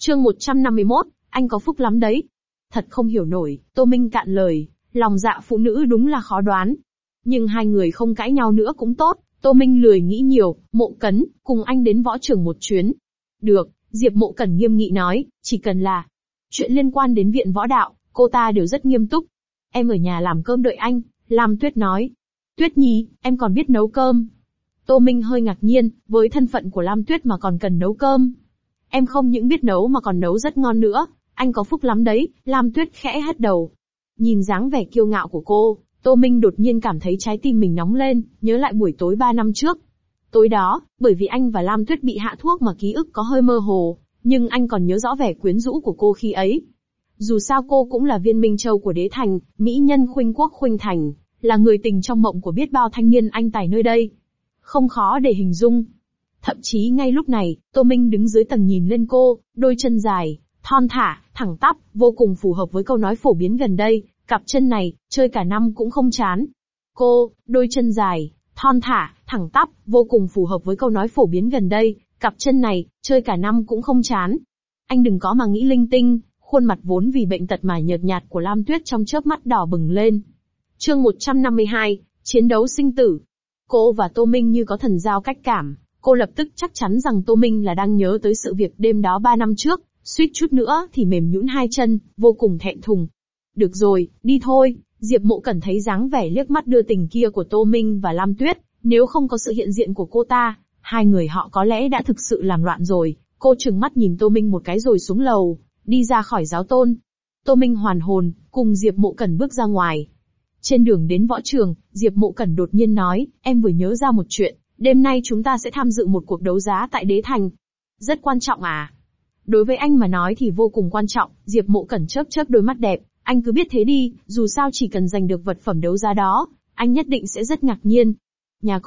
Chương 151, anh có phúc lắm đấy. Thật không hiểu nổi, Tô Minh cạn lời, lòng dạ phụ nữ đúng là khó đoán. Nhưng hai người không cãi nhau nữa cũng tốt, Tô Minh lười nghĩ nhiều, Mộ Cấn, cùng anh đến võ trường một chuyến. Được, Diệp Mộ Cẩn nghiêm nghị nói, chỉ cần là chuyện liên quan đến viện võ đạo, cô ta đều rất nghiêm túc. Em ở nhà làm cơm đợi anh, Lam Tuyết nói. Tuyết Nhi, em còn biết nấu cơm. Tô Minh hơi ngạc nhiên, với thân phận của Lam Tuyết mà còn cần nấu cơm. Em không những biết nấu mà còn nấu rất ngon nữa, anh có phúc lắm đấy, Lam Tuyết khẽ hất đầu. Nhìn dáng vẻ kiêu ngạo của cô, Tô Minh đột nhiên cảm thấy trái tim mình nóng lên, nhớ lại buổi tối 3 năm trước. Tối đó, bởi vì anh và Lam Tuyết bị hạ thuốc mà ký ức có hơi mơ hồ, nhưng anh còn nhớ rõ vẻ quyến rũ của cô khi ấy. Dù sao cô cũng là viên minh châu của đế thành, mỹ nhân khuynh quốc khuynh thành, là người tình trong mộng của biết bao thanh niên anh tài nơi đây. Không khó để hình dung. Thậm chí ngay lúc này, Tô Minh đứng dưới tầng nhìn lên cô, đôi chân dài, thon thả, thẳng tắp, vô cùng phù hợp với câu nói phổ biến gần đây, cặp chân này, chơi cả năm cũng không chán. Cô, đôi chân dài, thon thả, thẳng tắp, vô cùng phù hợp với câu nói phổ biến gần đây, cặp chân này, chơi cả năm cũng không chán. Anh đừng có mà nghĩ linh tinh, khuôn mặt vốn vì bệnh tật mà nhợt nhạt của Lam Tuyết trong chớp mắt đỏ bừng lên. Chương 152, chiến đấu sinh tử. Cô và Tô Minh như có thần giao cách cảm, cô lập tức chắc chắn rằng Tô Minh là đang nhớ tới sự việc đêm đó 3 năm trước, suýt chút nữa thì mềm nhũn hai chân, vô cùng thẹn thùng. Được rồi, đi thôi, Diệp Mộ Cẩn thấy dáng vẻ liếc mắt đưa tình kia của Tô Minh và Lam Tuyết, nếu không có sự hiện diện của cô ta, hai người họ có lẽ đã thực sự làm loạn rồi. Cô trừng mắt nhìn Tô Minh một cái rồi xuống lầu, đi ra khỏi giáo tôn. Tô Minh hoàn hồn, cùng Diệp Mộ Cẩn bước ra ngoài. Trên đường đến võ trường, Diệp Mộ Cẩn đột nhiên nói, em vừa nhớ ra một chuyện, đêm nay chúng ta sẽ tham dự một cuộc đấu giá tại đế thành. Rất quan trọng à? Đối với anh mà nói thì vô cùng quan trọng, Diệp Mộ Cẩn chớp chớp đôi mắt đẹp, anh cứ biết thế đi, dù sao chỉ cần giành được vật phẩm đấu giá đó, anh nhất định sẽ rất ngạc nhiên. Nhà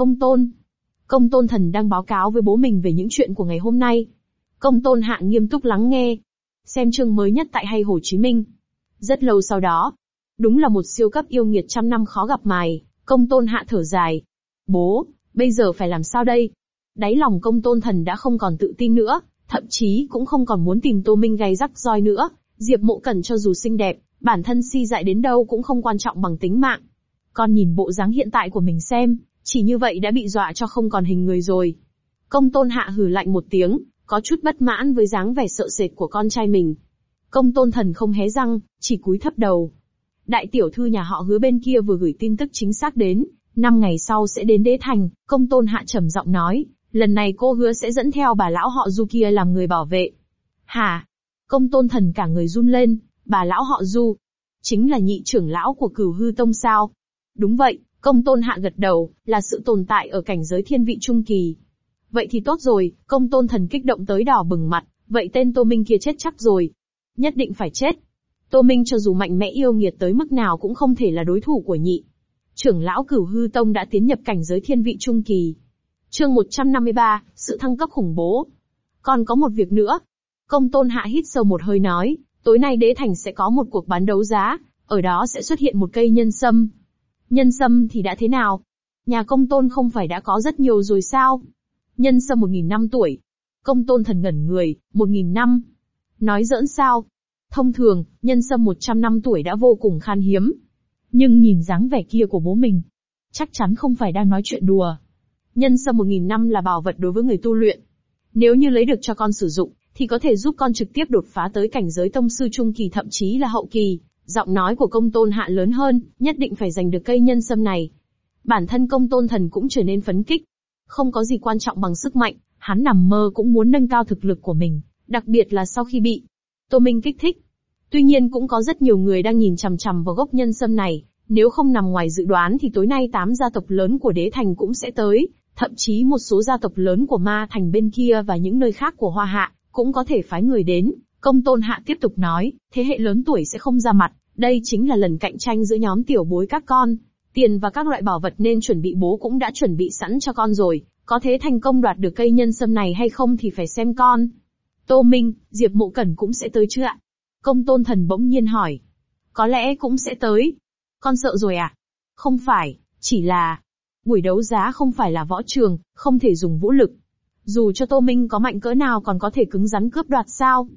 Công Tôn Thần đang báo cáo với bố mình về những chuyện của ngày hôm nay. Công Tôn Hạ nghiêm túc lắng nghe. Xem chương mới nhất tại Hay Hồ Chí Minh. Rất lâu sau đó, đúng là một siêu cấp yêu nghiệt trăm năm khó gặp mài, Công Tôn Hạ thở dài. Bố, bây giờ phải làm sao đây? Đáy lòng Công Tôn Thần đã không còn tự tin nữa, thậm chí cũng không còn muốn tìm Tô Minh gay rắc roi nữa. Diệp Mộ Cẩn cho dù xinh đẹp, bản thân si dại đến đâu cũng không quan trọng bằng tính mạng. Con nhìn bộ dáng hiện tại của mình xem, chỉ như vậy đã bị dọa cho không còn hình người rồi. Công Tôn Hạ hừ lạnh một tiếng, có chút bất mãn với dáng vẻ sợ sệt của con trai mình. Công Tôn Thần không hé răng, chỉ cúi thấp đầu. Đại tiểu thư nhà họ Hứa bên kia vừa gửi tin tức chính xác đến, 5 ngày sau sẽ đến đế thành. Công Tôn Hạ trầm giọng nói, lần này cô hứa sẽ dẫn theo bà lão họ Du kia làm người bảo vệ. Hả? Công Tôn Thần cả người run lên, bà lão họ Du, chính là nhị trưởng lão của Cửu Hư Tông sao? Đúng vậy, Công Tôn Hạ gật đầu, là sự tồn tại ở cảnh giới thiên vị trung kỳ. Vậy thì tốt rồi, Công Tôn Thần kích động tới đỏ bừng mặt, vậy tên Tô Minh kia chết chắc rồi. Nhất định phải chết. Tô Minh cho dù mạnh mẽ yêu nghiệt tới mức nào cũng không thể là đối thủ của nhị trưởng lão Cửu Hư Tông đã tiến nhập cảnh giới thiên vị trung kỳ. Chương 153, sự thăng cấp khủng bố. Còn có một việc nữa. Công Tôn Hạ hít sâu một hơi nói, tối nay đế thành sẽ có một cuộc bán đấu giá, ở đó sẽ xuất hiện một cây nhân sâm. Nhân sâm thì đã thế nào? Nhà Công Tôn không phải đã có rất nhiều rồi sao? Nhân sâm 1000 năm tuổi. Công Tôn Thần ngẩn người, 1000 năm. Nói giỡn sao? Thông thường, nhân sâm 100 năm tuổi đã vô cùng khan hiếm. Nhưng nhìn dáng vẻ kia của bố mình, chắc chắn không phải đang nói chuyện đùa. Nhân sâm 1000 năm là bảo vật đối với người tu luyện. Nếu như lấy được cho con sử dụng, thì có thể giúp con trực tiếp đột phá tới cảnh giới tông sư trung kỳ thậm chí là hậu kỳ. Giọng nói của Công Tôn Hạ lớn hơn, nhất định phải giành được cây nhân sâm này. Bản thân Công Tôn Thần cũng trở nên phấn kích. Không có gì quan trọng bằng sức mạnh, hắn nằm mơ cũng muốn nâng cao thực lực của mình, đặc biệt là sau khi bị Tô Minh kích thích. Tuy nhiên cũng có rất nhiều người đang nhìn chằm chằm vào gốc nhân sâm này, nếu không nằm ngoài dự đoán thì tối nay 8 gia tộc lớn của đế thành cũng sẽ tới, thậm chí một số gia tộc lớn của ma thành bên kia và những nơi khác của Hoa Hạ, cũng có thể phái người đến. Công Tôn Hạ tiếp tục nói, thế hệ lớn tuổi sẽ không ra mặt, đây chính là lần cạnh tranh giữa nhóm tiểu bối các con. Tiền và các loại bảo vật nên chuẩn bị bố cũng đã chuẩn bị sẵn cho con rồi, có thế thành công đoạt được cây nhân sâm này hay không thì phải xem con. Tô Minh, Diệp Mộ Cẩn cũng sẽ tới chứ ạ? Công Tôn Thần bỗng nhiên hỏi. Có lẽ cũng sẽ tới. Con sợ rồi à? Không phải, chỉ là buổi đấu giá không phải là võ trường, không thể dùng vũ lực. Dù cho Tô Minh có mạnh cỡ nào còn có thể cứng rắn cướp đoạt sao?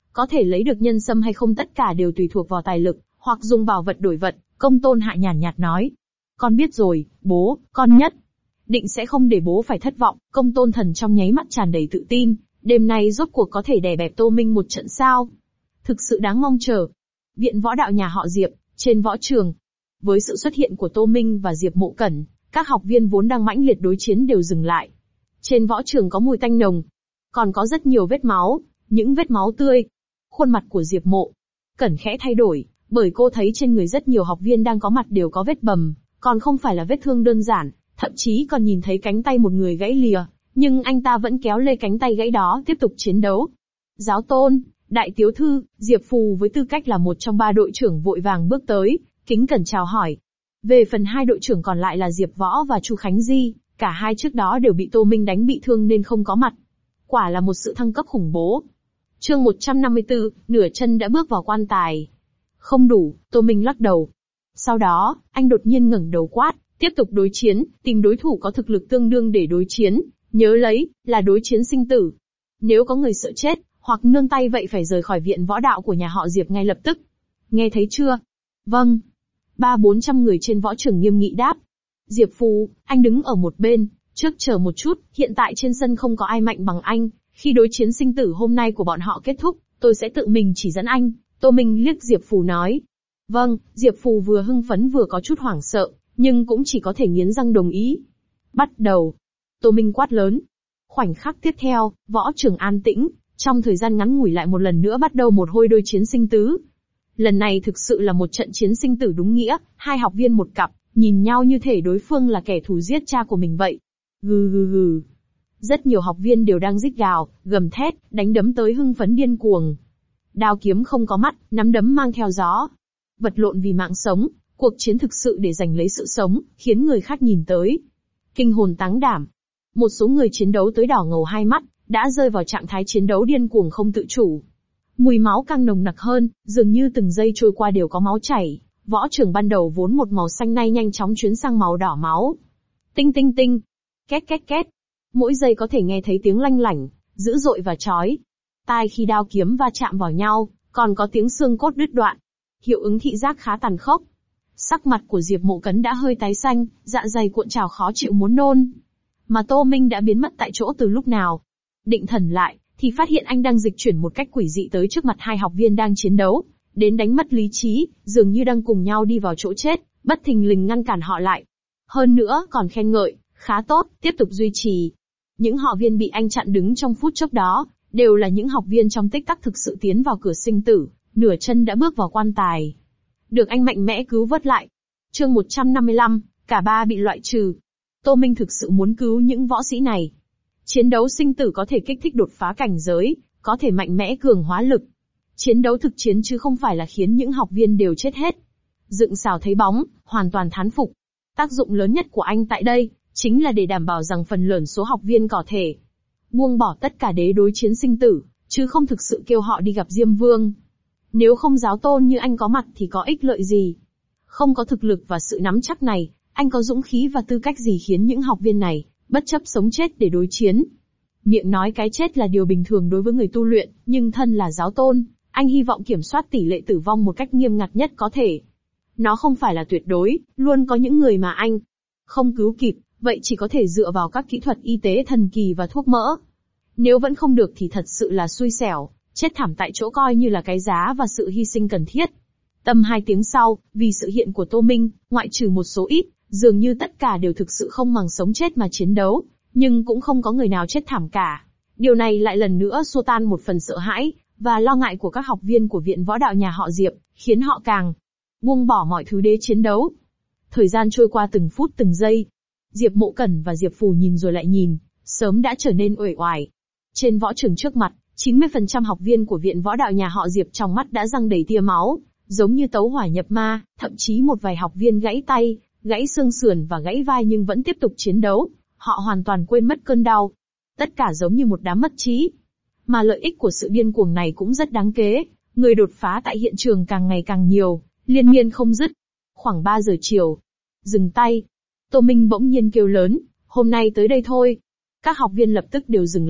Có thể lấy được nhân sâm hay không tất cả đều tùy thuộc vào tài lực, hoặc dùng bảo vật đổi vật, Công Tôn Hạ nhàn nhạt nói. Con biết rồi, bố, con nhất định sẽ không để bố phải thất vọng. Công Tôn Thần trong nháy mắt tràn đầy tự tin, đêm nay rốt cuộc có thể đè bẹp Tô Minh một trận sao. Thực sự đáng mong chờ. Viện võ đạo nhà họ Diệp, trên võ trường. Với sự xuất hiện của Tô Minh và Diệp Mộ Cẩn, các học viên vốn đang mãnh liệt đối chiến đều dừng lại. Trên võ trường có mùi tanh nồng, còn có rất nhiều vết máu, những vết máu tươi. Khuôn mặt của Diệp Mộ Cẩn khẽ thay đổi, bởi cô thấy trên người rất nhiều học viên đang có mặt đều có vết bầm, còn không phải là vết thương đơn giản, thậm chí còn nhìn thấy cánh tay một người gãy lìa, nhưng anh ta vẫn kéo lê cánh tay gãy đó tiếp tục chiến đấu. Giáo tôn, đại tiếu thư, Diệp Phù với tư cách là một trong 3 đội trưởng vội vàng bước tới, kính cẩn chào hỏi. Về phần 2 đội trưởng còn lại là Diệp Võ và Chu Khánh Di, cả hai trước đó đều bị Tô Minh đánh bị thương nên không có mặt. Quả là một sự thăng cấp khủng bố. Chương 154, nửa chân đã bước vào quan tài. Không đủ, Tô Minh lắc đầu. Sau đó, anh đột nhiên ngẩng đầu quát, tiếp tục đối chiến, tìm đối thủ có thực lực tương đương để đối chiến, nhớ lấy, là đối chiến sinh tử. Nếu có người sợ chết, hoặc nương tay vậy phải rời khỏi viện võ đạo của nhà họ Diệp ngay lập tức. Nghe thấy chưa? Vâng. 300-400 người trên võ trường nghiêm nghị đáp. Diệp Phù, anh đứng ở một bên, trước chờ một chút, hiện tại trên sân không có ai mạnh bằng anh, khi đối chiến sinh tử hôm nay của bọn họ kết thúc, tôi sẽ tự mình chỉ dẫn anh. Tô Minh liếc Diệp Phù nói. Vâng, Diệp Phù vừa hưng phấn vừa có chút hoảng sợ, nhưng cũng chỉ có thể nghiến răng đồng ý. Bắt đầu. Tô Minh quát lớn. Khoảnh khắc tiếp theo, võ trường an tĩnh, trong thời gian ngắn ngủi lại một lần nữa bắt đầu một hồi đối chiến sinh tứ. Lần này thực sự là một trận chiến sinh tử đúng nghĩa, 2 học viên một cặp, nhìn nhau như thể đối phương là kẻ thù giết cha của mình vậy. Gừ gừ gừ. Rất nhiều học viên đều đang rít gào, gầm thét, đánh đấm tới hưng phấn điên cuồng. Đao kiếm không có mắt, nắm đấm mang theo gió. Vật lộn vì mạng sống, cuộc chiến thực sự để giành lấy sự sống, khiến người khác nhìn tới kinh hồn táng đảm. Một số người chiến đấu tới đỏ ngầu hai mắt, đã rơi vào trạng thái chiến đấu điên cuồng không tự chủ. Mùi máu càng nồng nặc hơn, dường như từng giây trôi qua đều có máu chảy. Võ trường ban đầu vốn một màu xanh nay nhanh chóng chuyển sang màu đỏ máu. Tinh tinh tinh, két két két. Mỗi giây có thể nghe thấy tiếng lanh lảnh, dữ dội và chói tai khi đao kiếm va chạm vào nhau, còn có tiếng xương cốt đứt đoạn. Hiệu ứng thị giác khá tàn khốc. Sắc mặt của Diệp Mộ Cẩn đã hơi tái xanh, dạ dày cuộn trào khó chịu muốn nôn. Mà Tô Minh đã biến mất tại chỗ từ lúc nào. Định thần lại, thì phát hiện anh đang dịch chuyển một cách quỷ dị tới trước mặt 2 học viên đang chiến đấu, đến đánh mất lý trí, dường như đang cùng nhau đi vào chỗ chết, bất thình lình ngăn cản họ lại. Hơn nữa còn khen ngợi, khá tốt, tiếp tục duy trì. Những học viên bị anh chặn đứng trong phút chốc đó, đều là những học viên trong tích tắc thực sự tiến vào cửa sinh tử, nửa chân đã bước vào quan tài. Được anh mạnh mẽ cứu vớt lại. Chương 155, cả 3 bị loại trừ. Tô Minh thực sự muốn cứu những võ sĩ này. Chiến đấu sinh tử có thể kích thích đột phá cảnh giới, có thể mạnh mẽ cường hóa lực. Chiến đấu thực chiến chứ không phải là khiến những học viên đều chết hết. Dựng xào thấy bóng, hoàn toàn thán phục. Tác dụng lớn nhất của anh tại đây, chính là để đảm bảo rằng phần lớn số học viên có thể buông bỏ tất cả để đối chiến sinh tử, chứ không thực sự kêu họ đi gặp Diêm Vương. Nếu không giáo tôn như anh có mặt thì có ích lợi gì? Không có thực lực và sự nắm chắc này, anh có dũng khí và tư cách gì khiến những học viên này bất chấp sống chết để đối chiến? Miệng nói cái chết là điều bình thường đối với người tu luyện, nhưng thân là giáo tôn, anh hy vọng kiểm soát tỷ lệ tử vong một cách nghiêm ngặt nhất có thể. Nó không phải là tuyệt đối, luôn có những người mà anh không cứu kịp, vậy chỉ có thể dựa vào các kỹ thuật y tế thần kỳ và thuốc mỡ. Nếu vẫn không được thì thật sự là xui xẻo, chết thảm tại chỗ coi như là cái giá và sự hy sinh cần thiết. Tầm 2 tiếng sau, vì sự hiện của Tô Minh, ngoại trừ một số ít, dường như tất cả đều thực sự không màng sống chết mà chiến đấu, nhưng cũng không có người nào chết thảm cả. Điều này lại lần nữa xua tan một phần sợ hãi và lo ngại của các học viên của viện võ đạo nhà họ Diệp, khiến họ càng buông bỏ mọi thứ để chiến đấu. Thời gian trôi qua từng phút từng giây. Diệp Mộ Cẩn và Diệp Phù nhìn rồi lại nhìn, sớm đã trở nên uể oải. Trên võ trường trước mặt, 90% học viên của viện võ đạo nhà họ Diệp trong mắt đã răng đầy tia máu, giống như tấu hỏa nhập ma, thậm chí một vài học viên gãy tay, gãy xương sườn và gãy vai nhưng vẫn tiếp tục chiến đấu. Họ hoàn toàn quên mất cơn đau. Tất cả giống như một đám mất trí. Mà lợi ích của sự điên cuồng này cũng rất đáng kế. Người đột phá tại hiện trường càng ngày càng nhiều, liên miên không dứt. Khoảng 3 giờ chiều. Dừng tay. Tô Minh bỗng nhiên kêu lớn, hôm nay tới đây thôi. Các học viên lập tức đều dừng lại,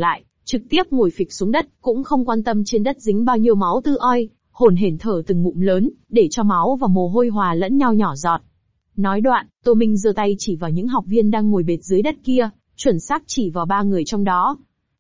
trực tiếp ngồi phịch xuống đất, cũng không quan tâm trên đất dính bao nhiêu máu tươi oi, hổn hển thở từng ngụm lớn, để cho máu và mồ hôi hòa lẫn nhau nhỏ giọt. Nói đoạn, Tô Minh giơ tay chỉ vào những học viên đang ngồi bệt dưới đất kia, chuẩn xác chỉ vào 3 người trong đó.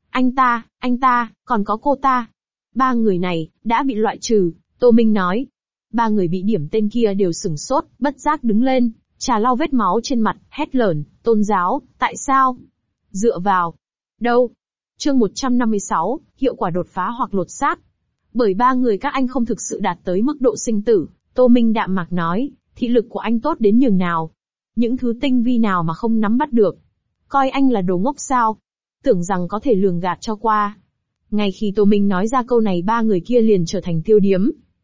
Anh ta, còn có cô ta. 3 người này, đã bị loại trừ, Tô Minh nói. 3 người bị điểm tên kia đều sửng sốt, bất giác đứng lên, trà lau vết máu trên mặt, hét lớn, tôn giáo, tại sao? Dựa vào. Đâu? Chương 156, hiệu quả đột phá hoặc lột xác. Bởi 3 người các anh không thực sự đạt tới mức độ sinh tử, Tô Minh đạm mạc nói, thị lực của anh tốt đến nhường nào. Những thứ tinh vi nào mà không nắm bắt được. Coi anh là đồ ngốc sao? Tưởng rằng có thể lường gạt cho qua. Ngay khi Tô Minh nói ra câu này 3 người kia liền trở thành tiêu điếm.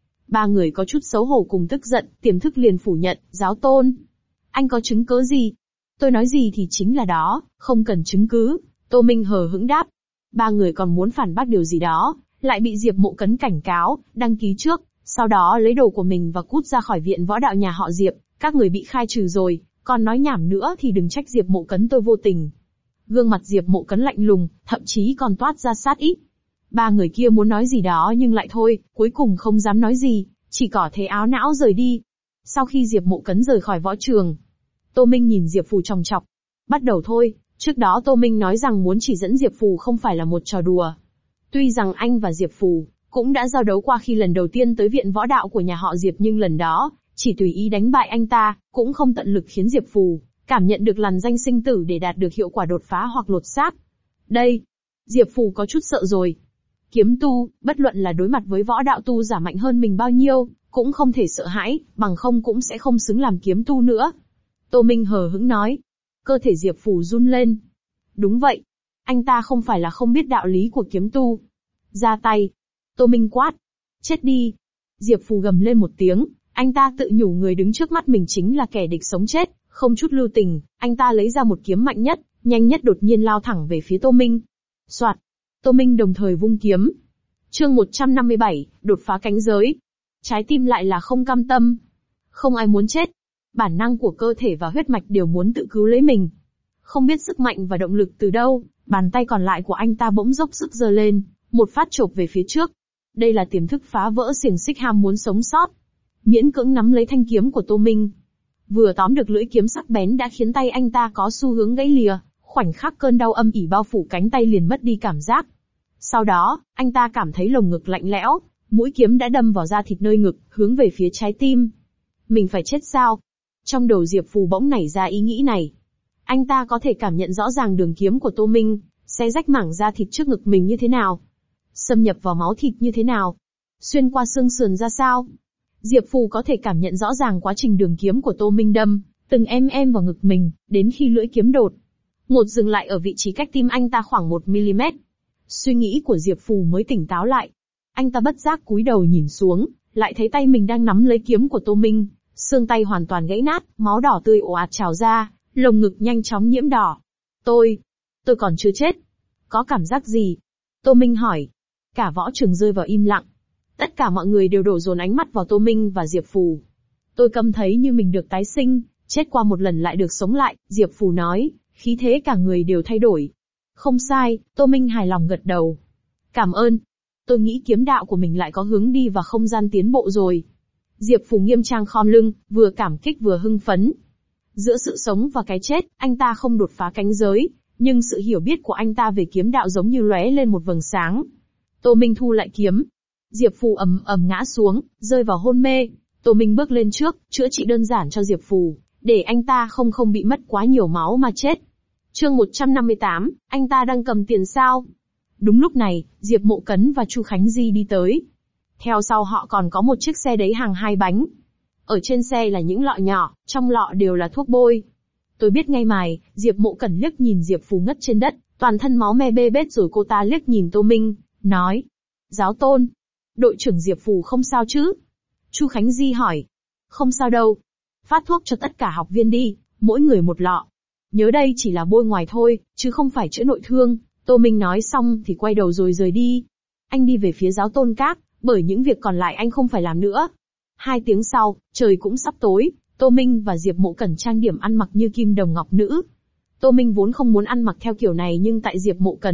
3 người có chút xấu hổ cùng tức giận, tiềm thức liền phủ nhận, giáo tôn. Anh có chứng cứ gì? Tôi nói gì thì chính là đó, không cần chứng cứ. Tô Minh hờ hững đáp. 3 người còn muốn phản bác điều gì đó, lại bị Diệp Mộ Cấn cảnh cáo, đăng ký trước, sau đó lấy đồ của mình và cút ra khỏi viện võ đạo nhà họ Diệp. Các người bị khai trừ rồi, còn nói nhảm nữa thì đừng trách Diệp Mộ Cấn tôi vô tình. Gương mặt Diệp Mộ Cấn lạnh lùng, thậm chí còn toát ra sát ý. 3 người kia muốn nói gì đó nhưng lại thôi, cuối cùng không dám nói gì, chỉ có thế áo não rời đi. Sau khi Diệp Mộ Cấn rời khỏi võ trường, Tô Minh nhìn Diệp Phù chòng chọc. Bắt đầu thôi, trước đó Tô Minh nói rằng muốn chỉ dẫn Diệp Phù không phải là một trò đùa. Tuy rằng anh và Diệp Phù cũng đã giao đấu qua khi lần đầu tiên tới viện võ đạo của nhà họ Diệp nhưng lần đó, chỉ tùy ý đánh bại anh ta, cũng không tận lực khiến Diệp Phù cảm nhận được lằn danh sinh tử để đạt được hiệu quả đột phá hoặc lột xác. Đây, Diệp Phù có chút sợ rồi. Kiếm tu, bất luận là đối mặt với võ đạo tu giả mạnh hơn mình bao nhiêu, cũng không thể sợ hãi, bằng không cũng sẽ không xứng làm kiếm tu nữa. Tô Minh hờ hững nói. Cơ thể Diệp Phù run lên. Đúng vậy. Anh ta không phải là không biết đạo lý của kiếm tu. Ra tay. Tô Minh quát. Chết đi. Diệp Phù gầm lên một tiếng, anh ta tự nhủ người đứng trước mắt mình chính là kẻ địch sống chết, không chút lưu tình, anh ta lấy ra một kiếm mạnh nhất, nhanh nhất đột nhiên lao thẳng về phía Tô Minh. Soạt. Tô Minh đồng thời vung kiếm. Chương 157, đột phá cánh giới. Trái tim lại là không cam tâm. Không ai muốn chết. Bản năng của cơ thể và huyết mạch đều muốn tự cứu lấy mình. Không biết sức mạnh và động lực từ đâu, bàn tay còn lại của anh ta bỗng dốc sức giơ lên, một phát chộp về phía trước. Đây là tiềm thức phá vỡ xiềng xích ham muốn sống sót. Miễn cưỡng nắm lấy thanh kiếm của Tô Minh. Vừa tóm được lưỡi kiếm sắc bén đã khiến tay anh ta có xu hướng gãy lìa, khoảnh khắc cơn đau âm ỉ bao phủ cánh tay liền mất đi cảm giác. Sau đó, anh ta cảm thấy lồng ngực lạnh lẽo, mũi kiếm đã đâm vào da thịt nơi ngực, hướng về phía trái tim. Mình phải chết sao? Trong đầu Diệp Phù bỗng nảy ra ý nghĩ này. Anh ta có thể cảm nhận rõ ràng đường kiếm của Tô Minh, xé rách mảng da thịt trước ngực mình như thế nào, xâm nhập vào máu thịt như thế nào, xuyên qua xương sườn ra sao. Diệp Phù có thể cảm nhận rõ ràng quá trình đường kiếm của Tô Minh đâm, từng em vào ngực mình, đến khi lưỡi kiếm đột ngột dừng lại ở vị trí cách tim anh ta khoảng 1 mm. Suy nghĩ của Diệp Phù mới tỉnh táo lại. Anh ta bất giác cúi đầu nhìn xuống, lại thấy tay mình đang nắm lấy kiếm của Tô Minh, xương tay hoàn toàn gãy nát, máu đỏ tươi ồ ạt trào ra, lồng ngực nhanh chóng nhiễm đỏ. Tôi còn chưa chết. Có cảm giác gì? Tô Minh hỏi. Cả võ trường rơi vào im lặng. Tất cả mọi người đều đổ dồn ánh mắt vào Tô Minh và Diệp Phù. Tôi cảm thấy như mình được tái sinh, chết qua một lần lại được sống lại, Diệp Phù nói, khí thế cả người đều thay đổi. Không sai, Tô Minh hài lòng gật đầu. Cảm ơn. Tôi nghĩ kiếm đạo của mình lại có hướng đi và không gian tiến bộ rồi. Diệp Phù nghiêm trang khom lưng, vừa cảm kích vừa hưng phấn. Giữa sự sống và cái chết, anh ta không đột phá cánh giới, nhưng sự hiểu biết của anh ta về kiếm đạo giống như lóe lên một vầng sáng. Tô Minh thu lại kiếm. Diệp Phù ầm ầm ngã xuống, rơi vào hôn mê. Tô Minh bước lên trước, chữa trị đơn giản cho Diệp Phù, để anh ta không bị mất quá nhiều máu mà chết. Chương 158, anh ta đang cầm tiền sao? Đúng lúc này, Diệp Mộ Cấn và Chu Khánh Di đi tới. Theo sau họ còn có một chiếc xe đẩy hàng 2 bánh. Ở trên xe là những lọ nhỏ, trong lọ đều là thuốc bôi. Tôi biết ngay mày, Diệp Mộ Cẩn liếc nhìn Diệp Phù ngất trên đất, toàn thân máu me bê bết rồi cô ta liếc nhìn Tô Minh, nói. Giáo tôn, đội trưởng Diệp Phù không sao chứ? Chu Khánh Di hỏi. Không sao đâu. Phát thuốc cho tất cả học viên đi, mỗi người một lọ. Nhớ đây chỉ là bôi ngoài thôi, chứ không phải chữa nội thương. Tô Minh nói xong thì quay đầu rồi rời đi. Anh đi về phía giáo tôn các, bởi những việc còn lại anh không phải làm nữa. 2 tiếng sau, trời cũng sắp tối, Tô Minh và Diệp Mộ Cẩn trang điểm ăn mặc như kim đồng ngọc nữ. Tô Minh vốn không muốn ăn mặc theo kiểu này nhưng tại Diệp Mộ Cấn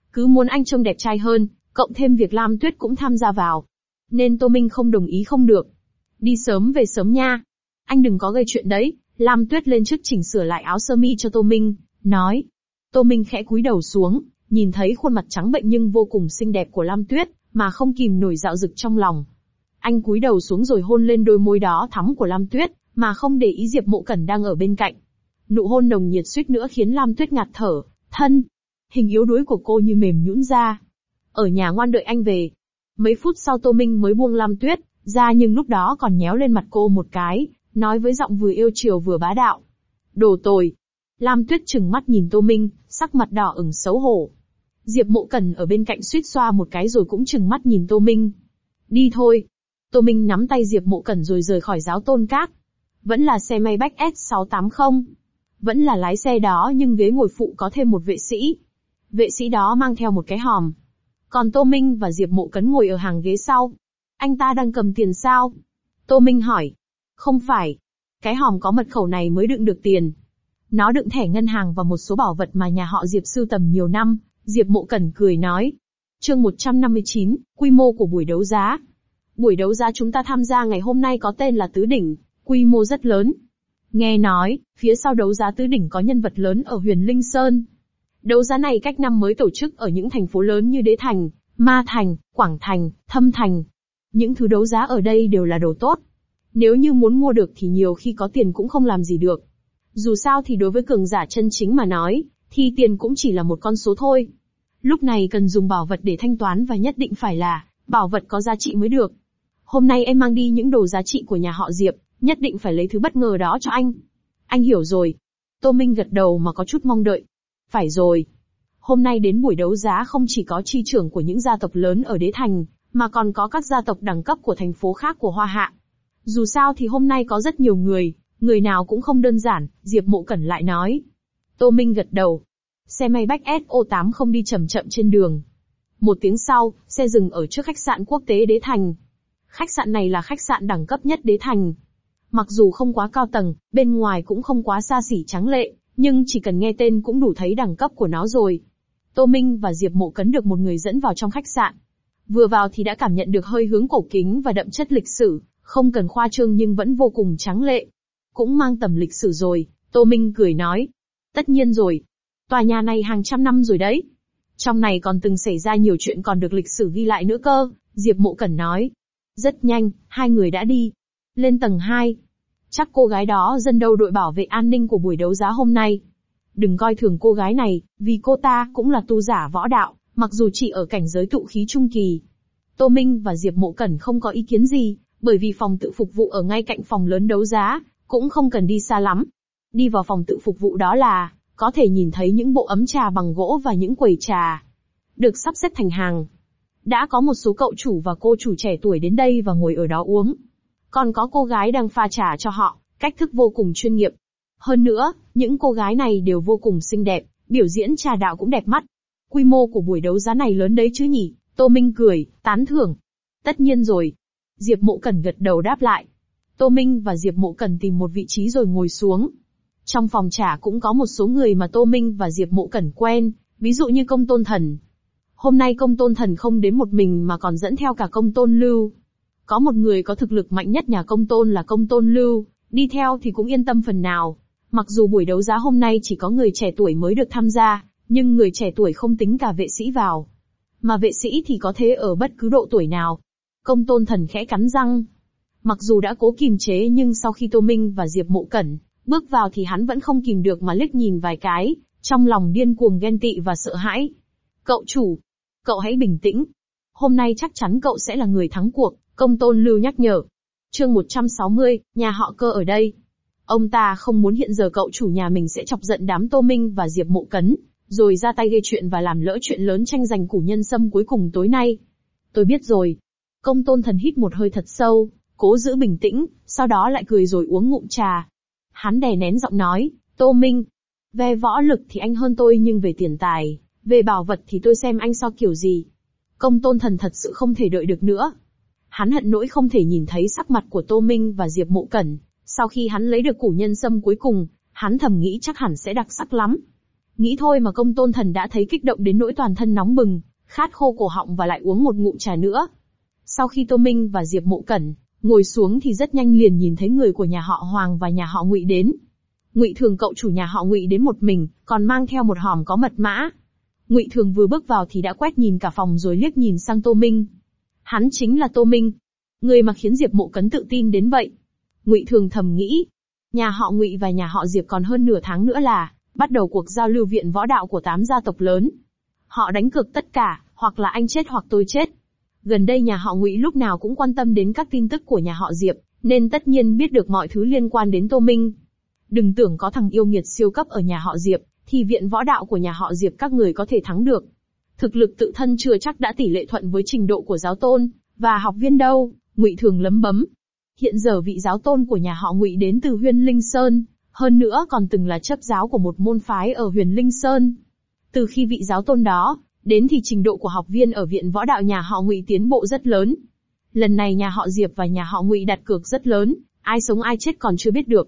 Cứ muốn anh trông đẹp trai hơn, cộng thêm việc Lam Tuyết cũng tham gia vào. Nên Tô Minh không đồng ý không được. Đi sớm về sớm nha. Anh đừng có gây chuyện đấy. Lam Tuyết lên trước chỉnh sửa lại áo sơ mi cho Tô Minh, nói. Tô Minh khẽ cúi đầu xuống, nhìn thấy khuôn mặt trắng bệnh nhưng vô cùng xinh đẹp của Lam Tuyết, mà không kìm nổi dạo dực trong lòng. Anh cúi đầu xuống rồi hôn lên đôi môi đỏ thắm của Lam Tuyết, mà không để ý Diệp Mộ Cẩn đang ở bên cạnh. Nụ hôn nồng nhiệt suýt nữa khiến Lam Tuyết ngạt thở, thân hình yếu đuối của cô như mềm nhũn ra. Ở nhà ngoan đợi anh về. Mấy phút sau Tô Minh mới buông Lam Tuyết ra, nhưng lúc đó còn nhéo lên mặt cô một cái, nói với giọng vừa yêu chiều vừa bá đạo. Đồ tồi. Lam Tuyết trừng mắt nhìn Tô Minh, sắc mặt đỏ ửng xấu hổ. Diệp Mộ Cẩn ở bên cạnh suýt xoa một cái rồi cũng trừng mắt nhìn Tô Minh. Đi thôi. Tô Minh nắm tay Diệp Mộ Cẩn rồi rời khỏi Giáo Tôn Các. Vẫn là xe may Bách S680. Vẫn là lái xe đó, nhưng ghế ngồi phụ có thêm một vệ sĩ. Vệ sĩ đó mang theo một cái hòm. Còn Tô Minh và Diệp Mộ Cẩn ngồi ở hàng ghế sau. Anh ta đang cầm tiền sao? Tô Minh hỏi. Không phải. Cái hòm có mật khẩu này mới đựng được tiền. Nó đựng thẻ ngân hàng và một số bảo vật mà nhà họ Diệp sưu tầm nhiều năm. Diệp Mộ Cẩn cười nói. Chương 159, quy mô của buổi đấu giá. Buổi đấu giá chúng ta tham gia ngày hôm nay có tên là Tứ Đỉnh, quy mô rất lớn. Nghe nói, phía sau đấu giá Tứ Đỉnh có nhân vật lớn ở Huyền Linh Sơn. Đấu giá này cách năm mới tổ chức ở những thành phố lớn như Đế Thành, Ma Thành, Quảng Thành, Thâm Thành. Những thứ đấu giá ở đây đều là đồ tốt. Nếu như muốn mua được thì nhiều khi có tiền cũng không làm gì được. Dù sao thì đối với cường giả chân chính mà nói, thì tiền cũng chỉ là một con số thôi. Lúc này cần dùng bảo vật để thanh toán và nhất định phải là bảo vật có giá trị mới được. Hôm nay em mang đi những đồ giá trị của nhà họ Diệp, nhất định phải lấy thứ bất ngờ đó cho anh. Anh hiểu rồi. Tô Minh gật đầu mà có chút mong đợi. Phải rồi. Hôm nay đến buổi đấu giá không chỉ có chi trưởng của những gia tộc lớn ở Đế Thành, mà còn có các gia tộc đẳng cấp của thành phố khác của Hoa Hạ. Dù sao thì hôm nay có rất nhiều người nào cũng không đơn giản, Diệp Mộ Cẩn lại nói. Tô Minh gật đầu. Xe may Bách SO8 không đi chậm chậm trên đường. Một tiếng sau, xe dừng ở trước khách sạn quốc tế Đế Thành. Khách sạn này là khách sạn đẳng cấp nhất Đế Thành. Mặc dù không quá cao tầng, bên ngoài cũng không quá xa xỉ tráng lệ, nhưng chỉ cần nghe tên cũng đủ thấy đẳng cấp của nó rồi. Tô Minh và Diệp Mộ Cẩn được một người dẫn vào trong khách sạn. Vừa vào thì đã cảm nhận được hơi hướng cổ kính và đậm chất lịch sử, không cần khoa trương nhưng vẫn vô cùng tráng lệ. Cũng mang tầm lịch sử rồi, Tô Minh cười nói. Tất nhiên rồi. Tòa nhà này hàng trăm năm rồi đấy. Trong này còn từng xảy ra nhiều chuyện còn được lịch sử ghi lại nữa cơ, Diệp Mộ Cẩn nói. Rất nhanh, hai người đã đi. Lên tầng 2. Chắc cô gái đó dân đâu đội bảo vệ an ninh của buổi đấu giá hôm nay. Đừng coi thường cô gái này, vì cô ta cũng là tu giả võ đạo, mặc dù chỉ ở cảnh giới tụ khí trung kỳ. Tô Minh và Diệp Mộ Cẩn không có ý kiến gì, bởi vì phòng tự phục vụ ở ngay cạnh phòng lớn đấu giá, cũng không cần đi xa lắm. Đi vào phòng tự phục vụ đó là, có thể nhìn thấy những bộ ấm trà bằng gỗ và những quầy trà. Được sắp xếp thành hàng. Đã có một số cậu chủ và cô chủ trẻ tuổi đến đây và ngồi ở đó uống. Còn có cô gái đang pha trà cho họ, cách thức vô cùng chuyên nghiệp. Hơn nữa, những cô gái này đều vô cùng xinh đẹp, biểu diễn trà đạo cũng đẹp mắt. Quy mô của buổi đấu giá này lớn đấy chứ nhỉ? Tô Minh cười, tán thưởng. Tất nhiên rồi. Diệp Mộ Cẩn gật đầu đáp lại. Tô Minh và Diệp Mộ Cẩn tìm một vị trí rồi ngồi xuống. Trong phòng trà cũng có một số người mà Tô Minh và Diệp Mộ Cẩn quen, ví dụ như Công Tôn Thần. Hôm nay Công Tôn Thần không đến một mình mà còn dẫn theo cả Công Tôn Lưu. Có một người có thực lực mạnh nhất nhà Công Tôn là Công Tôn Lưu, đi theo thì cũng yên tâm phần nào. Mặc dù buổi đấu giá hôm nay chỉ có người trẻ tuổi mới được tham gia, nhưng người trẻ tuổi không tính cả vệ sĩ vào. Mà vệ sĩ thì có thể ở bất cứ độ tuổi nào. Công Tôn Thần khẽ cắn răng. Mặc dù đã cố kìm chế nhưng sau khi Tô Minh và Diệp Mộ Cẩn bước vào thì hắn vẫn không kìm được mà liếc nhìn vài cái, trong lòng điên cuồng ghen tị và sợ hãi. Cậu chủ, cậu hãy bình tĩnh. Hôm nay chắc chắn cậu sẽ là người thắng cuộc, Công Tôn Lưu nhắc nhở. Chương 160, nhà họ Cơ ở đây. Ông ta không muốn hiện giờ cậu chủ nhà mình sẽ chọc giận đám Tô Minh và Diệp Mộ Cẩn, rồi ra tay gây chuyện và làm lỡ chuyện lớn tranh giành củ nhân sâm cuối cùng tối nay. Tôi biết rồi. Công Tôn Thần hít một hơi thật sâu, cố giữ bình tĩnh, sau đó lại cười rồi uống ngụm trà. Hắn đè nén giọng nói, Tô Minh, về võ lực thì anh hơn tôi nhưng về tiền tài, về bảo vật thì tôi xem anh so kiểu gì. Công Tôn Thần thật sự không thể đợi được nữa. Hắn hận nỗi không thể nhìn thấy sắc mặt của Tô Minh và Diệp Mộ Cẩn. Sau khi hắn lấy được củ nhân sâm cuối cùng, hắn thầm nghĩ chắc hẳn sẽ đặc sắc lắm. Nghĩ thôi mà Công Tôn Thần đã thấy kích động đến nỗi toàn thân nóng bừng, khát khô cổ họng và lại uống một ngụm trà nữa. Sau khi Tô Minh và Diệp Mộ Cẩn ngồi xuống thì rất nhanh liền nhìn thấy người của nhà họ Hoàng và nhà họ Ngụy đến. Ngụy Thường cậu chủ nhà họ Ngụy đến một mình, còn mang theo một hòm có mật mã. Ngụy Thường vừa bước vào thì đã quét nhìn cả phòng rồi liếc nhìn sang Tô Minh. Hắn chính là Tô Minh, người mà khiến Diệp Mộ Cẩn tự tin đến vậy. Ngụy Thường thầm nghĩ, nhà họ Ngụy và nhà họ Diệp còn hơn nửa tháng nữa là bắt đầu cuộc giao lưu viện võ đạo của 8 gia tộc lớn. Họ đánh cược tất cả, hoặc là anh chết hoặc tôi chết. Gần đây nhà họ Ngụy lúc nào cũng quan tâm đến các tin tức của nhà họ Diệp, nên tất nhiên biết được mọi thứ liên quan đến Tô Minh. Đừng tưởng có thằng yêu nghiệt siêu cấp ở nhà họ Diệp, thì viện võ đạo của nhà họ Diệp các người có thể thắng được. Thực lực tự thân chưa chắc đã tỷ lệ thuận với trình độ của giáo tôn và học viên đâu. Ngụy Thường lấm bấm. Hiện giờ vị giáo tôn của nhà họ Ngụy đến từ Huyền Linh Sơn, hơn nữa còn từng là chấp giáo của một môn phái ở Huyền Linh Sơn. Từ khi vị giáo tôn đó đến thì trình độ của học viên ở viện võ đạo nhà họ Ngụy tiến bộ rất lớn. Lần này nhà họ Diệp và nhà họ Ngụy đặt cược rất lớn, ai sống ai chết còn chưa biết được.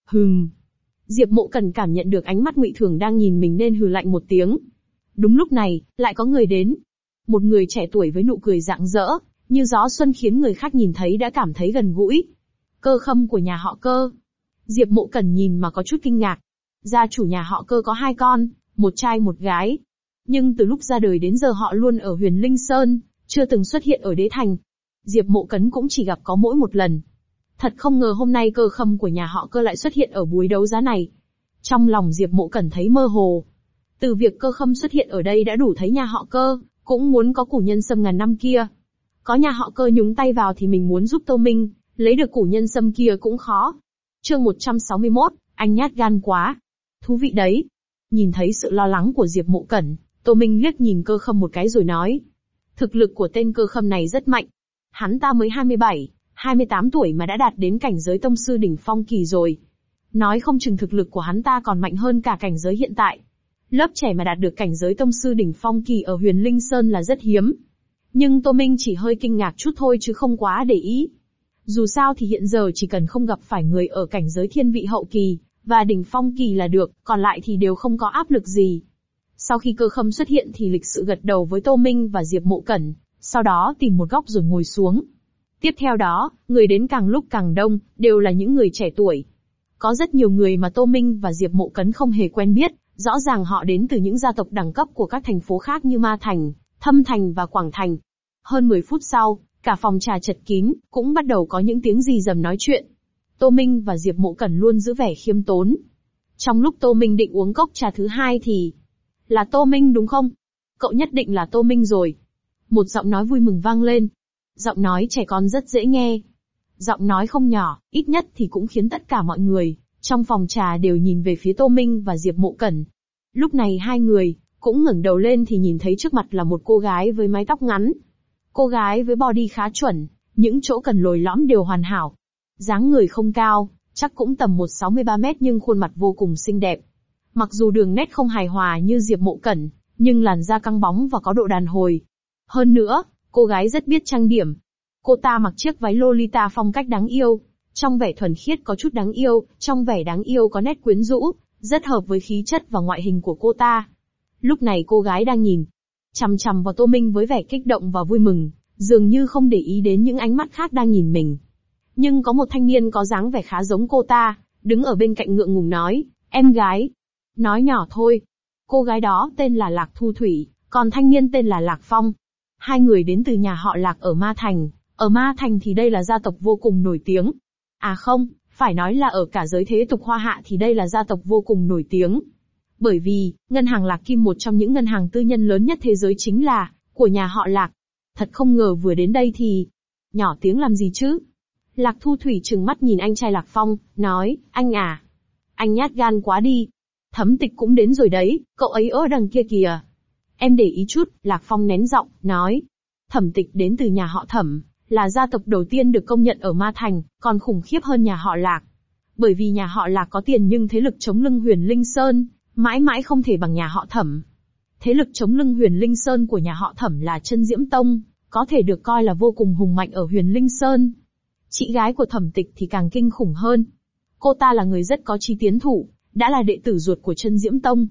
Diệp Mộ Cẩn cảm nhận được ánh mắt Ngụy Thường đang nhìn mình nên hừ lạnh một tiếng. Đúng lúc này, lại có người đến. Một người trẻ tuổi với nụ cười rạng rỡ, như gió xuân khiến người khác nhìn thấy đã cảm thấy gần gũi. Cơ Khâm của nhà họ Cơ. Diệp Mộ Cẩn nhìn mà có chút kinh ngạc. Gia chủ nhà họ Cơ có 2 con, một trai một gái. Nhưng từ lúc ra đời đến giờ họ luôn ở Huyền Linh Sơn, chưa từng xuất hiện ở Đế Thành. Diệp Mộ Cẩn cũng chỉ gặp có mỗi một lần. Thật không ngờ hôm nay Cơ Khâm của nhà họ Cơ lại xuất hiện ở buổi đấu giá này. Trong lòng Diệp Mộ Cẩn thấy mơ hồ. Từ việc Cơ Khâm xuất hiện ở đây đã đủ thấy nhà họ Cơ cũng muốn có củ nhân sâm ngàn năm kia. Có nhà họ Cơ nhúng tay vào thì mình muốn giúp Tô Minh lấy được củ nhân sâm kia cũng khó. Chương 161, anh nhát gan quá. Thú vị đấy. Nhìn thấy sự lo lắng của Diệp Mộ Cẩn, Tô Minh liếc nhìn Cơ Khâm một cái rồi nói. Thực lực của tên Cơ Khâm này rất mạnh. Hắn ta mới 27, 28 tuổi mà đã đạt đến cảnh giới tông sư đỉnh phong kỳ rồi. Nói không chừng thực lực của hắn ta còn mạnh hơn cả cảnh giới hiện tại. Lớp trẻ mà đạt được cảnh giới tông sư đỉnh phong kỳ ở Huyền Linh Sơn là rất hiếm. Nhưng Tô Minh chỉ hơi kinh ngạc chút thôi chứ không quá để ý. Dù sao thì hiện giờ chỉ cần không gặp phải người ở cảnh giới thiên vị hậu kỳ và đỉnh phong kỳ là được, còn lại thì đều không có áp lực gì. Sau khi Cơ Khâm xuất hiện thì lịch sự gật đầu với Tô Minh và Diệp Mộ Cẩn, sau đó tìm một góc rồi ngồi xuống. Tiếp theo đó, người đến càng lúc càng đông, đều là những người trẻ tuổi. Có rất nhiều người mà Tô Minh và Diệp Mộ Cẩn không hề quen biết, rõ ràng họ đến từ những gia tộc đẳng cấp của các thành phố khác như Ma Thành, Thâm Thành và Quảng Thành. Hơn 10 phút sau, cả phòng trà chật kín, cũng bắt đầu có những tiếng rì rầm nói chuyện. Tô Minh và Diệp Mộ Cẩn luôn giữ vẻ khiêm tốn. Trong lúc Tô Minh định uống cốc trà thứ 2 thì... Là Tô Minh đúng không? Cậu nhất định là Tô Minh rồi. Một giọng nói vui mừng vang lên. Giọng nói trẻ con rất dễ nghe. Giọng nói không nhỏ, ít nhất thì cũng khiến tất cả mọi người trong phòng trà đều nhìn về phía Tô Minh và Diệp Mộ Cẩn. Lúc này hai người cũng ngẩng đầu lên thì nhìn thấy trước mặt là một cô gái với mái tóc ngắn. Cô gái với body khá chuẩn, những chỗ cần lồi lõm đều hoàn hảo. Dáng người không cao, chắc cũng tầm 1,63 mét nhưng khuôn mặt vô cùng xinh đẹp. Mặc dù đường nét không hài hòa như Diệp Mộ Cẩn, nhưng làn da căng bóng và có độ đàn hồi. Hơn nữa, cô gái rất biết trang điểm. Cô ta mặc chiếc váy Lolita phong cách đáng yêu. Trong vẻ thuần khiết có chút đáng yêu, trong vẻ đáng yêu có nét quyến rũ, rất hợp với khí chất và ngoại hình của cô ta. Lúc này cô gái đang nhìn chằm chằm vào Tô Minh với vẻ kích động và vui mừng, dường như không để ý đến những ánh mắt khác đang nhìn mình. Nhưng có một thanh niên có dáng vẻ khá giống cô ta, đứng ở bên cạnh ngượng ngùng nói, em gái. Nói nhỏ thôi. Cô gái đó tên là Lạc Thu Thủy, còn thanh niên tên là Lạc Phong. Hai người đến từ nhà họ Lạc ở Ma Thành. Ở Ma Thành thì đây là gia tộc vô cùng nổi tiếng. À không, phải nói là ở cả giới thế tục Hoa Hạ thì đây là gia tộc vô cùng nổi tiếng. Bởi vì, ngân hàng Lạc Kim một trong những ngân hàng tư nhân lớn nhất thế giới chính là của nhà họ Lạc. Thật không ngờ vừa đến đây thì... Nhỏ tiếng làm gì chứ? Lạc Thu Thủy trừng mắt nhìn anh trai Lạc Phong, nói, anh à. Anh nhát gan quá đi. Thẩm Tịch cũng đến rồi đấy, cậu ấy ở đằng kia kìa. Em để ý chút, Lạc Phong nén giọng, nói. Thẩm Tịch đến từ nhà họ Thẩm, là gia tộc đầu tiên được công nhận ở Ma Thành, còn khủng khiếp hơn nhà họ Lạc. Bởi vì nhà họ Lạc có tiền nhưng thế lực chống lưng Huyền Linh Sơn, mãi mãi không thể bằng nhà họ Thẩm. Thế lực chống lưng Huyền Linh Sơn của nhà họ Thẩm là Chân Diễm Tông, có thể được coi là vô cùng hùng mạnh ở Huyền Linh Sơn. Chị gái của Thẩm Tịch thì càng kinh khủng hơn. Cô ta là người rất có chí tiến thủ, đã là đệ tử ruột của Chân Diễm Tông.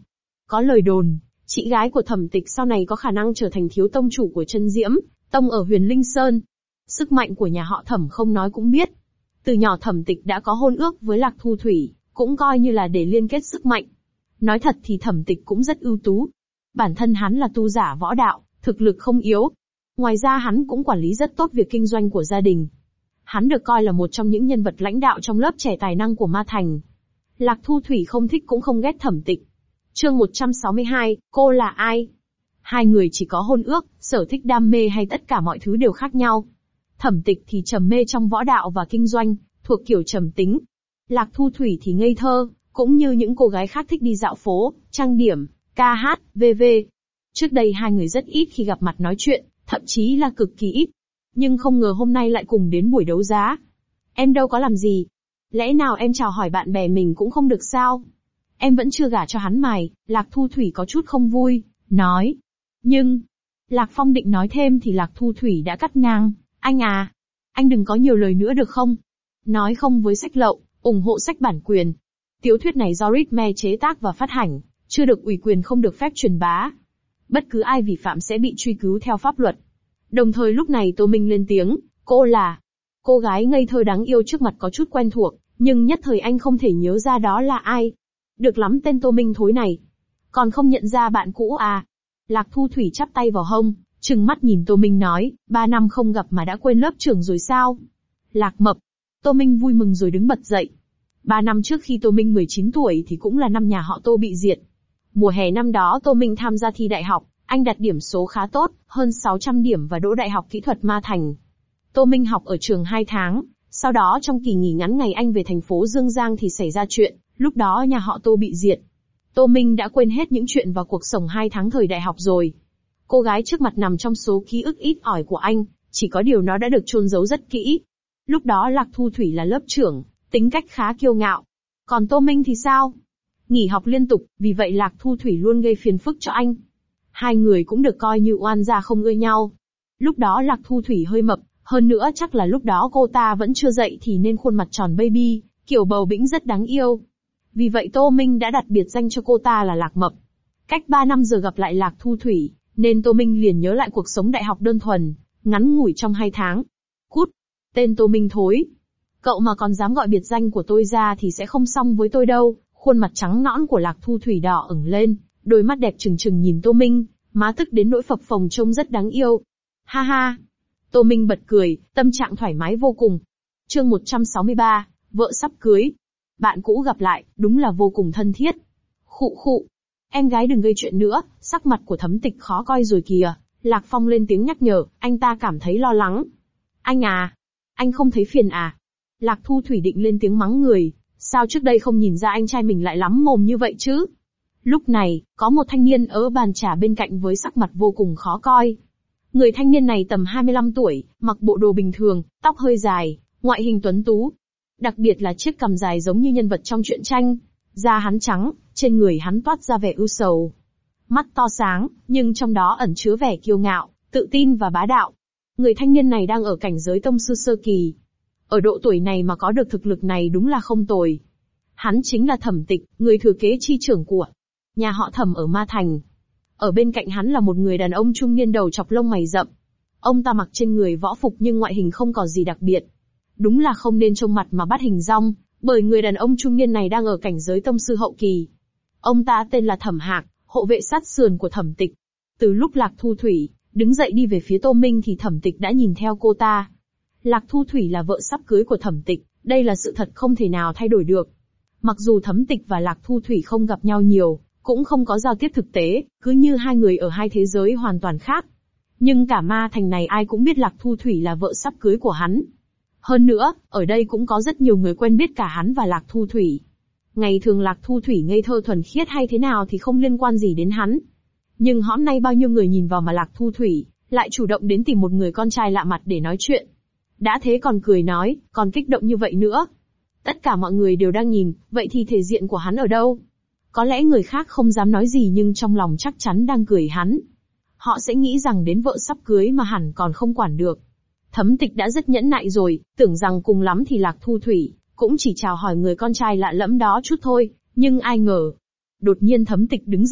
Có lời đồn, chị gái của Thẩm Tịch sau này có khả năng trở thành thiếu tông chủ của Chân Diễm Tông ở Huyền Linh Sơn. Sức mạnh của nhà họ Thẩm không nói cũng biết. Từ nhỏ Thẩm Tịch đã có hôn ước với Lạc Thu Thủy, cũng coi như là để liên kết sức mạnh. Nói thật thì Thẩm Tịch cũng rất ưu tú. Bản thân hắn là tu giả võ đạo, thực lực không yếu. Ngoài ra hắn cũng quản lý rất tốt việc kinh doanh của gia đình. Hắn được coi là một trong những nhân vật lãnh đạo trong lớp trẻ tài năng của Ma Thành. Lạc Thu Thủy không thích cũng không ghét Thẩm Tịch. Chương 162, cô là ai? Hai người chỉ có hôn ước, sở thích đam mê hay tất cả mọi thứ đều khác nhau. Thẩm Tịch thì trầm mê trong võ đạo và kinh doanh, thuộc kiểu trầm tính. Lạc Thu Thủy thì ngây thơ, cũng như những cô gái khác thích đi dạo phố, trang điểm, ca hát, v.v. Trước đây hai người rất ít khi gặp mặt nói chuyện, thậm chí là cực kỳ ít. Nhưng không ngờ hôm nay lại cùng đến buổi đấu giá. Em đâu có làm gì. Lẽ nào em chào hỏi bạn bè mình cũng không được sao? Em vẫn chưa gả cho hắn mày, Lạc Thu Thủy có chút không vui, nói. Nhưng, Lạc Phong định nói thêm thì Lạc Thu Thủy đã cắt ngang. Anh à, anh đừng có nhiều lời nữa được không? Nói không với sách lậu, ủng hộ sách bản quyền. Tiểu thuyết này do Ritme chế tác và phát hành, chưa được ủy quyền không được phép truyền bá. Bất cứ ai vi phạm sẽ bị truy cứu theo pháp luật. Đồng thời lúc này Tô Minh lên tiếng, cô là... Cô gái ngây thơ đáng yêu trước mặt có chút quen thuộc, nhưng nhất thời anh không thể nhớ ra đó là ai. Được lắm tên Tô Minh thối này. Còn không nhận ra bạn cũ à? Lạc Thu Thủy chắp tay vào hông, trừng mắt nhìn Tô Minh nói, 3 năm không gặp mà đã quên lớp trưởng rồi sao? Lạc Mập. Tô Minh vui mừng rồi đứng bật dậy. 3 năm trước khi Tô Minh 19 tuổi thì cũng là năm nhà họ Tô bị diệt. Mùa hè năm đó Tô Minh tham gia thi đại học, anh đạt điểm số khá tốt, hơn 600 điểm và đỗ Đại học Kỹ thuật Ma Thành. Tô Minh học ở trường 2 tháng, sau đó trong kỳ nghỉ ngắn ngày anh về thành phố Dương Giang thì xảy ra chuyện, lúc đó nhà họ Tô bị diệt. Tô Minh đã quên hết những chuyện vào cuộc sống 2 tháng thời đại học rồi. Cô gái trước mặt nằm trong số ký ức ít ỏi của anh, chỉ có điều nó đã được chôn giấu rất kỹ. Lúc đó Lạc Thu Thủy là lớp trưởng, tính cách khá kiêu ngạo. Còn Tô Minh thì sao? Nghỉ học liên tục, vì vậy Lạc Thu Thủy luôn gây phiền phức cho anh. Hai người cũng được coi như oan gia không ưa nhau. Lúc đó Lạc Thu Thủy hơi mập, hơn nữa chắc là lúc đó cô ta vẫn chưa dậy thì nên khuôn mặt tròn baby, kiểu bầu bĩnh rất đáng yêu. Vì vậy Tô Minh đã đặt biệt danh cho cô ta là Lạc Mập. Cách 3 năm giờ gặp lại Lạc Thu Thủy, nên Tô Minh liền nhớ lại cuộc sống đại học đơn thuần, ngắn ngủi trong 2 tháng. Cút! Tên Tô Minh thối. Cậu mà còn dám gọi biệt danh của tôi ra thì sẽ không xong với tôi đâu. Khuôn mặt trắng nõn của Lạc Thu Thủy đỏ ửng lên, đôi mắt đẹp trừng trừng nhìn Tô Minh, má tức đến nỗi phập phồng trông rất đáng yêu. Ha ha! Tô Minh bật cười, tâm trạng thoải mái vô cùng. Chương 163, vợ sắp cưới. Bạn cũ gặp lại, đúng là vô cùng thân thiết. Khụ khụ. Em gái đừng gây chuyện nữa, sắc mặt của Thẩm Tịch khó coi rồi kìa. Lạc Phong lên tiếng nhắc nhở, anh ta cảm thấy lo lắng. Anh à? Anh không thấy phiền à? Lạc Thu Thủy định lên tiếng mắng người. Sao trước đây không nhìn ra anh trai mình lại lắm mồm như vậy chứ? Lúc này, có một thanh niên ở bàn trà bên cạnh với sắc mặt vô cùng khó coi. Người thanh niên này tầm 25 tuổi, mặc bộ đồ bình thường, tóc hơi dài, ngoại hình tuấn tú. Đặc biệt là chiếc cằm dài giống như nhân vật trong truyện tranh. Da hắn trắng, trên người hắn toát ra vẻ ưu sầu. Mắt to sáng, nhưng trong đó ẩn chứa vẻ kiêu ngạo, tự tin và bá đạo. Người thanh niên này đang ở cảnh giới tông sư sơ kỳ. Ở độ tuổi này mà có được thực lực này đúng là không tồi. Hắn chính là Thẩm Tịch, người thừa kế chi trưởng của nhà họ Thẩm ở Ma Thành. Ở bên cạnh hắn là một người đàn ông trung niên đầu chọc lông mày rậm. Ông ta mặc trên người võ phục nhưng ngoại hình không có gì đặc biệt. Đúng là không nên trông mặt mà bắt hình dong, bởi người đàn ông trung niên này đang ở cảnh giới tông sư hậu kỳ. Ông ta tên là Thẩm Hạc, hộ vệ sát sườn của Thẩm Tịch. Từ lúc Lạc Thu Thủy đứng dậy đi về phía Tô Minh thì Thẩm Tịch đã nhìn theo cô ta. Lạc Thu Thủy là vợ sắp cưới của Thẩm Tịch, đây là sự thật không thể nào thay đổi được. Mặc dù Thẩm Tịch và Lạc Thu Thủy không gặp nhau nhiều, cũng không có giao tiếp thực tế, cứ như hai người ở hai thế giới hoàn toàn khác. Nhưng cả Ma Thành này ai cũng biết Lạc Thu Thủy là vợ sắp cưới của hắn. Hơn nữa, ở đây cũng có rất nhiều người quen biết cả hắn và Lạc Thu Thủy. Ngày thường Lạc Thu Thủy ngây thơ thuần khiết hay thế nào thì không liên quan gì đến hắn. Nhưng hôm nay bao nhiêu người nhìn vào mà Lạc Thu Thủy lại chủ động đến tìm một người con trai lạ mặt để nói chuyện. Đã thế còn cười nói, còn kích động như vậy nữa. Tất cả mọi người đều đang nhìn, vậy thì thể diện của hắn ở đâu? Có lẽ người khác không dám nói gì nhưng trong lòng chắc chắn đang cười hắn. Họ sẽ nghĩ rằng đến vợ sắp cưới mà hẳn còn không quản được. Thẩm Tịch đã rất nhẫn nại rồi, tưởng rằng cùng lắm thì Lạc Thu Thủy cũng chỉ chào hỏi người con trai lạ lẫm đó chút thôi, nhưng ai ngờ. Đột nhiên Thẩm Tịch đứng dậy,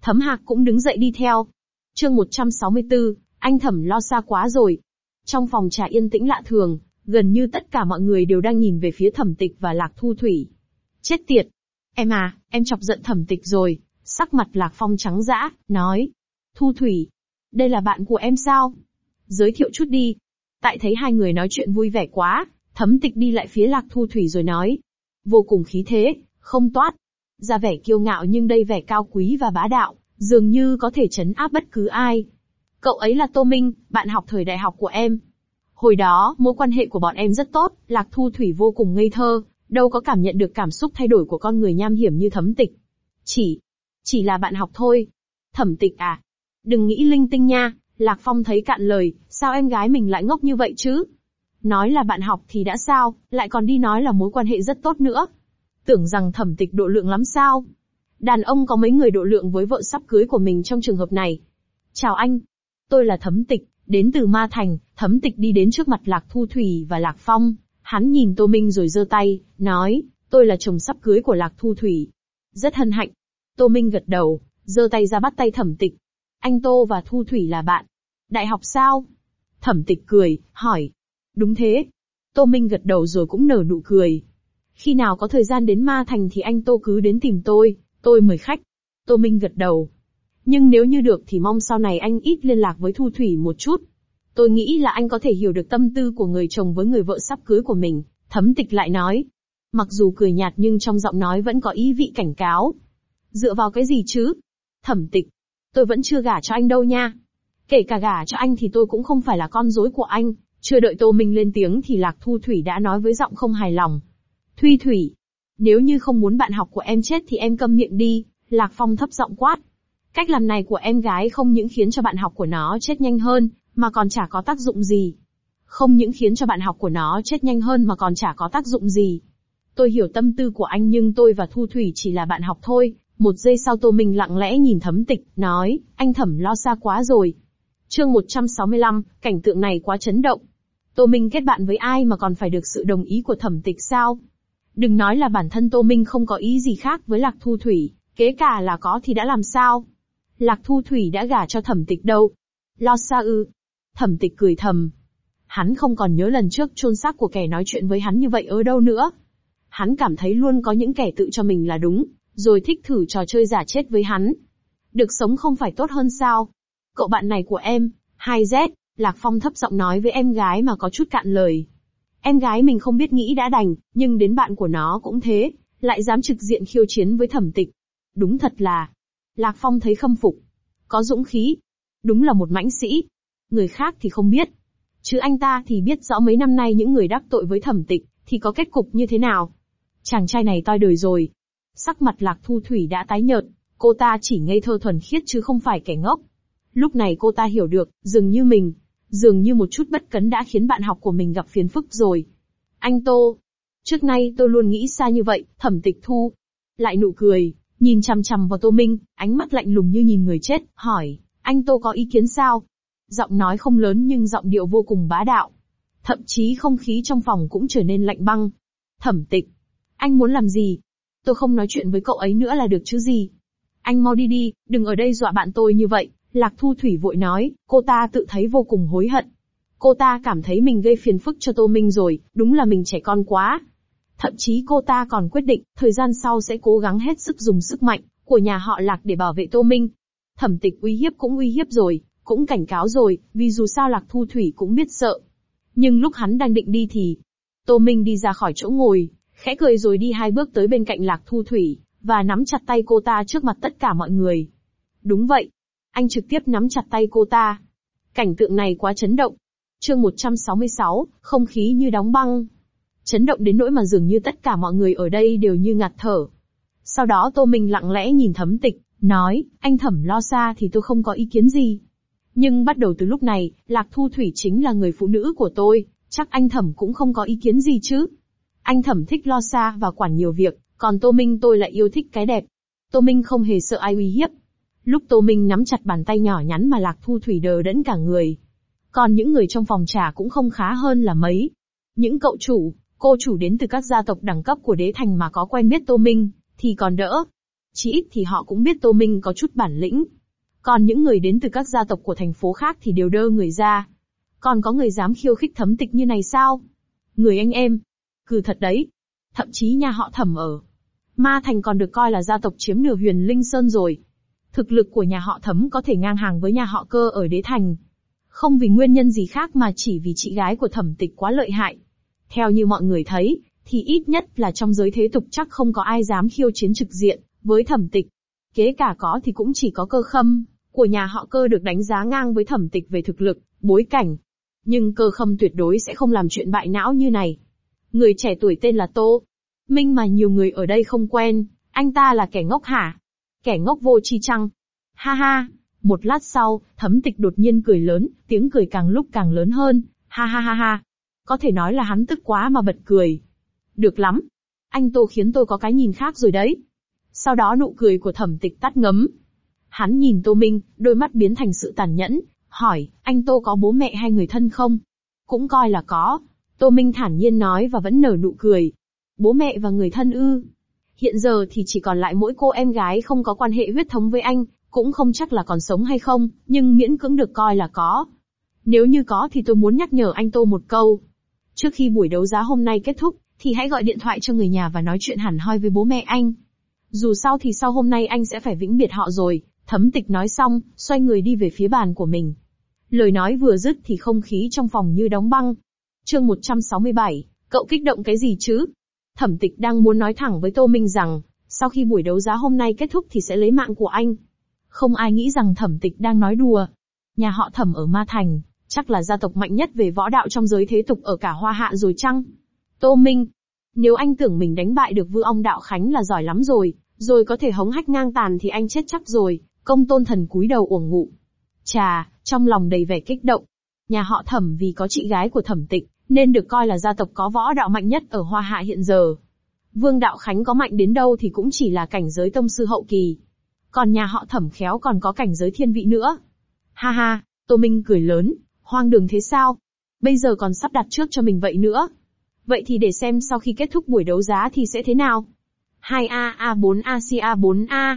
Thấm Hạc cũng đứng dậy đi theo. Chương 164, anh Thẩm lo xa quá rồi. Trong phòng trà yên tĩnh lạ thường, gần như tất cả mọi người đều đang nhìn về phía Thẩm Tịch và Lạc Thu Thủy. Chết tiệt! Em chọc giận Thẩm Tịch rồi. Sắc mặt Lạc Phong trắng dã, nói. Thu Thủy, đây là bạn của em sao? Giới thiệu chút đi. Tại thấy hai người nói chuyện vui vẻ quá, Thẩm Tịch đi lại phía Lạc Thu Thủy rồi nói. Vô cùng khí thế, không toát. Ra vẻ kiêu ngạo nhưng đây vẻ cao quý và bá đạo, dường như có thể trấn áp bất cứ ai. Cậu ấy là Tô Minh, bạn học thời đại học của em. Hồi đó, mối quan hệ của bọn em rất tốt, Lạc Thu Thủy vô cùng ngây thơ, đâu có cảm nhận được cảm xúc thay đổi của con người nham hiểm như Thẩm Tịch. Chỉ là bạn học thôi. Thẩm Tịch à? Đừng nghĩ linh tinh nha, Lạc Phong thấy cạn lời, sao em gái mình lại ngốc như vậy chứ? Nói là bạn học thì đã sao, lại còn đi nói là mối quan hệ rất tốt nữa. Tưởng rằng Thẩm Tịch độ lượng lắm sao? Đàn ông có mấy người độ lượng với vợ sắp cưới của mình trong trường hợp này. Chào anh. Tôi là Thẩm Tịch, đến từ Ma Thành. Thẩm Tịch đi đến trước mặt Lạc Thu Thủy và Lạc Phong. Hắn nhìn Tô Minh rồi giơ tay, nói, tôi là chồng sắp cưới của Lạc Thu Thủy. Rất hân hạnh. Tô Minh gật đầu, giơ tay ra bắt tay Thẩm Tịch. Anh Tô và Thu Thủy là bạn. Đại học sao? Thẩm Tịch cười, hỏi. Đúng thế. Tô Minh gật đầu rồi cũng nở nụ cười. Khi nào có thời gian đến Ma Thành thì anh Tô cứ đến tìm tôi mời khách. Tô Minh gật đầu. Nhưng nếu như được thì mong sau này anh ít liên lạc với Thu Thủy một chút. Tôi nghĩ là anh có thể hiểu được tâm tư của người chồng với người vợ sắp cưới của mình. Thẩm Tịch lại nói. Mặc dù cười nhạt nhưng trong giọng nói vẫn có ý vị cảnh cáo. Dựa vào cái gì chứ? Thẩm Tịch. Tôi vẫn chưa gả cho anh đâu nha. Kể cả gả cho anh thì tôi cũng không phải là con rối của anh. Chưa đợi Tô Minh lên tiếng thì Lạc Thu Thủy đã nói với giọng không hài lòng. Thuy Thủy. Nếu như không muốn bạn học của em chết thì em câm miệng đi, Lạc Phong thấp giọng quát. Cách làm này của em gái không những khiến cho bạn học của nó chết nhanh hơn, mà còn chả có tác dụng gì. Tôi hiểu tâm tư của anh nhưng tôi và Thu Thủy chỉ là bạn học thôi. Một giây sau Tô Minh lặng lẽ nhìn Thẩm Tịch, nói, anh Thẩm lo xa quá rồi. Chương 165, cảnh tượng này quá chấn động. Tô Minh kết bạn với ai mà còn phải được sự đồng ý của Thẩm Tịch sao? Đừng nói là bản thân Tô Minh không có ý gì khác với Lạc Thu Thủy, kế cả là có thì đã làm sao? Lạc Thu Thủy đã gả cho Thẩm Tịch đâu? Lo xa ư? Thẩm Tịch cười thầm. Hắn không còn nhớ lần trước chôn xác của kẻ nói chuyện với hắn như vậy ở đâu nữa. Hắn cảm thấy luôn có những kẻ tự cho mình là đúng, rồi thích thử trò chơi giả chết với hắn. Được sống không phải tốt hơn sao? Cậu bạn này của em, 2Z, Lạc Phong thấp giọng nói với em gái mà có chút cạn lời. Em gái mình không biết nghĩ đã đành, nhưng đến bạn của nó cũng thế, lại dám trực diện khiêu chiến với Thẩm Tịch. Đúng thật là... Lạc Phong thấy khâm phục. Có dũng khí. Đúng là một mãnh sĩ. Người khác thì không biết. Chứ anh ta thì biết rõ mấy năm nay những người đắc tội với Thẩm Tịch, thì có kết cục như thế nào. Chàng trai này toi đời rồi. Sắc mặt Lạc Thu Thủy đã tái nhợt, cô ta chỉ ngây thơ thuần khiết chứ không phải kẻ ngốc. Lúc này cô ta hiểu được, dường như một chút bất cẩn đã khiến bạn học của mình gặp phiền phức rồi. Anh Tô, trước nay tôi luôn nghĩ xa như vậy. Thẩm Tịch thu lại nụ cười, nhìn chằm chằm vào Tô Minh, ánh mắt lạnh lùng như nhìn người chết, hỏi, anh Tô có ý kiến sao? Giọng nói không lớn nhưng giọng điệu vô cùng bá đạo. Thậm chí không khí trong phòng cũng trở nên lạnh băng. Thẩm Tịch, anh muốn làm gì? Tôi không nói chuyện với cậu ấy nữa là được chứ gì. Anh mau đi đi, đừng ở đây dọa bạn tôi như vậy. Lạc Thu Thủy vội nói, cô ta tự thấy vô cùng hối hận. Cô ta cảm thấy mình gây phiền phức cho Tô Minh rồi, đúng là mình trẻ con quá. Thậm chí cô ta còn quyết định, thời gian sau sẽ cố gắng hết sức dùng sức mạnh của nhà họ Lạc để bảo vệ Tô Minh. Thẩm Tịch uy hiếp rồi, cũng cảnh cáo rồi, vì dù sao Lạc Thu Thủy cũng biết sợ. Nhưng lúc hắn đang định đi thì, Tô Minh đi ra khỏi chỗ ngồi, khẽ cười rồi đi 2 bước tới bên cạnh Lạc Thu Thủy, và nắm chặt tay cô ta trước mặt tất cả mọi người. Đúng vậy. Anh trực tiếp nắm chặt tay cô ta. Cảnh tượng này quá chấn động. Chương 166, không khí như đóng băng. Chấn động đến nỗi mà dường như tất cả mọi người ở đây đều như ngạt thở. Sau đó Tô Minh lặng lẽ nhìn Thẩm Tịch, nói, anh Thẩm lo xa thì tôi không có ý kiến gì. Nhưng bắt đầu từ lúc này, Lạc Thu Thủy chính là người phụ nữ của tôi, chắc anh Thẩm cũng không có ý kiến gì chứ. Anh Thẩm thích lo xa và quản nhiều việc, còn Tô Minh tôi lại yêu thích cái đẹp. Tô Minh không hề sợ ai uy hiếp. Lúc Tô Minh nắm chặt bàn tay nhỏ nhắn mà Lạc Thu Thủy đờ đẫn cả người. Còn những người trong phòng trà cũng không khá hơn là mấy. Những cậu chủ, cô chủ đến từ các gia tộc đẳng cấp của đế thành mà có quen biết Tô Minh, thì còn đỡ. Chí ít thì họ cũng biết Tô Minh có chút bản lĩnh. Còn những người đến từ các gia tộc của thành phố khác thì đều đơ người ra. Còn có người dám khiêu khích Thẩm Tịch như này sao? Người anh em. Cứ thật đấy. Thậm chí nhà họ Thẩm ở Ma Thành còn được coi là gia tộc chiếm nửa Huyền Linh Sơn rồi. Thực lực của nhà họ Thẩm có thể ngang hàng với nhà họ Cơ ở Đế Thành. Không vì nguyên nhân gì khác mà chỉ vì chị gái của Thẩm Tịch quá lợi hại. Theo như mọi người thấy, thì ít nhất là trong giới thế tục chắc không có ai dám khiêu chiến trực diện với Thẩm Tịch. Kế cả có thì cũng chỉ có Cơ Khâm của nhà họ Cơ được đánh giá ngang với Thẩm Tịch về thực lực, bối cảnh. Nhưng Cơ Khâm tuyệt đối sẽ không làm chuyện bại não như này. Người trẻ tuổi tên là Tô Minh mà nhiều người ở đây không quen, anh ta là kẻ ngốc hả? Kẻ ngốc vô tri chăng? Ha ha. Một lát sau, Thẩm Tịch đột nhiên cười lớn, tiếng cười càng lúc càng lớn hơn, ha ha ha ha. Có thể nói là hắn tức quá mà bật cười. Được lắm. Anh Tô khiến tôi có cái nhìn khác rồi đấy. Sau đó nụ cười của Thẩm Tịch tắt ngấm. Hắn nhìn Tô Minh, đôi mắt biến thành sự tàn nhẫn, hỏi, anh Tô có bố mẹ hay người thân không? Cũng coi là có. Tô Minh thản nhiên nói và vẫn nở nụ cười. Bố mẹ và người thân ư? Hiện giờ thì chỉ còn lại mỗi cô em gái không có quan hệ huyết thống với anh, cũng không chắc là còn sống hay không, nhưng miễn cưỡng được coi là có. Nếu như có thì tôi muốn nhắc nhở anh Tô một câu. Trước khi buổi đấu giá hôm nay kết thúc, thì hãy gọi điện thoại cho người nhà và nói chuyện hẳn hoi với bố mẹ anh. Dù sao thì sau hôm nay anh sẽ phải vĩnh biệt họ rồi. Thẩm Tịch nói xong, xoay người đi về phía bàn của mình. Lời nói vừa dứt thì không khí trong phòng như đóng băng. Chương 167, cậu kích động cái gì chứ? Thẩm Tịch đang muốn nói thẳng với Tô Minh rằng, sau khi buổi đấu giá hôm nay kết thúc thì sẽ lấy mạng của anh. Không ai nghĩ rằng Thẩm Tịch đang nói đùa. Nhà họ Thẩm ở Ma Thành, chắc là gia tộc mạnh nhất về võ đạo trong giới thế tục ở cả Hoa Hạ rồi chăng? Tô Minh, nếu anh tưởng mình đánh bại được Vư Ong Đạo Khánh là giỏi lắm rồi có thể hống hách ngang tàn thì anh chết chắc rồi. Công Tôn Thần cúi đầu uổng ngụ. Chà, trong lòng đầy vẻ kích động. Nhà họ Thẩm vì có chị gái của Thẩm Tịch, nên được coi là gia tộc có võ đạo mạnh nhất ở Hoa Hạ hiện giờ. Vương Đạo Khánh có mạnh đến đâu thì cũng chỉ là cảnh giới tông sư hậu kỳ. Còn nhà họ Thẩm khéo còn có cảnh giới thiên vị nữa. Ha ha, Tô Minh cười lớn, hoang đường thế sao? Bây giờ còn sắp đặt trước cho mình vậy nữa. Vậy thì để xem sau khi kết thúc buổi đấu giá thì sẽ thế nào? 2A A4A CA4A.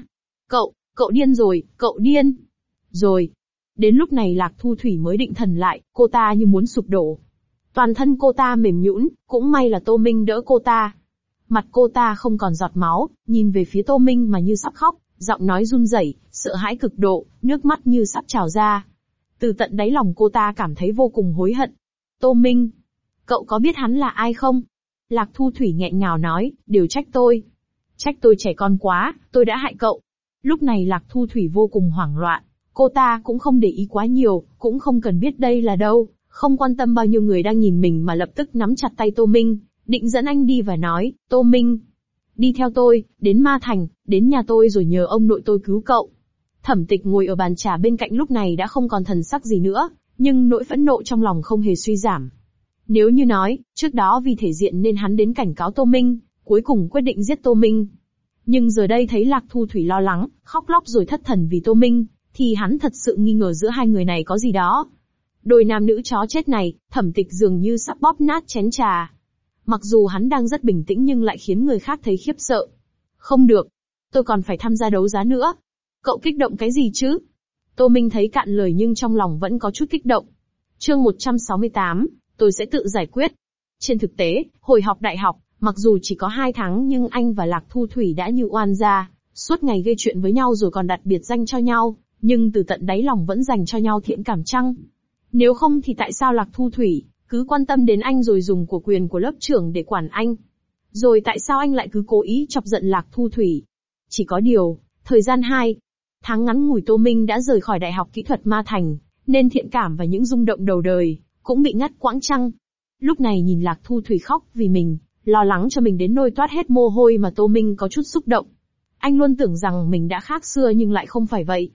Cậu điên rồi, cậu điên. Rồi. Đến lúc này Lạc Thu Thủy mới định thần lại, cô ta như muốn sụp đổ. Toàn thân cô ta mềm nhũn, cũng may là Tô Minh đỡ cô ta. Mặt cô ta không còn giọt máu, nhìn về phía Tô Minh mà như sắp khóc, giọng nói run rẩy, sợ hãi cực độ, nước mắt như sắp trào ra. Từ tận đáy lòng cô ta cảm thấy vô cùng hối hận. Tô Minh, cậu có biết hắn là ai không? Lạc Thu Thủy nghẹn ngào nói, đều trách tôi. Trách tôi trẻ con quá, tôi đã hại cậu. Lúc này Lạc Thu Thủy vô cùng hoảng loạn, cô ta cũng không để ý quá nhiều, cũng không cần biết đây là đâu, không quan tâm bao nhiêu người đang nhìn mình mà lập tức nắm chặt tay Tô Minh, định dẫn anh đi và nói, Tô Minh, đi theo tôi, đến Ma Thành, đến nhà tôi rồi nhờ ông nội tôi cứu cậu. Thẩm Tịch ngồi ở bàn trà bên cạnh lúc này đã không còn thần sắc gì nữa, nhưng nỗi phẫn nộ trong lòng không hề suy giảm. Nếu như nói, trước đó vì thể diện nên hắn đến cảnh cáo Tô Minh, cuối cùng quyết định giết Tô Minh. Nhưng giờ đây thấy Lạc Thu Thủy lo lắng, khóc lóc rồi thất thần vì Tô Minh, thì hắn thật sự nghi ngờ giữa hai người này có gì đó. Đôi nam nữ chó chết này, Thẩm Tịch dường như sắp bóp nát chén trà. Mặc dù hắn đang rất bình tĩnh nhưng lại khiến người khác thấy khiếp sợ. Không được, tôi còn phải tham gia đấu giá nữa. Cậu kích động cái gì chứ? Tô Minh thấy cạn lời nhưng trong lòng vẫn có chút kích động. Chương 168, tôi sẽ tự giải quyết. Trên thực tế, hồi học đại học, mặc dù chỉ có 2 tháng nhưng anh và Lạc Thu Thủy đã như oan gia, suốt ngày gây chuyện với nhau rồi còn đặt biệt danh cho nhau, nhưng từ tận đáy lòng vẫn dành cho nhau thiện cảm chăng? Nếu không thì tại sao Lạc Thu Thủy cứ quan tâm đến anh rồi dùng của quyền của lớp trưởng để quản anh? Rồi tại sao anh lại cứ cố ý chọc giận Lạc Thu Thủy? Chỉ có điều, thời gian 2 tháng ngắn ngủi Tô Minh đã rời khỏi Đại học Kỹ thuật Ma Thành, nên thiện cảm và những rung động đầu đời cũng bị ngắt quãng chăng? Lúc này nhìn Lạc Thu Thủy khóc vì mình, lo lắng cho mình đến nôi toát hết mồ hôi mà Tô Minh có chút xúc động. Anh luôn tưởng rằng mình đã khác xưa nhưng lại không phải vậy.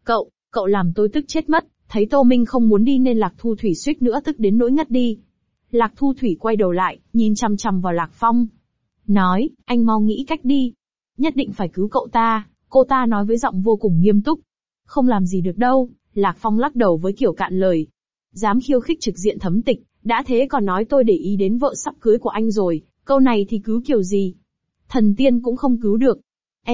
Cậu làm tôi tức chết mất. Thấy Tô Minh không muốn đi nên Lạc Thu Thủy suýt nữa tức đến nỗi ngất đi. Lạc Thu Thủy quay đầu lại, nhìn chằm chằm vào Lạc Phong. Nói, anh mau nghĩ cách đi. Nhất định phải cứu cậu ta, cô ta nói với giọng vô cùng nghiêm túc. Không làm gì được đâu, Lạc Phong lắc đầu với kiểu cạn lời. Dám khiêu khích trực diện Thẩm Tịch, đã thế còn nói tôi để ý đến vợ sắp cưới của anh rồi, câu này thì cứu kiểu gì? Thần tiên cũng không cứu được.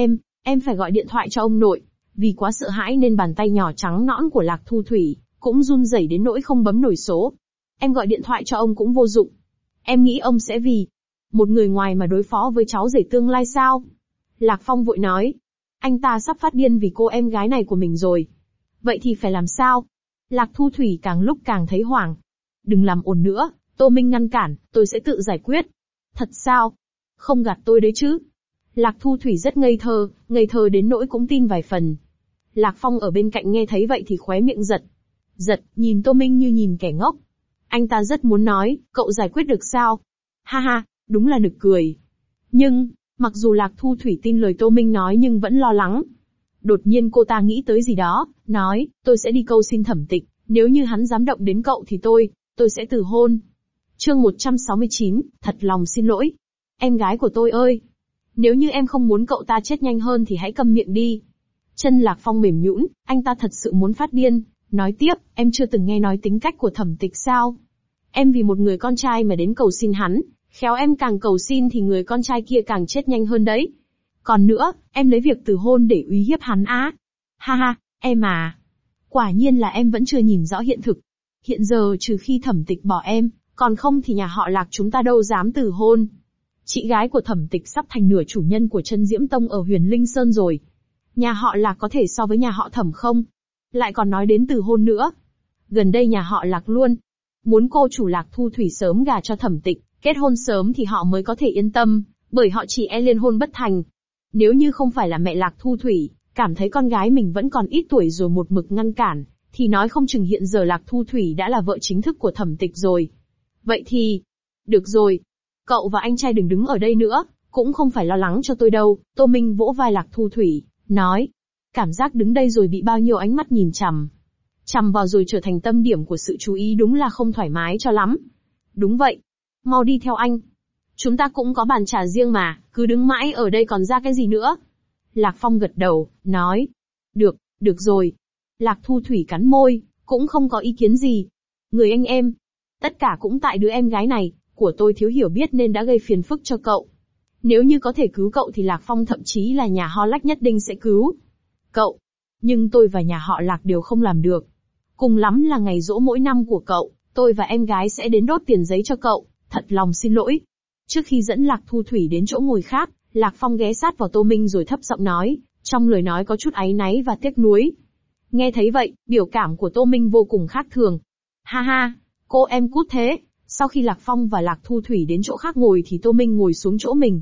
Em phải gọi điện thoại cho ông nội. Vì quá sợ hãi nên bàn tay nhỏ trắng nõn của Lạc Thu Thủy cũng run rẩy đến nỗi không bấm nổi số. Em gọi điện thoại cho ông cũng vô dụng. Em nghĩ ông sẽ vì một người ngoài mà đối phó với cháu rể tương lai sao? Lạc Phong vội nói. Anh ta sắp phát điên vì cô em gái này của mình rồi. Vậy thì phải làm sao? Lạc Thu Thủy càng lúc càng thấy hoảng. Đừng làm ồn nữa, Tô Minh ngăn cản, tôi sẽ tự giải quyết. Thật sao? Không gạt tôi đấy chứ? Lạc Thu Thủy rất ngây thơ đến nỗi cũng tin vài phần. Lạc Phong ở bên cạnh nghe thấy vậy thì khóe miệng giật, nhìn Tô Minh như nhìn kẻ ngốc. Anh ta rất muốn nói, cậu giải quyết được sao? Ha ha, đúng là nực cười. Nhưng, mặc dù Lạc Thu Thủy tin lời Tô Minh nói nhưng vẫn lo lắng. Đột nhiên cô ta nghĩ tới gì đó, nói, tôi sẽ đi câu xin Thẩm Tịch, nếu như hắn dám động đến cậu thì tôi sẽ từ hôn. Chương 169, thật lòng xin lỗi. Em gái của tôi ơi! Nếu như em không muốn cậu ta chết nhanh hơn thì hãy câm miệng đi. Chân Lạc Phong mềm nhũn, anh ta thật sự muốn phát điên. Nói tiếp, em chưa từng nghe nói tính cách của Thẩm Tịch sao? Em vì một người con trai mà đến cầu xin hắn, khéo em càng cầu xin thì người con trai kia càng chết nhanh hơn đấy. Còn nữa, em lấy việc từ hôn để uy hiếp hắn á. Ha ha, em à. Quả nhiên là em vẫn chưa nhìn rõ hiện thực. Hiện giờ trừ khi Thẩm Tịch bỏ em, còn không thì nhà họ Lạc chúng ta đâu dám từ hôn. Chị gái của Thẩm Tịch sắp thành nửa chủ nhân của Chân Diễm Tông ở Huyền Linh Sơn rồi. Nhà họ Lạc có thể so với nhà họ Thẩm không? Lại còn nói đến từ hôn nữa. Gần đây nhà họ Lạc luôn muốn cô chủ Lạc Thu Thủy sớm gả cho Thẩm Tịch, kết hôn sớm thì họ mới có thể yên tâm, bởi họ chỉ e liên hôn bất thành. Nếu như không phải là mẹ Lạc Thu Thủy cảm thấy con gái mình vẫn còn ít tuổi rồi một mực ngăn cản, thì nói không chừng hiện giờ Lạc Thu Thủy đã là vợ chính thức của Thẩm Tịch rồi. Vậy thì, được rồi, cậu và anh trai đừng đứng ở đây nữa, cũng không phải lo lắng cho tôi đâu. Tô Minh vỗ vai Lạc Thu Thủy, nói. Cảm giác đứng đây rồi bị bao nhiêu ánh mắt nhìn chằm vào rồi trở thành tâm điểm của sự chú ý đúng là không thoải mái cho lắm. Đúng vậy. Mau đi theo anh. Chúng ta cũng có bàn trà riêng mà, cứ đứng mãi ở đây còn ra cái gì nữa. Lạc Phong gật đầu, nói. Được rồi. Lạc Thu Thủy cắn môi, cũng không có ý kiến gì. Người anh em. Tất cả cũng tại đứa em gái này, của tôi thiếu hiểu biết nên đã gây phiền phức cho cậu. Nếu như có thể cứu cậu thì Lạc Phong thậm chí là nhà họ Lách nhất định sẽ cứu cậu. Nhưng tôi và nhà họ Lạc đều không làm được. Cùng lắm là ngày giỗ mỗi năm của cậu, tôi và em gái sẽ đến đốt tiền giấy cho cậu, thật lòng xin lỗi. Trước khi dẫn Lạc Thu Thủy đến chỗ ngồi khác, Lạc Phong ghé sát vào Tô Minh rồi thấp giọng nói, trong lời nói có chút áy náy và tiếc nuối. Nghe thấy vậy, biểu cảm của Tô Minh vô cùng khác thường. Ha ha, cô em cút thế. Sau khi Lạc Phong và Lạc Thu Thủy đến chỗ khác ngồi thì Tô Minh ngồi xuống chỗ mình.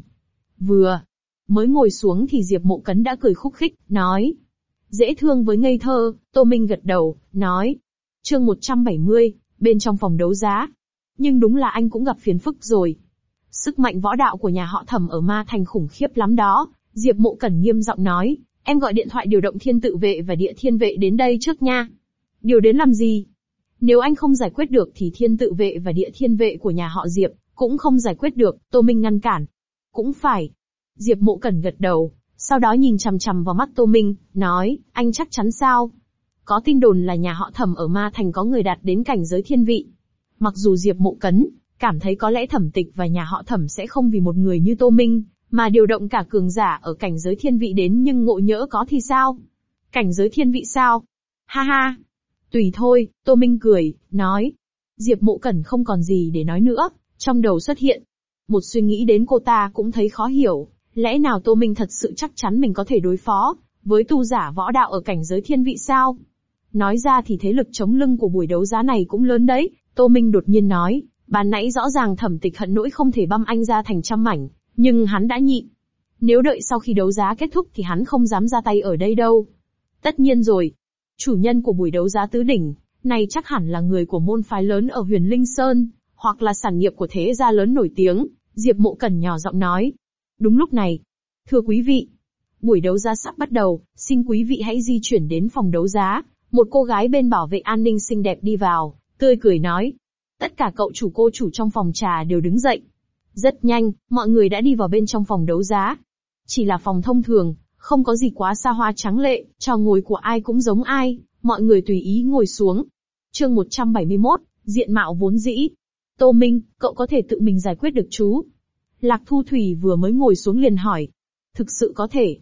Mới ngồi xuống thì Diệp Mộ Cấn đã cười khúc khích, nói. Dễ thương với ngây thơ, Tô Minh gật đầu, nói. Chương 170, bên trong phòng đấu giá. Nhưng đúng là anh cũng gặp phiền phức rồi. Sức mạnh võ đạo của nhà họ Thẩm ở Ma Thành khủng khiếp lắm đó. Diệp Mộ Cẩn nghiêm giọng nói, em gọi điện thoại điều động Thiên Tự Vệ và Địa Thiên Vệ đến đây trước nha. Điều đến làm gì? Nếu anh không giải quyết được thì Thiên Tự Vệ và Địa Thiên Vệ của nhà họ Diệp cũng không giải quyết được. Tô Minh ngăn cản. Cũng phải. Diệp Mộ Cẩn gật đầu, sau đó nhìn chằm vào mắt Tô Minh, nói, anh chắc chắn sao? Có tin đồn là nhà họ Thẩm ở Ma Thành có người đạt đến cảnh giới thiên vị. Mặc dù Diệp Mộ Cấn cảm thấy có lẽ Thẩm Tịch và nhà họ Thẩm sẽ không vì một người như Tô Minh mà điều động cả cường giả ở cảnh giới thiên vị đến, nhưng ngộ nhỡ có thì sao? Cảnh giới thiên vị sao? Ha ha. Tùy thôi, Tô Minh cười, nói. Diệp Mộ Cẩn không còn gì để nói nữa, trong đầu xuất hiện một suy nghĩ đến cô ta cũng thấy khó hiểu, lẽ nào Tô Minh thật sự chắc chắn mình có thể đối phó với tu giả võ đạo ở cảnh giới thiên vị sao? Nói ra thì thế lực chống lưng của buổi đấu giá này cũng lớn đấy. Tô Minh đột nhiên nói, ban nãy rõ ràng Thẩm Tịch hận nỗi không thể băm anh ra thành trăm mảnh, nhưng hắn đã nhịn. Nếu đợi sau khi đấu giá kết thúc thì hắn không dám ra tay ở đây đâu. Tất nhiên rồi. Chủ nhân của buổi đấu giá tứ đỉnh này chắc hẳn là người của môn phái lớn ở Huyền Linh Sơn, hoặc là sản nghiệp của thế gia lớn nổi tiếng. Diệp Mộ Cẩn nhỏ giọng nói. Đúng lúc này, thưa quý vị, buổi đấu giá sắp bắt đầu, xin quý vị hãy di chuyển đến phòng đấu giá. Một cô gái bên bảo vệ an ninh xinh đẹp đi vào, tươi cười nói. Tất cả cậu chủ cô chủ trong phòng trà đều đứng dậy. Rất nhanh, mọi người đã đi vào bên trong phòng đấu giá. Chỉ là phòng thông thường, không có gì quá xa hoa tráng lệ, trò ngồi của ai cũng giống ai, mọi người tùy ý ngồi xuống. Chương 171, diện mạo vốn dĩ. Tô Minh, cậu có thể tự mình giải quyết được chú? Lạc Thu Thủy vừa mới ngồi xuống liền hỏi. Thực sự có thể.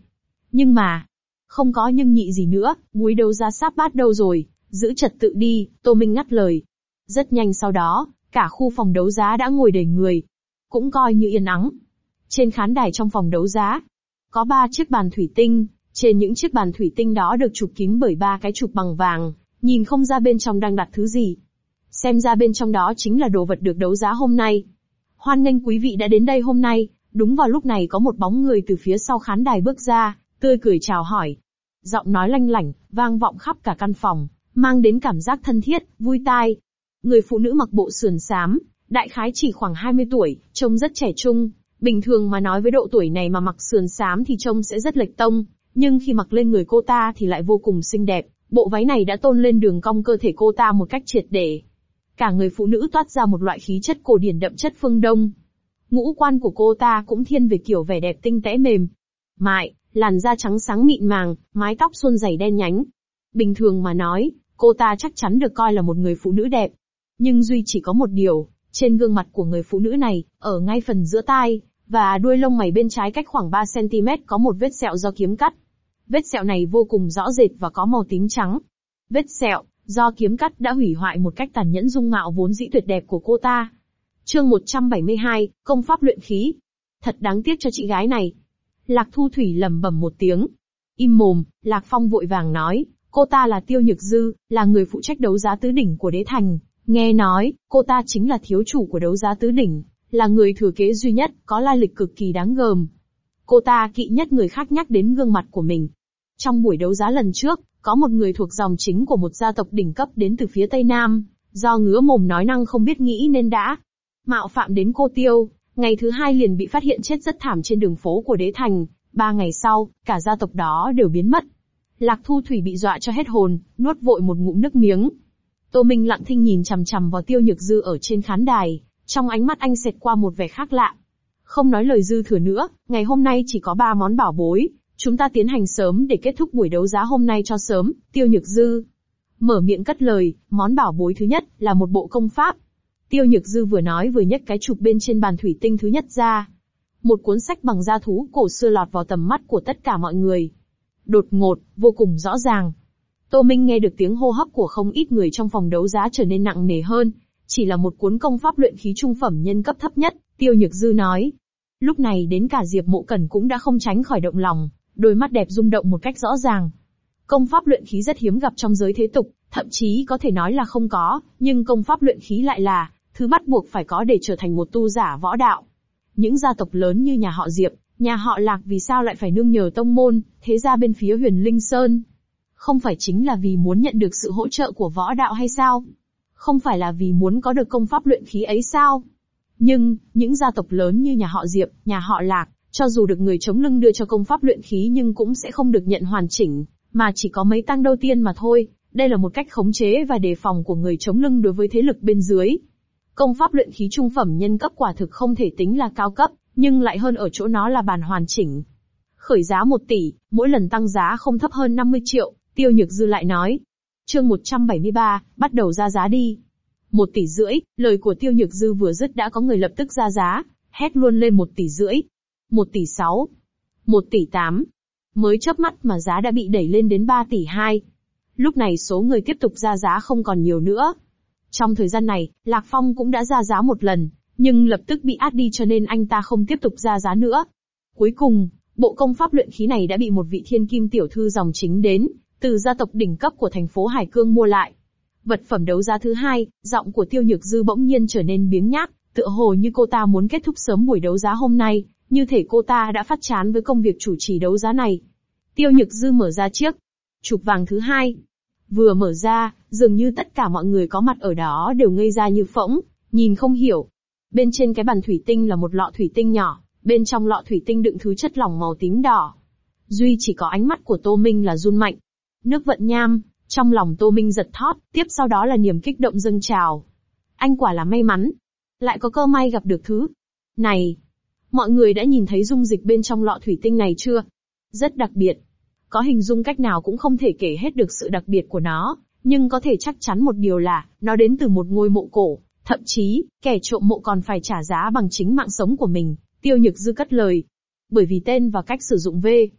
Nhưng mà, không có nhưng nhị gì nữa, buổi đấu giá sắp bắt đầu rồi, giữ trật tự đi, Tô Minh ngắt lời. Rất nhanh sau đó, cả khu phòng đấu giá đã ngồi đầy người. Cũng coi như yên ắng. Trên khán đài trong phòng đấu giá, có 3 chiếc bàn thủy tinh, trên những chiếc bàn thủy tinh đó được chụp kín bởi 3 cái chụp bằng vàng, nhìn không ra bên trong đang đặt thứ gì. Xem ra bên trong đó chính là đồ vật được đấu giá hôm nay. Hoan nghênh quý vị đã đến đây hôm nay. Đúng vào lúc này có một bóng người từ phía sau khán đài bước ra, tươi cười chào hỏi. Giọng nói lanh lảnh, vang vọng khắp cả căn phòng, mang đến cảm giác thân thiết, vui tai. Người phụ nữ mặc bộ sườn xám, đại khái chỉ khoảng 20 tuổi, trông rất trẻ trung. Bình thường mà nói với độ tuổi này mà mặc sườn xám thì trông sẽ rất lệch tông, nhưng khi mặc lên người cô ta thì lại vô cùng xinh đẹp. Bộ váy này đã tôn lên đường cong cơ thể cô ta một cách triệt để. Cả người phụ nữ toát ra một loại khí chất cổ điển đậm chất phương Đông. Ngũ quan của cô ta cũng thiên về kiểu vẻ đẹp tinh tế mềm mại, làn da trắng sáng mịn màng, mái tóc suôn dày đen nhánh. Bình thường mà nói, cô ta chắc chắn được coi là một người phụ nữ đẹp. Nhưng duy chỉ có một điều, trên gương mặt của người phụ nữ này, ở ngay phần giữa tai và đuôi lông mày bên trái cách khoảng 3 cm có một vết sẹo do kiếm cắt. Vết sẹo này vô cùng rõ rệt và có màu tím trắng. Vết sẹo do kiếm cắt đã hủy hoại một cách tàn nhẫn dung mạo vốn dĩ tuyệt đẹp của cô ta. Chương 172, công pháp luyện khí. Thật đáng tiếc cho chị gái này. Lạc Thu Thủy lẩm bẩm một tiếng. Im mồm, Lạc Phong vội vàng nói, cô ta là Tiêu Nhược Dư, là người phụ trách đấu giá tứ đỉnh của đế thành. Nghe nói, cô ta chính là thiếu chủ của đấu giá tứ đỉnh, là người thừa kế duy nhất, có lai lịch cực kỳ đáng gờm. Cô ta kỵ nhất người khác nhắc đến gương mặt của mình. Trong buổi đấu giá lần trước, có một người thuộc dòng chính của một gia tộc đỉnh cấp đến từ phía Tây Nam, do ngứa mồm nói năng không biết nghĩ nên đã mạo phạm đến cô Tiêu, ngày thứ 2 liền bị phát hiện chết rất thảm trên đường phố của đế thành, 3 ngày sau, cả gia tộc đó đều biến mất. Lạc Thu Thủy bị dọa cho hết hồn, nuốt vội một ngụm nước miếng. Tô Minh lặng thinh nhìn chằm chằm vào Tiêu Nhược Dư ở trên khán đài, trong ánh mắt anh xẹt qua một vẻ khác lạ. Không nói lời dư thừa nữa, ngày hôm nay chỉ có 3 món bảo bối, chúng ta tiến hành sớm để kết thúc buổi đấu giá hôm nay cho sớm. Tiêu Nhược Dư mở miệng cất lời, món bảo bối thứ nhất là một bộ công pháp. Tiêu Nhược Dư vừa nói vừa nhấc cái chụp bên trên bàn thủy tinh thứ nhất ra. Một cuốn sách bằng da thú cổ xưa lọt vào tầm mắt của tất cả mọi người. Đột ngột, vô cùng rõ ràng. Tô Minh nghe được tiếng hô hấp của không ít người trong phòng đấu giá trở nên nặng nề hơn. Chỉ là một cuốn công pháp luyện khí trung phẩm nhân cấp thấp nhất, Tiêu Nhược Dư nói. Lúc này đến cả Diệp Mộ Cẩn cũng đã không tránh khỏi động lòng, đôi mắt đẹp rung động một cách rõ ràng. Công pháp luyện khí rất hiếm gặp trong giới thế tục, thậm chí có thể nói là không có, nhưng công pháp luyện khí lại là thứ bắt buộc phải có để trở thành một tu giả võ đạo. Những gia tộc lớn như nhà họ Diệp, nhà họ Lạc vì sao lại phải nương nhờ tông môn, thế gia bên phía Huyền Linh Sơn? Không phải chính là vì muốn nhận được sự hỗ trợ của võ đạo hay sao? Không phải là vì muốn có được công pháp luyện khí ấy sao? Nhưng, những gia tộc lớn như nhà họ Diệp, nhà họ Lạc, cho dù được người chống lưng đưa cho công pháp luyện khí nhưng cũng sẽ không được nhận hoàn chỉnh, mà chỉ có mấy tăng đầu tiên mà thôi. Đây là một cách khống chế và đề phòng của người chống lưng đối với thế lực bên dưới. Công pháp luyện khí trung phẩm nhân cấp quả thực không thể tính là cao cấp, nhưng lại hơn ở chỗ nó là bản hoàn chỉnh. Khởi giá 1 tỷ, mỗi lần tăng giá không thấp hơn 50 triệu, Tiêu Nhược Dư lại nói. Chương 173, bắt đầu ra giá đi. 1 tỷ rưỡi, lời của Tiêu Nhược Dư vừa dứt đã có người lập tức ra giá, hét luôn lên 1 tỷ rưỡi, 1 tỷ 6, 1 tỷ 8. Mới chớp mắt mà giá đã bị đẩy lên đến 3 tỷ 2. Lúc này số người tiếp tục ra giá không còn nhiều nữa. Trong thời gian này, Lạc Phong cũng đã ra giá một lần, nhưng lập tức bị át đi cho nên anh ta không tiếp tục ra giá nữa. Cuối cùng, bộ công pháp luyện khí này đã bị một vị thiên kim tiểu thư dòng chính đến từ gia tộc đỉnh cấp của thành phố Hải Cương mua lại. Vật phẩm đấu giá thứ 2, giọng của Tiêu Nhược Dư bỗng nhiên trở nên biếng nhác, tựa hồ như cô ta muốn kết thúc sớm buổi đấu giá hôm nay, như thể cô ta đã phát chán với công việc chủ trì đấu giá này. Tiêu Nhược Dư mở ra chiếc chụp vàng thứ 2. Vừa mở ra, dường như tất cả mọi người có mặt ở đó đều ngây ra như phỗng, nhìn không hiểu. Bên trên cái bàn thủy tinh là một lọ thủy tinh nhỏ, bên trong lọ thủy tinh đựng thứ chất lỏng màu tím đỏ. Duy chỉ có ánh mắt của Tô Minh là run mạnh. Nước vận nham, trong lòng Tô Minh giật thót, tiếp sau đó là niềm kích động dâng trào. Anh quả là may mắn. Lại có cơ may gặp được thứ này. Mọi người đã nhìn thấy dung dịch bên trong lọ thủy tinh này chưa? Rất đặc biệt. Có hình dung cách nào cũng không thể kể hết được sự đặc biệt của nó, nhưng có thể chắc chắn một điều là, nó đến từ một ngôi mộ cổ, thậm chí, kẻ trộm mộ còn phải trả giá bằng chính mạng sống của mình, Tiêu Nhược Dư cất lời. Bởi vì tên và cách sử dụng V.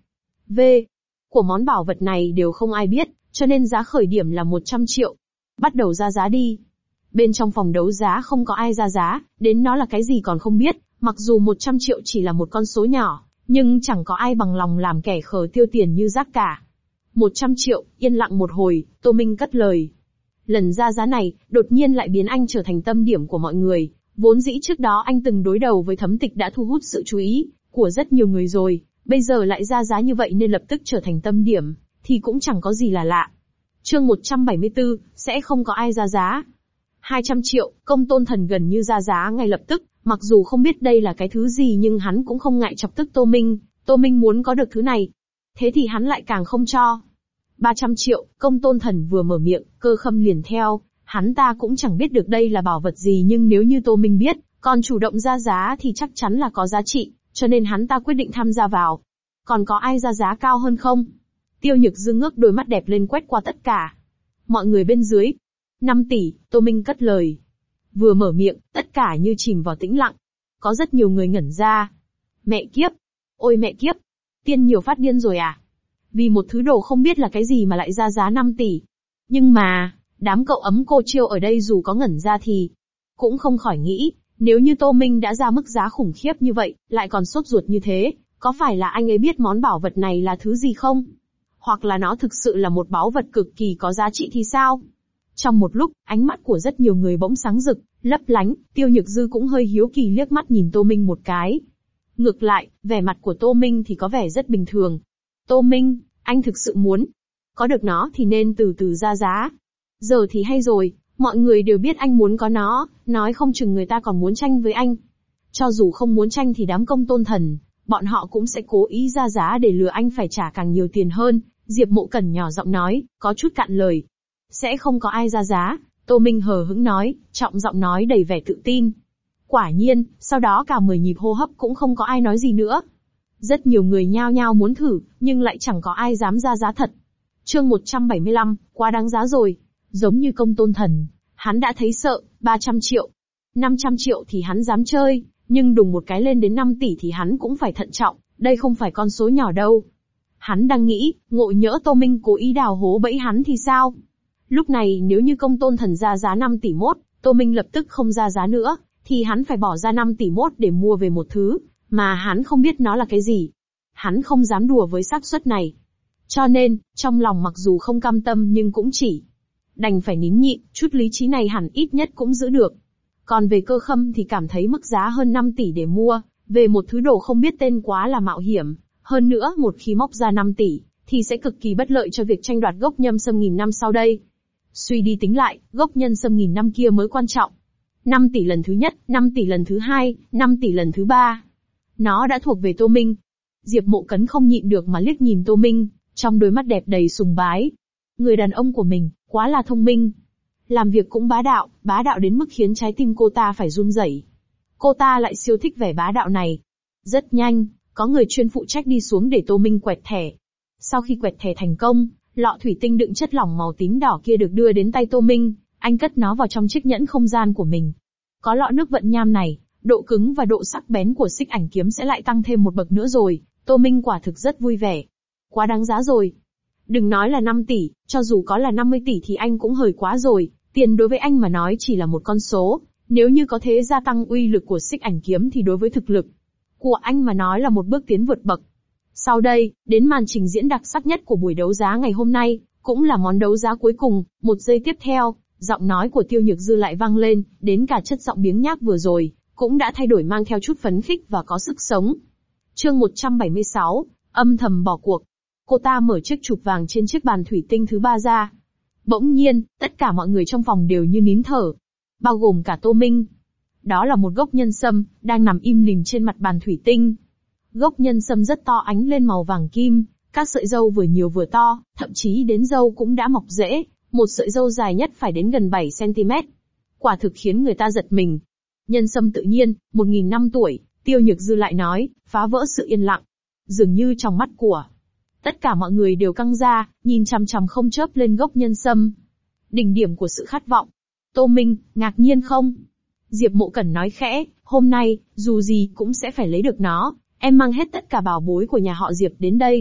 V. Của món bảo vật này đều không ai biết, cho nên giá khởi điểm là 100 triệu. Bắt đầu ra giá đi. Bên trong phòng đấu giá không có ai ra giá, đến nó là cái gì còn không biết, mặc dù 100 triệu chỉ là một con số nhỏ, nhưng chẳng có ai bằng lòng làm kẻ khờ tiêu tiền như rác cả. 100 triệu, yên lặng một hồi, Tô Minh cất lời. Lần ra giá này, đột nhiên lại biến anh trở thành tâm điểm của mọi người. Vốn dĩ trước đó anh từng đối đầu với Thấm Tịch đã thu hút sự chú ý của rất nhiều người rồi, bây giờ lại ra giá như vậy nên lập tức trở thành tâm điểm, thì cũng chẳng có gì là lạ. Chương 174, sẽ không có ai ra giá. 200 triệu, Công Tôn Thần gần như ra giá ngay lập tức, mặc dù không biết đây là cái thứ gì nhưng hắn cũng không ngại chọc tức Tô Minh. Tô Minh muốn có được thứ này, thế thì hắn lại càng không cho. 300 triệu, Công Tôn Thần vừa mở miệng, Cơ Khâm liền theo, hắn ta cũng chẳng biết được đây là bảo vật gì nhưng nếu như Tô Minh biết, còn chủ động ra giá thì chắc chắn là có giá trị, cho nên hắn ta quyết định tham gia vào. Còn có ai ra giá cao hơn không? Tiêu Nhược Dư ngước đôi mắt đẹp lên quét qua tất cả. Mọi người bên dưới. 5 tỷ, Tô Minh cất lời. Vừa mở miệng, tất cả như chìm vào tĩnh lặng. Có rất nhiều người ngẩn ra. Mẹ kiếp! Ôi mẹ kiếp! Tiên nhiều phát điên rồi à? Vì một thứ đồ không biết là cái gì mà lại ra giá 5 tỷ. Nhưng mà, đám cậu ấm cô Chiêu ở đây dù có ngẩn ra thì cũng không khỏi nghĩ, nếu như Tô Minh đã ra mức giá khủng khiếp như vậy, lại còn sốt ruột như thế, có phải là anh ấy biết món bảo vật này là thứ gì không? Hoặc là nó thực sự là một báu vật cực kỳ có giá trị thì sao? Trong một lúc, ánh mắt của rất nhiều người bỗng sáng rực, lấp lánh, Tiêu Nhược Dư cũng hơi hiếu kỳ liếc mắt nhìn Tô Minh một cái. Ngược lại, vẻ mặt của Tô Minh thì có vẻ rất bình thường. Tô Minh, anh thực sự muốn có được nó thì nên từ từ ra giá. Giờ thì hay rồi, mọi người đều biết anh muốn có nó, nói không chừng người ta còn muốn tranh với anh. Cho dù không muốn tranh thì đám Công Tôn Thần, bọn họ cũng sẽ cố ý ra giá để lừa anh phải trả càng nhiều tiền hơn. Diệp Mộ Cẩn nhỏ giọng nói, có chút cạn lời. Sẽ không có ai ra giá, Tô Minh hờ hững nói, trọng giọng nói đầy vẻ tự tin. Quả nhiên, sau đó cả 10 nhịp hô hấp cũng không có ai nói gì nữa. Rất nhiều người nhao nhao muốn thử, nhưng lại chẳng có ai dám ra giá thật. Chương 175, quá đáng giá rồi. Giống như Công Tôn Thần, hắn đã thấy sợ, 300 triệu. 500 triệu thì hắn dám chơi, nhưng đùng một cái lên đến 5 tỷ thì hắn cũng phải thận trọng, đây không phải con số nhỏ đâu. Hắn đang nghĩ, ngộ nhỡ Tô Minh cố ý đào hố bẫy hắn thì sao? Lúc này nếu như Công Tôn Thần ra giá 5 tỷ mốt, Tô Minh lập tức không ra giá nữa, thì hắn phải bỏ ra 5 tỷ mốt để mua về một thứ, mà hắn không biết nó là cái gì. Hắn không dám đùa với xác suất này. Cho nên, trong lòng mặc dù không cam tâm nhưng cũng chỉ đành phải nín nhịn, chút lý trí này hẳn ít nhất cũng giữ được. Còn về Cơ Khâm thì cảm thấy mức giá hơn 5 tỷ để mua, về một thứ đồ không biết tên quá là mạo hiểm. Hơn nữa, một khi móc ra 5 tỷ, thì sẽ cực kỳ bất lợi cho việc tranh đoạt gốc Nhâm Sâm nghìn năm sau đây. Suy đi tính lại, gốc Nhân Sâm nghìn năm kia mới quan trọng. 5 tỷ lần thứ nhất, 5 tỷ lần thứ hai, 5 tỷ lần thứ ba. Nó đã thuộc về Tô Minh. Diệp Mộ Cấn không nhịn được mà liếc nhìn Tô Minh, trong đôi mắt đẹp đầy sùng bái. Người đàn ông của mình, quá là thông minh. Làm việc cũng bá đạo đến mức khiến trái tim cô ta phải run rẩy. Cô ta lại siêu thích vẻ bá đạo này. Rất nhanh, có người chuyên phụ trách đi xuống để Tô Minh quẹt thẻ. Sau khi quẹt thẻ thành công, lọ thủy tinh đựng chất lỏng màu tím đỏ kia được đưa đến tay Tô Minh, anh cất nó vào trong chiếc nhẫn không gian của mình. Có lọ nước vận nham này, độ cứng và độ sắc bén của xích ảnh kiếm sẽ lại tăng thêm một bậc nữa rồi, Tô Minh quả thực rất vui vẻ. Quá đáng giá rồi. Đừng nói là 5 tỷ, cho dù có là 50 tỷ thì anh cũng hời quá rồi, tiền đối với anh mà nói chỉ là một con số, nếu như có thể gia tăng uy lực của xích ảnh kiếm thì đối với thực lực của anh mà nói là một bước tiến vượt bậc. Sau đây, đến màn trình diễn đặc sắc nhất của buổi đấu giá ngày hôm nay, cũng là món đấu giá cuối cùng, một giây tiếp theo, giọng nói của Tiêu Nhược Dư lại vang lên, đến cả chất giọng biếng nhác vừa rồi, cũng đã thay đổi mang theo chút phấn khích và có sức sống. Chương 176, âm thầm bỏ cuộc. Cô ta mở chiếc chụp vàng trên chiếc bàn thủy tinh thứ ba ra. Bỗng nhiên, tất cả mọi người trong phòng đều như nín thở, bao gồm cả Tô Minh. Đó là một gốc nhân sâm, đang nằm im lìm trên mặt bàn thủy tinh. Gốc nhân sâm rất to ánh lên màu vàng kim, các sợi râu vừa nhiều vừa to, thậm chí đến râu cũng đã mọc rễ, một sợi râu dài nhất phải đến gần 7 cm. Quả thực khiến người ta giật mình. Nhân sâm tự nhiên, 1000 năm tuổi, Tiêu Nhược Dư lại nói, phá vỡ sự yên lặng. Dường như trong mắt của tất cả mọi người đều căng ra, nhìn chằm chằm không chớp lên gốc nhân sâm. Đỉnh điểm của sự khát vọng. Tô Minh, ngạc nhiên không? Diệp Mộ Cẩn nói khẽ, hôm nay, dù gì cũng sẽ phải lấy được nó, em mang hết tất cả bảo bối của nhà họ Diệp đến đây.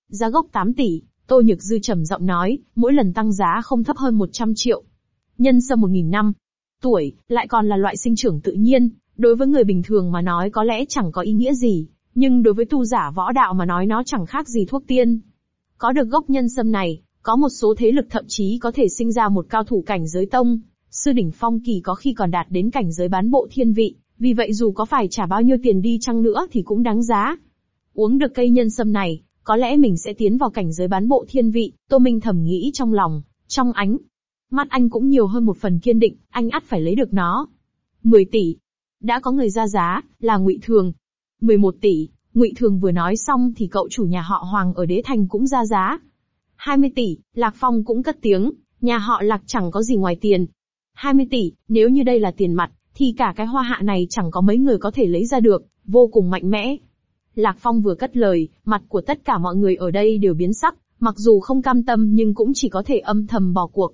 Giá gốc 8 tỷ, Tô Nhược Dư trầm giọng nói, mỗi lần tăng giá không thấp hơn 100 triệu. Nhân sâm 1000 năm. Tuổi, lại còn là loại sinh trưởng tự nhiên, đối với người bình thường mà nói có lẽ chẳng có ý nghĩa gì, nhưng đối với tu giả võ đạo mà nói nó chẳng khác gì thuốc tiên. Có được gốc nhân sâm này, có một số thế lực thậm chí có thể sinh ra một cao thủ cảnh giới tông, sư đỉnh phong kỳ có khi còn đạt đến cảnh giới bán bộ thiên vị, vì vậy dù có phải trả bao nhiêu tiền đi chăng nữa thì cũng đáng giá. Uống được cây nhân sâm này, có lẽ mình sẽ tiến vào cảnh giới bán bộ thiên vị, Tô Minh thầm nghĩ trong lòng, trong ánh mắt anh cũng nhiều hơn một phần kiên định, anh ắt phải lấy được nó. 10 tỷ. Đã có người ra giá, là Ngụy Thường. 11 tỷ, Ngụy Thường vừa nói xong thì cậu chủ nhà họ Hoàng ở Đế Thành cũng ra giá. 20 tỷ, Lạc Phong cũng cất tiếng, nhà họ Lạc chẳng có gì ngoài tiền. 20 tỷ, nếu như đây là tiền mặt, thì cả cái hoa hạ này chẳng có mấy người có thể lấy ra được, vô cùng mạnh mẽ. Lạc Phong vừa cất lời, mặt của tất cả mọi người ở đây đều biến sắc, mặc dù không cam tâm nhưng cũng chỉ có thể âm thầm bỏ cuộc.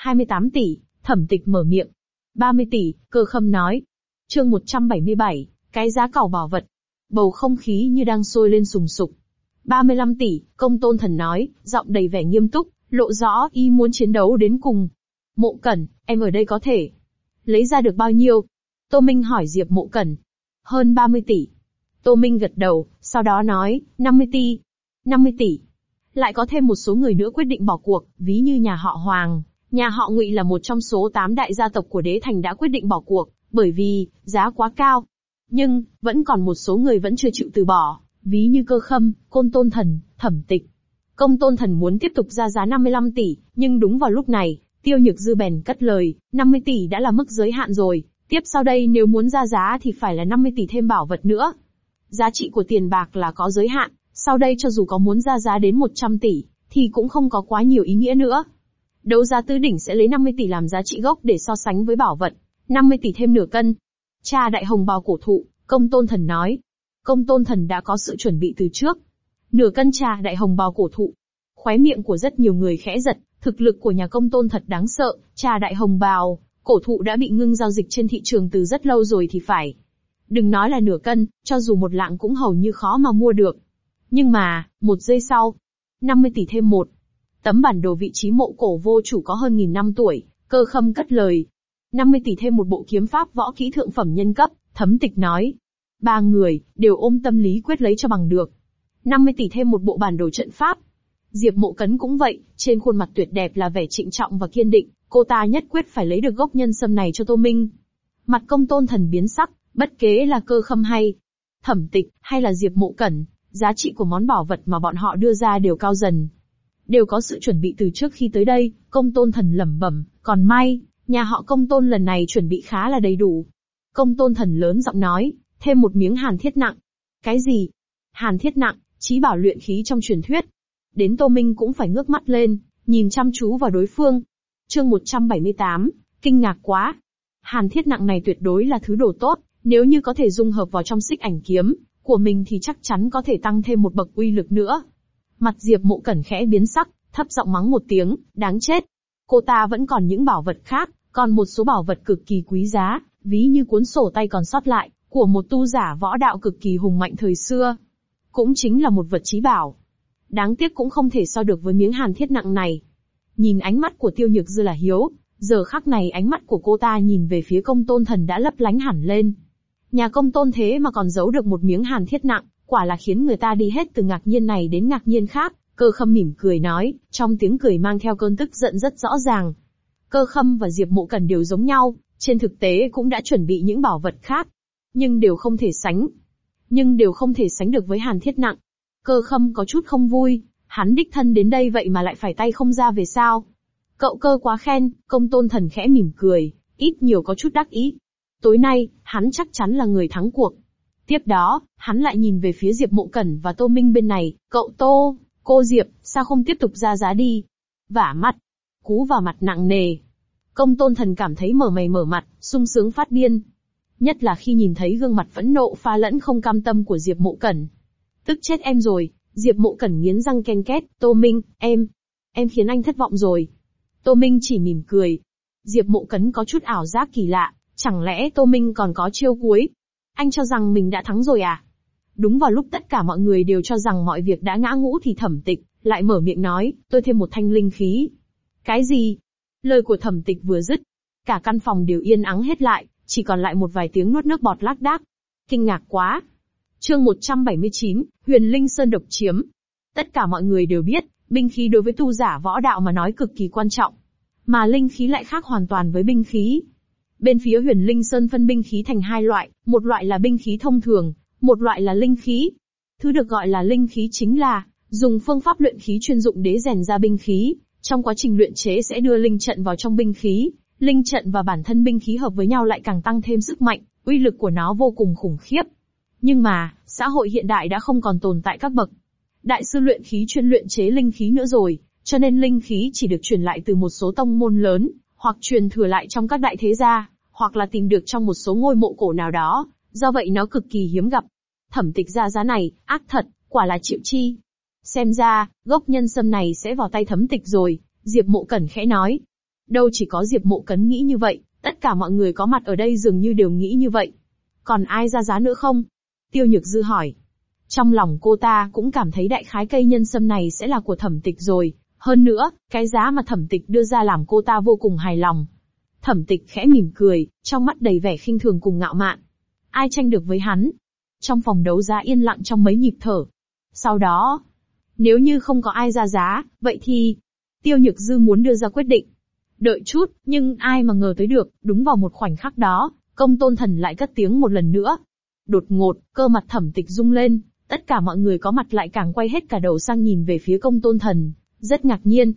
28 tỷ, Thẩm Tịch mở miệng. 30 tỷ, Cơ Khâm nói. Chương 177, cái giá cẩu bảo vật. Bầu không khí như đang sôi lên sùng sục. 35 tỷ, Công Tôn Thần nói, giọng đầy vẻ nghiêm túc, lộ rõ y muốn chiến đấu đến cùng. Mộ Cẩn, em ở đây có thể lấy ra được bao nhiêu? Tô Minh hỏi Diệp Mộ Cẩn. Hơn 30 tỷ. Tô Minh gật đầu, sau đó nói, 50 tỷ. 50 tỷ. Lại có thêm một số người nữa quyết định bỏ cuộc, ví như nhà họ Hoàng, nhà họ Ngụy là một trong số 8 đại gia tộc của Đế Thành đã quyết định bỏ cuộc, bởi vì giá quá cao. Nhưng, vẫn còn một số người vẫn chưa chịu từ bỏ, ví như Cơ Khâm, Côn Tôn Thần, Thẩm Tịch. Công Tôn Thần muốn tiếp tục ra giá 55 tỷ, nhưng đúng vào lúc này, Tiêu Nhược Dư bèn cất lời, 50 tỷ đã là mức giới hạn rồi, tiếp sau đây nếu muốn ra giá thì phải là 50 tỷ thêm bảo vật nữa. Giá trị của tiền bạc là có giới hạn, sau đây cho dù có muốn ra giá đến 100 tỷ, thì cũng không có quá nhiều ý nghĩa nữa. Đấu giá tứ đỉnh sẽ lấy 50 tỷ làm giá trị gốc để so sánh với bảo vật, 50 tỷ thêm nửa cân. Cha đại hồng bào cổ thụ, Công Tôn Thần nói. Công Tôn Thần đã có sự chuẩn bị từ trước. Nửa cân trà đại hồng bào cổ thụ. Khóe miệng của rất nhiều người khẽ giật, thực lực của nhà Công Tôn thật đáng sợ, trà đại hồng bào, cổ thụ đã bị ngưng giao dịch trên thị trường từ rất lâu rồi thì phải. Đừng nói là nửa cân, cho dù một lạng cũng hầu như khó mà mua được. Nhưng mà, một giây sau, 50 tỷ thêm một. Tấm bản đồ vị trí mộ cổ vô chủ có hơn 1000 năm tuổi, Cơ Khâm cất lời. 50 tỷ thêm một bộ kiếm pháp võ kỹ thượng phẩm nhân cấp, Thẩm Tịch nói. Ba người, đều ôm tâm lý quyết lấy cho bằng được. 50 tỷ thêm một bộ bản đồ trận pháp. Diệp Mộ Cấn cũng vậy, trên khuôn mặt tuyệt đẹp là vẻ trịnh trọng và kiên định, cô ta nhất quyết phải lấy được gốc nhân sâm này cho Tô Minh. Mặt Công Tôn Thần biến sắc, bất kể là Cơ Khâm hay Thẩm Tịch, hay là Diệp Mộ Cẩn, giá trị của món bảo vật mà bọn họ đưa ra đều cao dần. Đều có sự chuẩn bị từ trước khi tới đây, Công Tôn Thần lẩm bẩm, còn may, nhà họ Công Tôn lần này chuẩn bị khá là đầy đủ. Công Tôn Thần lớn giọng nói, thêm một miếng hàn thiết nặng. Cái gì? Hàn thiết nặng, chí bảo luyện khí trong truyền thuyết. Đến Tô Minh cũng phải ngước mắt lên, nhìn chăm chú vào đối phương. Chương 178, kinh ngạc quá. Hàn thiết nặng này tuyệt đối là thứ đồ tốt, nếu như có thể dung hợp vào trong xích ảnh kiếm của mình thì chắc chắn có thể tăng thêm một bậc uy lực nữa. Mặt Diệp Mộ Cẩn khẽ biến sắc, thấp giọng mắng một tiếng, đáng chết. Cô ta vẫn còn những bảo vật khác, còn một số bảo vật cực kỳ quý giá, ví như cuốn sổ tay còn sót lại, của một tu giả võ đạo cực kỳ hùng mạnh thời xưa. Cũng chính là một vật chí bảo. Đáng tiếc cũng không thể so được với miếng hàn thiết nặng này. Nhìn ánh mắt của Tiêu Nhược Dư là hiếu, giờ khắc này ánh mắt của cô ta nhìn về phía Công Tôn Thần đã lấp lánh hẳn lên. Nhà Công Tôn thế mà còn giấu được một miếng hàn thiết nặng, quả là khiến người ta đi hết từ ngạc nhiên này đến ngạc nhiên khác. Cơ Khâm mỉm cười nói, trong tiếng cười mang theo cơn tức giận rất rõ ràng. Cơ Khâm và Diệp Mộ Cẩn đều giống nhau, trên thực tế cũng đã chuẩn bị những bảo vật khác. Nhưng đều không thể sánh được với hàn thiết nặng. Cơ Khâm có chút không vui, hắn đích thân đến đây vậy mà lại phải tay không ra về sao? Cậu Cơ quá khen, Công Tôn Thần khẽ mỉm cười, ít nhiều có chút đắc ý. Tối nay, hắn chắc chắn là người thắng cuộc. Tiếp đó, hắn lại nhìn về phía Diệp Mộ Cẩn và Tô Minh bên này, cậu Tô, cô Diệp, sao không tiếp tục ra giá đi? Vả mặt. Cú vào mặt nặng nề. Công Tôn Thần cảm thấy mở mày mở mặt, sung sướng phát điên. Nhất là khi nhìn thấy gương mặt phẫn nộ pha lẫn không cam tâm của Diệp Mộ Cẩn. Tức chết em rồi, Diệp Mộ Cẩn nghiến răng ken két, Tô Minh, em khiến anh thất vọng rồi. Tô Minh chỉ mỉm cười. Diệp Mộ Cẩn có chút ảo giác kỳ lạ, chẳng lẽ Tô Minh còn có chiêu cuối? Anh cho rằng mình đã thắng rồi à? Đúng vào lúc tất cả mọi người đều cho rằng mọi việc đã ngã ngũ thì Thẩm Tịch lại mở miệng nói, tôi thêm một thanh linh khí. Cái gì? Lời của Thẩm Tịch vừa dứt, cả căn phòng đều yên ắng hết lại, chỉ còn lại một vài tiếng nuốt nước bọt lác đác. Kinh ngạc quá. Chương 179, Huyền Linh Sơn độc chiếm. Tất cả mọi người đều biết, binh khí đối với tu giả võ đạo mà nói cực kỳ quan trọng. Mà linh khí lại khác hoàn toàn với binh khí. Bên phía Huyền Linh Sơn phân binh khí thành hai loại, một loại là binh khí thông thường, một loại là linh khí. Thứ được gọi là linh khí chính là dùng phương pháp luyện khí chuyên dụng để rèn ra binh khí, trong quá trình luyện chế sẽ đưa linh trận vào trong binh khí, linh trận và bản thân binh khí hợp với nhau lại càng tăng thêm sức mạnh, uy lực của nó vô cùng khủng khiếp. Nhưng mà, xã hội hiện đại đã không còn tồn tại các bậc đại sư luyện khí chuyên luyện chế linh khí nữa rồi, cho nên linh khí chỉ được truyền lại từ một số tông môn lớn, hoặc truyền thừa lại trong các đại thế gia, hoặc là tìm được trong một số ngôi mộ cổ nào đó, do vậy nó cực kỳ hiếm gặp. Thẩm Tịch ra giá này, ác thật, quả là chịu chi. Xem ra, gốc nhân sâm này sẽ vào tay Thẩm Tịch rồi, Diệp Mộ Cẩn khẽ nói. Đâu chỉ có Diệp Mộ Cẩn nghĩ như vậy, tất cả mọi người có mặt ở đây dường như đều nghĩ như vậy. Còn ai ra giá nữa không? Tiêu Nhược Dư hỏi. Trong lòng cô ta cũng cảm thấy đại khái cây nhân sâm này sẽ là của Thẩm Tịch rồi, hơn nữa, cái giá mà Thẩm Tịch đưa ra làm cô ta vô cùng hài lòng. Thẩm Tịch khẽ mỉm cười, trong mắt đầy vẻ khinh thường cùng ngạo mạn. Ai tranh được với hắn? Trong phòng đấu giá yên lặng trong mấy nhịp thở. Sau đó, nếu như không có ai ra giá, vậy thì... Tiêu Nhược Dư muốn đưa ra quyết định. Đợi chút, nhưng ai mà ngờ tới được, đúng vào một khoảnh khắc đó, Công Tôn Thần lại cất tiếng một lần nữa. Đột ngột, cơ mặt Thẩm Tịch rung lên, tất cả mọi người có mặt lại càng quay hết cả đầu sang nhìn về phía Công Tôn Thần, rất ngạc nhiên.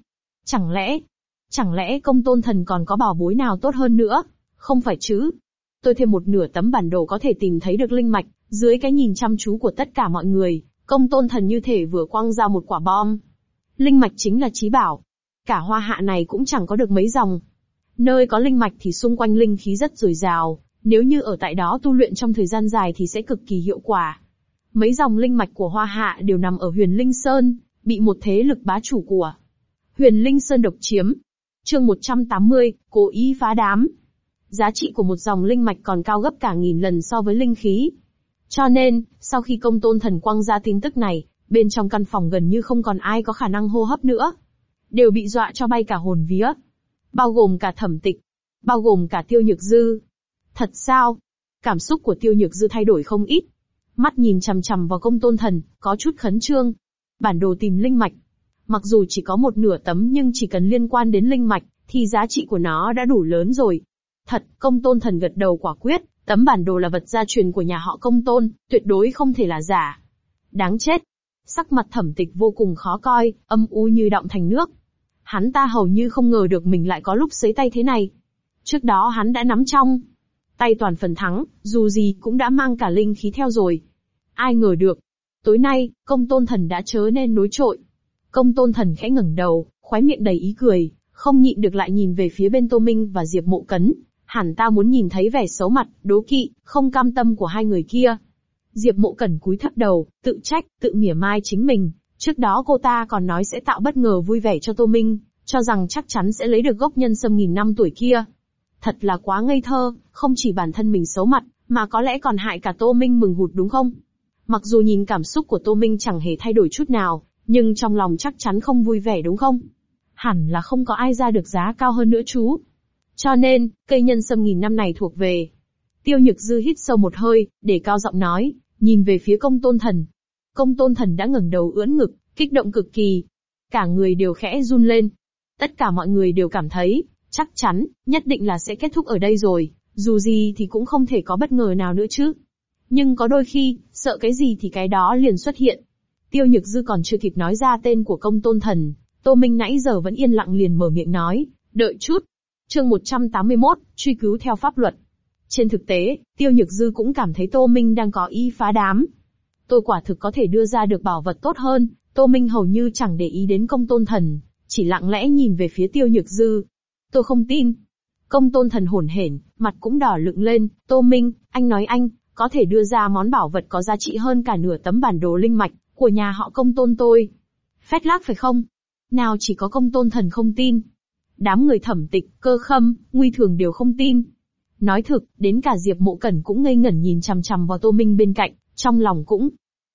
Chẳng lẽ Công Tôn Thần còn có bảo bối nào tốt hơn nữa? Không phải chứ? Tôi thêm một nửa tấm bản đồ có thể tìm thấy được linh mạch, dưới cái nhìn chăm chú của tất cả mọi người, Công Tôn Thần như thể vừa quăng ra một quả bom. Linh mạch chính là chí bảo. Cả Hoa Hạ này cũng chẳng có được mấy dòng. Nơi có linh mạch thì xung quanh linh khí rất dồi dào, nếu như ở tại đó tu luyện trong thời gian dài thì sẽ cực kỳ hiệu quả. Mấy dòng linh mạch của Hoa Hạ đều nằm ở Huyền Linh Sơn, bị một thế lực bá chủ của Huyền Linh Sơn độc chiếm. Chương 180, cố ý phá đám. Giá trị của một dòng linh mạch còn cao gấp cả nghìn lần so với linh khí. Cho nên, sau khi Công Tôn Thần quăng ra tin tức này, bên trong căn phòng gần như không còn ai có khả năng hô hấp nữa. Đều bị dọa cho bay cả hồn vía. Bao gồm cả Thẩm Tịch. Bao gồm cả Tiêu Nhược Dư. Thật sao? Cảm xúc của Tiêu Nhược Dư thay đổi không ít. Mắt nhìn chằm chằm vào Công Tôn Thần, có chút khẩn trương. Bản đồ tìm linh mạch. Mặc dù chỉ có một nửa tấm nhưng chỉ cần liên quan đến linh mạch, thì giá trị của nó đã đủ lớn rồi. Thật, Công Tôn Thần gật đầu quả quyết, tấm bản đồ là vật gia truyền của nhà họ Công Tôn, tuyệt đối không thể là giả. Đáng chết. Sắc mặt Thẩm Tịch vô cùng khó coi, âm u như đọng thành nước. Hắn ta hầu như không ngờ được mình lại có lúc sấy tay thế này. Trước đó hắn đã nắm trong tay toàn phần thắng, dù gì cũng đã mang cả linh khí theo rồi. Ai ngờ được. Tối nay, Công Tôn Thần đã chớ nên nối trội. Công Tôn Thần khẽ ngẩng đầu, khóe miệng đầy ý cười, không nhịn được lại nhìn về phía bên Tô Minh và Diệp Mộ Cấn. Hẳn ta muốn nhìn thấy vẻ xấu mặt, đố kỵ, không cam tâm của hai người kia. Diệp Mộ Cẩn cúi thấp đầu, tự trách, tự mỉa mai chính mình. Trước đó cô ta còn nói sẽ tạo bất ngờ vui vẻ cho Tô Minh, cho rằng chắc chắn sẽ lấy được gốc nhân sâm nghìn năm tuổi kia. Thật là quá ngây thơ, không chỉ bản thân mình xấu mặt, mà có lẽ còn hại cả Tô Minh mừng hụt đúng không? Mặc dù nhìn cảm xúc của Tô Minh chẳng hề thay đổi chút nào, nhưng trong lòng chắc chắn không vui vẻ đúng không? Hẳn là không có ai ra được giá cao hơn nữa chú. Cho nên, cây nhân sâm nghìn năm này thuộc về. Tiêu Nhược Dư hít sâu một hơi, để cao giọng nói, nhìn về phía Công Tôn Thần. Công Tôn Thần đã ngẩng đầu ưỡn ngực, kích động cực kỳ. Cả người đều khẽ run lên. Tất cả mọi người đều cảm thấy, chắc chắn, nhất định là sẽ kết thúc ở đây rồi, dù gì thì cũng không thể có bất ngờ nào nữa chứ. Nhưng có đôi khi, sợ cái gì thì cái đó liền xuất hiện. Tiêu Nhược Dư còn chưa kịp nói ra tên của Công Tôn Thần, Tô Minh nãy giờ vẫn yên lặng liền mở miệng nói, đợi chút. Chương 181, truy cứu theo pháp luật. Trên thực tế, Tiêu Nhược Dư cũng cảm thấy Tô Minh đang có ý phá đám. Tôi quả thực có thể đưa ra được bảo vật tốt hơn, Tô Minh hầu như chẳng để ý đến Công Tôn Thần, chỉ lặng lẽ nhìn về phía Tiêu Nhược Dư. Tôi không tin. Công Tôn Thần hổn hển, mặt cũng đỏ lựng lên, Tô Minh, anh nói anh, có thể đưa ra món bảo vật có giá trị hơn cả nửa tấm bản đồ linh mạch, của nhà họ Công Tôn tôi. Phét lác phải không? Nào chỉ có Công Tôn Thần không tin. Đám người Thẩm Tịch, Cơ Khâm, Nguy Thường đều không tin. Nói thực, đến cả Diệp Mộ Cẩn cũng ngây ngẩn nhìn chằm chằm vào Tô Minh bên cạnh, trong lòng cũng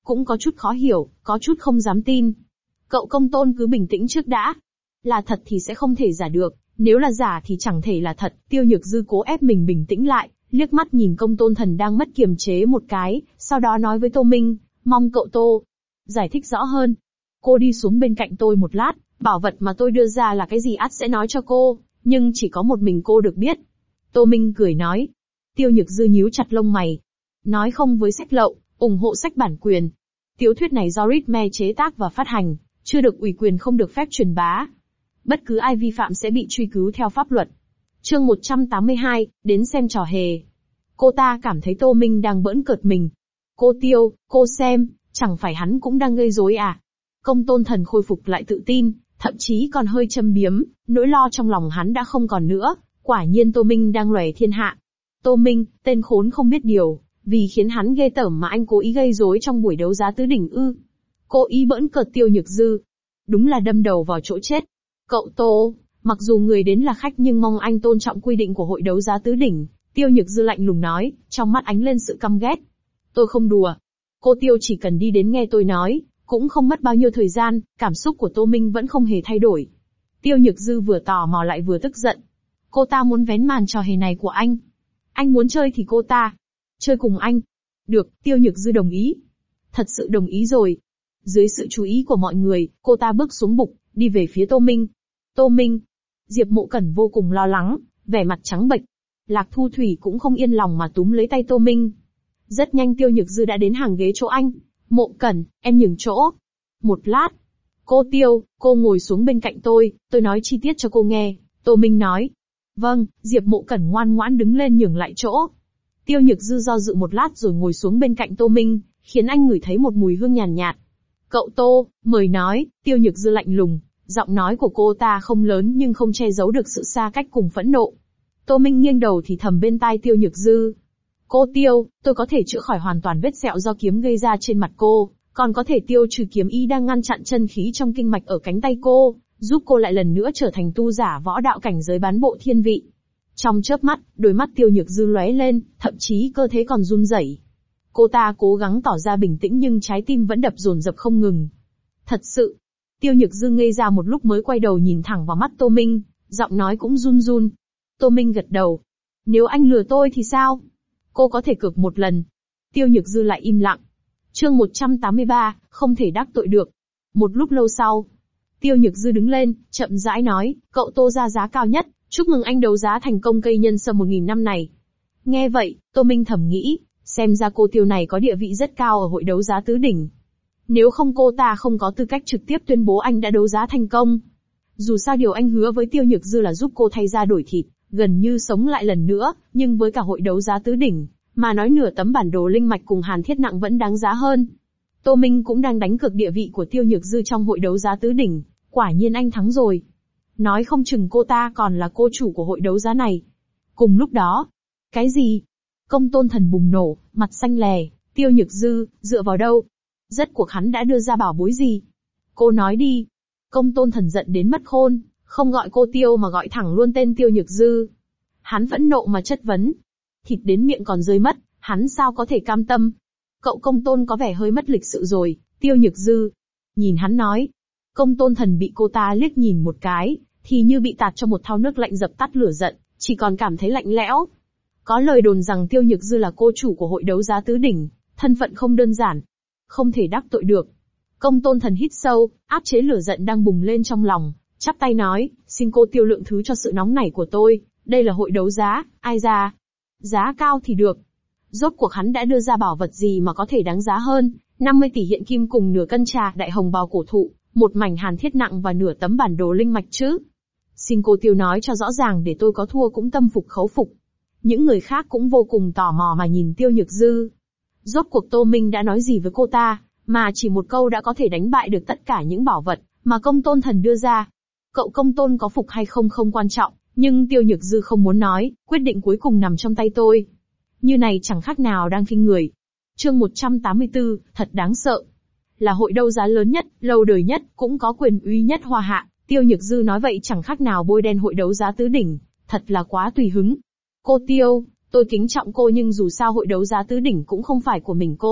cũng có chút khó hiểu, có chút không dám tin. Cậu công tôn cứ bình tĩnh trước đã. Là thật thì sẽ không thể giả được, nếu là giả thì chẳng thể là thật. Tiêu Nhược Dư cố ép mình bình tĩnh lại, liếc mắt nhìn công tôn thần đang mất kiềm chế một cái, sau đó nói với Tô Minh, mong cậu Tô giải thích rõ hơn. Cô đi xuống bên cạnh tôi một lát, bảo vật mà tôi đưa ra là cái gì ắt sẽ nói cho cô, nhưng chỉ có một mình cô được biết. Tô Minh cười nói. Tiêu Nhược Dư nhíu chặt lông mày. Nói không với sách lậu, ủng hộ sách bản quyền. Tiểu thuyết này do Ritme chế tác và phát hành, chưa được ủy quyền không được phép truyền bá. Bất cứ ai vi phạm sẽ bị truy cứu theo pháp luật. Chương 182, đến xem trò hề. Cô ta cảm thấy Tô Minh đang bỡn cợt mình. Cô Tiêu, cô xem, chẳng phải hắn cũng đang gây rối à? Công tôn thần khôi phục lại tự tin, thậm chí còn hơi châm biếm, nỗi lo trong lòng hắn đã không còn nữa, quả nhiên Tô Minh đang lòe thiên hạ. Tô Minh, tên khốn không biết điều, vì khiến hắn ghê tởm mà anh cố ý gây rối trong buổi đấu giá tứ đỉnh ư? Cố ý bỡn cợt Tiêu Nhược Dư. Đúng là đâm đầu vào chỗ chết. Cậu Tô, mặc dù người đến là khách nhưng mong anh tôn trọng quy định của hội đấu giá tứ đỉnh, Tiêu Nhược Dư lạnh lùng nói, trong mắt ánh lên sự căm ghét. Tôi không đùa. Cô Tiêu chỉ cần đi đến nghe tôi nói, cũng không mất bao nhiêu thời gian, cảm xúc của Tô Minh vẫn không hề thay đổi. Tiêu Nhược Dư vừa tò mò lại vừa tức giận. Cô ta muốn vén màn trò hề này của anh. Anh muốn chơi thì cô ta chơi cùng anh. Được, Tiêu Nhược Dư đồng ý. Thật sự đồng ý rồi. Dưới sự chú ý của mọi người, cô ta bước xuống bục, đi về phía Tô Minh. Tô Minh. Diệp Mộ Cẩn vô cùng lo lắng, vẻ mặt trắng bệch. Lạc Thu Thủy cũng không yên lòng mà túm lấy tay Tô Minh. Rất nhanh Tiêu Nhược Dư đã đến hàng ghế chỗ anh. Mộ Cẩn, em nhường chỗ. Một lát. Cô Tiêu, cô ngồi xuống bên cạnh tôi nói chi tiết cho cô nghe. Tô Minh nói. Vâng, Diệp Mộ Cẩn ngoan ngoãn đứng lên nhường lại chỗ. Tiêu Nhược Dư do dự một lát rồi ngồi xuống bên cạnh Tô Minh, khiến anh ngửi thấy một mùi hương nhàn nhạt. Cậu Tô, mời nói. Tiêu Nhược Dư lạnh lùng, giọng nói của cô ta không lớn nhưng không che giấu được sự xa cách cùng phẫn nộ. Tô Minh nghiêng đầu thì thầm bên tai Tiêu Nhược Dư. Cô Tiêu, tôi có thể chữa khỏi hoàn toàn vết sẹo do kiếm gây ra trên mặt cô, còn có thể tiêu trừ kiếm ý đang ngăn chặn chân khí trong kinh mạch ở cánh tay cô, giúp cô lại lần nữa trở thành tu giả võ đạo cảnh giới bán bộ thiên vị. Trong chớp mắt, đôi mắt Tiêu Nhược Dư lóe lên, thậm chí cơ thể còn run rẩy. Cô ta cố gắng tỏ ra bình tĩnh nhưng trái tim vẫn đập dồn dập không ngừng. Thật sự. Tiêu Nhược Dư ngây ra một lúc mới quay đầu nhìn thẳng vào mắt Tô Minh, giọng nói cũng run run. Tô Minh gật đầu. Nếu anh lừa tôi thì sao? Cô có thể cược một lần. Tiêu Nhược Dư lại im lặng. Chương 183, không thể đắc tội được. Một lúc lâu sau, Tiêu Nhược Dư đứng lên, chậm rãi nói, cậu Tô ra giá cao nhất, chúc mừng anh đấu giá thành công cây nhân sâm 1000 năm này. Nghe vậy, Tô Minh thầm nghĩ, xem ra cô Tiêu này có địa vị rất cao ở hội đấu giá tứ đỉnh. Nếu không cô ta không có tư cách trực tiếp tuyên bố anh đã đấu giá thành công. Dù sao điều anh hứa với Tiêu Nhược Dư là giúp cô thay da đổi thịt, gần như sống lại lần nữa, nhưng với cả hội đấu giá tứ đỉnh, mà nói nửa tấm bản đồ linh mạch cùng Hàn Thiết Nặng vẫn đáng giá hơn. Tô Minh cũng đang đánh cược địa vị của Tiêu Nhược Dư trong hội đấu giá tứ đỉnh, quả nhiên anh thắng rồi. Nói không chừng cô ta còn là cô chủ của hội đấu giá này. Cùng lúc đó, cái gì? Công tôn thần bùng nổ, mặt xanh lè, Tiêu Nhược Dư, dựa vào đâu? Rốt cuộc hắn đã đưa ra bảo bối gì? Cô nói đi. Công tôn thần giận đến mất khôn, không gọi cô Tiêu mà gọi thẳng luôn tên Tiêu Nhược Dư. Hắn phẫn nộ mà chất vấn. Thịt đến miệng còn rơi mất, hắn sao có thể cam tâm? Cậu công tôn có vẻ hơi mất lịch sự rồi, Tiêu Nhược Dư. Nhìn hắn nói. Công tôn thần bị cô ta liếc nhìn một cái, thì như bị tạt cho một thau nước lạnh dập tắt lửa giận, chỉ còn cảm thấy lạnh lẽo. Có lời đồn rằng Tiêu Nhược Dư là cô chủ của hội đấu giá tứ đỉnh, thân phận không đơn giản. Không thể đắc tội được. Công tôn thần hít sâu, áp chế lửa giận đang bùng lên trong lòng, chắp tay nói, xin cô Tiêu lượng thứ cho sự nóng nảy của tôi, đây là hội đấu giá, ai ra? Giá cao thì được. Rốt cuộc hắn đã đưa ra bảo vật gì mà có thể đáng giá hơn, 50 tỷ hiện kim cùng nửa cân trà đại hồng bào cổ thụ, một mảnh Hàn Thiết Nặng và nửa tấm bản đồ linh mạch chứ. Xin cô Tiêu nói cho rõ ràng để tôi có thua cũng tâm phục khẩu phục. Những người khác cũng vô cùng tò mò mà nhìn Tiêu Nhược Dư. Rốt cuộc Tô Minh đã nói gì với cô ta, mà chỉ một câu đã có thể đánh bại được tất cả những bảo vật mà công tôn thần đưa ra. Cậu công tôn có phục hay không không quan trọng, nhưng Tiêu Nhược Dư không muốn nói, quyết định cuối cùng nằm trong tay tôi. Như này chẳng khác nào đang khinh người. Chương 184, thật đáng sợ. Là hội đấu giá lớn nhất, lâu đời nhất, cũng có quyền uy nhất Hoa Hạ. Tiêu Nhược Dư nói vậy chẳng khác nào bôi đen hội đấu giá tứ đỉnh, thật là quá tùy hứng. Cô Tiêu, tôi kính trọng cô nhưng dù sao hội đấu giá tứ đỉnh cũng không phải của mình cô,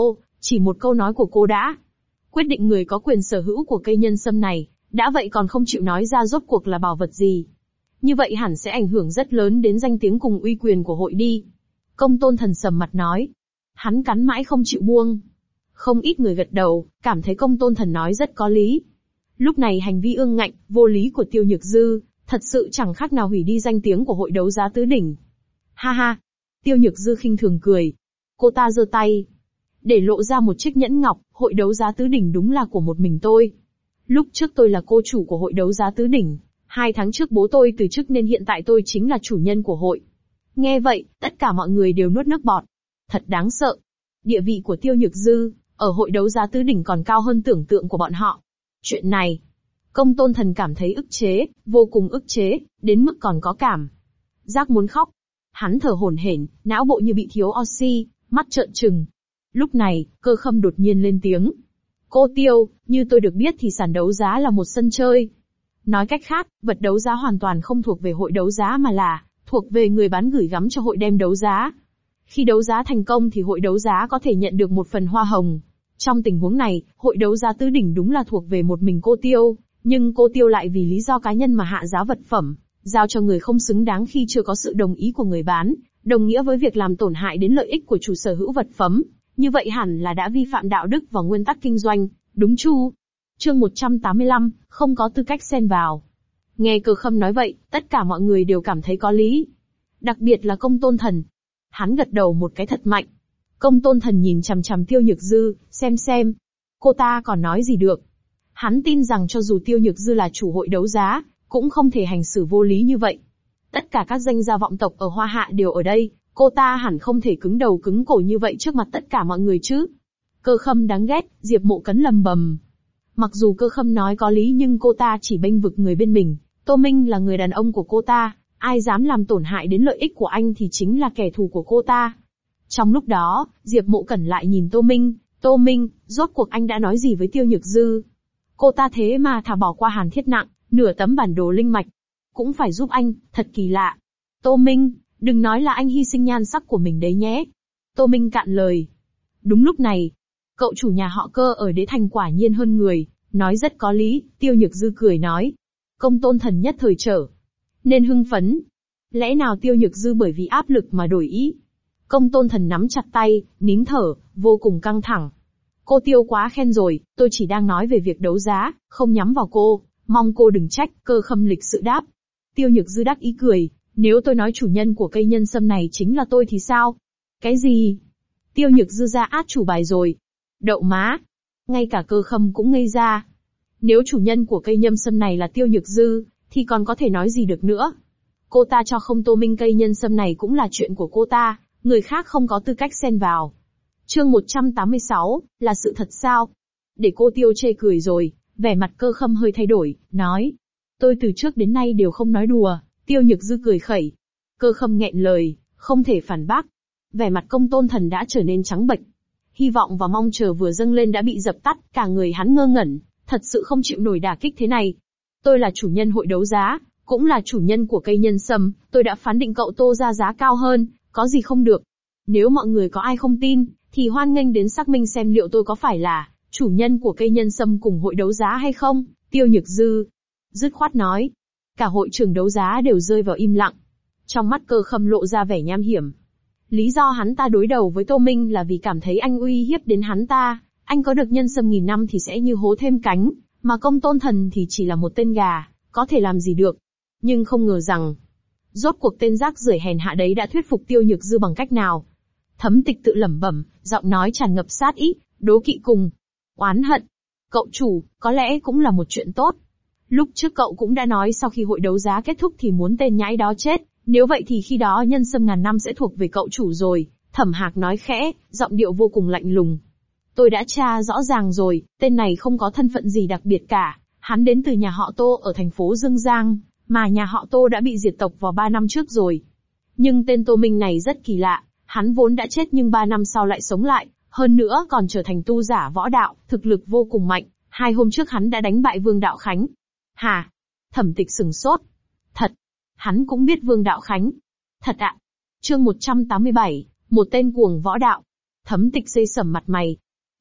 Chỉ một câu nói của cô đã quyết định người có quyền sở hữu của cây nhân sâm này, đã vậy còn không chịu nói ra rốt cuộc là bảo vật gì. Như vậy hẳn sẽ ảnh hưởng rất lớn đến danh tiếng cùng uy quyền của hội đi. Công Tôn Thần sầm mặt nói. Hắn cắn mãi không chịu buông. Không ít người gật đầu, cảm thấy Công Tôn Thần nói rất có lý. Lúc này hành vi ương ngạnh, vô lý của Tiêu Nhược Dư, thật sự chẳng khác nào hủy đi danh tiếng của hội đấu giá tứ đỉnh. Ha ha! Tiêu Nhược Dư khinh thường cười. Cô ta giơ tay, để lộ ra một chiếc nhẫn ngọc, hội đấu giá tứ đỉnh đúng là của một mình tôi. Lúc trước tôi là cô chủ của hội đấu giá tứ đỉnh, 2 tháng trước bố tôi từ chức nên hiện tại tôi chính là chủ nhân của hội. Nghe vậy, tất cả mọi người đều nuốt nước bọt. Thật đáng sợ. Địa vị của Tiêu Nhược Dư, ở hội đấu giá tứ đỉnh còn cao hơn tưởng tượng của bọn họ. Chuyện này, Công Tôn Thần cảm thấy ức chế, vô cùng ức chế, đến mức còn có cảm giác muốn khóc. Hắn thở hổn hển, não bộ như bị thiếu oxy, mắt trợn trừng. Lúc này, Cơ Khâm đột nhiên lên tiếng. Cô Tiêu, như tôi được biết thì sàn đấu giá là một sân chơi. Nói cách khác, vật đấu giá hoàn toàn không thuộc về hội đấu giá mà là thuộc về người bán gửi gắm cho hội đem đấu giá. Khi đấu giá thành công thì hội đấu giá có thể nhận được một phần hoa hồng. Trong tình huống này, hội đấu giá tứ đỉnh đúng là thuộc về một mình cô Tiêu, nhưng cô Tiêu lại vì lý do cá nhân mà hạ giá vật phẩm, giao cho người không xứng đáng khi chưa có sự đồng ý của người bán, đồng nghĩa với việc làm tổn hại đến lợi ích của chủ sở hữu vật phẩm. Như vậy hẳn là đã vi phạm đạo đức và nguyên tắc kinh doanh, đúng chu? Chương 185, không có tư cách xen vào. Nghe Cơ Khâm nói vậy, tất cả mọi người đều cảm thấy có lý. Đặc biệt là Công Tôn Thần. Hắn gật đầu một cái thật mạnh. Công Tôn Thần nhìn chằm chằm Tiêu Nhược Dư, xem. Cô ta còn nói gì được. Hắn tin rằng cho dù Tiêu Nhược Dư là chủ hội đấu giá, cũng không thể hành xử vô lý như vậy. Tất cả các danh gia vọng tộc ở Hoa Hạ đều ở đây, cô ta hẳn không thể cứng đầu cứng cổ như vậy trước mặt tất cả mọi người chứ. Cơ Khâm đáng ghét, Diệp Mộ Cấn lầm bầm. Mặc dù Cơ Khâm nói có lý nhưng cô ta chỉ bênh vực người bên mình. Tô Minh là người đàn ông của cô ta, ai dám làm tổn hại đến lợi ích của anh thì chính là kẻ thù của cô ta. Trong lúc đó, Diệp Mộ Cẩn lại nhìn Tô Minh, rốt cuộc anh đã nói gì với Tiêu Nhược Dư? Cô ta thế mà thả bỏ qua Hàn Thiết Nặng, nửa tấm bản đồ linh mạch. Cũng phải giúp anh, thật kỳ lạ. Tô Minh, đừng nói là anh hy sinh nhan sắc của mình đấy nhé. Tô Minh cạn lời. Đúng lúc này, cậu chủ nhà họ Cơ ở Đế Thành quả nhiên hơn người, nói rất có lý. Tiêu Nhược Dư cười nói. Công Tôn Thần nhất thời trở nên hưng phấn. Lẽ nào Tiêu Nhược Dư bởi vì áp lực mà đổi ý? Công Tôn Thần nắm chặt tay, nín thở, vô cùng căng thẳng. Cô Tiêu quá khen rồi, tôi chỉ đang nói về việc đấu giá, không nhắm vào cô, mong cô đừng trách. Cơ Khâm lịch sự đáp. Tiêu Nhược Dư đắc ý cười, nếu tôi nói chủ nhân của cây nhân sâm này chính là tôi thì sao? Cái gì? Tiêu Nhược Dư ra át chủ bài rồi. Đậu má. Ngay cả Cơ Khâm cũng ngây ra. Nếu chủ nhân của cây nhân sâm này là Tiêu Nhược Dư, thì còn có thể nói gì được nữa? Cô ta cho không Tô Minh cây nhân sâm này cũng là chuyện của cô ta, người khác không có tư cách xen vào. Chương 186, là sự thật sao? Để cô Tiêu chê cười rồi, vẻ mặt Cơ Khâm hơi thay đổi, nói. Tôi từ trước đến nay đều không nói đùa. Tiêu Nhược Dư cười khẩy. Cơ Khâm nghẹn lời, không thể phản bác. Vẻ mặt Công Tôn Thần đã trở nên trắng bệch. Hy vọng và mong chờ vừa dâng lên đã bị dập tắt, cả người hắn ngơ ngẩn, thật sự không chịu nổi đả kích thế này. Tôi là chủ nhân hội đấu giá, cũng là chủ nhân của cây nhân sâm, tôi đã phán định cậu Tô ra giá cao hơn, có gì không được. Nếu mọi người có ai không tin, thì hoan nghênh đến xác minh xem liệu tôi có phải là chủ nhân của cây nhân sâm cùng hội đấu giá hay không. Tiêu Nhược Dư dứt khoát nói. Cả hội trường đấu giá đều rơi vào im lặng. Trong mắt Cơ Khâm lộ ra vẻ nham hiểm. Lý do hắn ta đối đầu với Tô Minh là vì cảm thấy anh uy hiếp đến hắn ta. Anh có được nhân sâm 1000 năm thì sẽ như hố thêm cánh, mà Công Tôn Thần thì chỉ là một tên gà, có thể làm gì được. Nhưng không ngờ rằng, rốt cuộc tên rác rưởi hèn hạ đấy đã thuyết phục Tiêu Nhược Dư bằng cách nào. Thấm Tịch tự lẩm bẩm, giọng nói tràn ngập sát ý, đố kỵ cùng oán hận. Cậu chủ, có lẽ cũng là một chuyện tốt. Lúc trước cậu cũng đã nói sau khi hội đấu giá kết thúc thì muốn tên nhãi đó chết, nếu vậy thì khi đó nhân sâm 1000 năm sẽ thuộc về cậu chủ rồi. Thẩm Hạc nói khẽ, giọng điệu vô cùng lạnh lùng. Tôi đã tra rõ ràng rồi, tên này không có thân phận gì đặc biệt cả. Hắn đến từ nhà họ Tô ở thành phố Dương Giang, mà nhà họ Tô đã bị diệt tộc vào 3 năm trước rồi. Nhưng tên Tô Minh này rất kỳ lạ, hắn vốn đã chết nhưng 3 năm sau lại sống lại, hơn nữa còn trở thành tu giả võ đạo, thực lực vô cùng mạnh. 2 hôm trước hắn đã đánh bại Vương Đạo Khánh. Hả? Thẩm Tịch sửng sốt. Thật? Hắn cũng biết Vương Đạo Khánh? Thật ạ? Chương 187, một tên cuồng võ đạo. Thẩm Tịch xây sẩm mặt mày.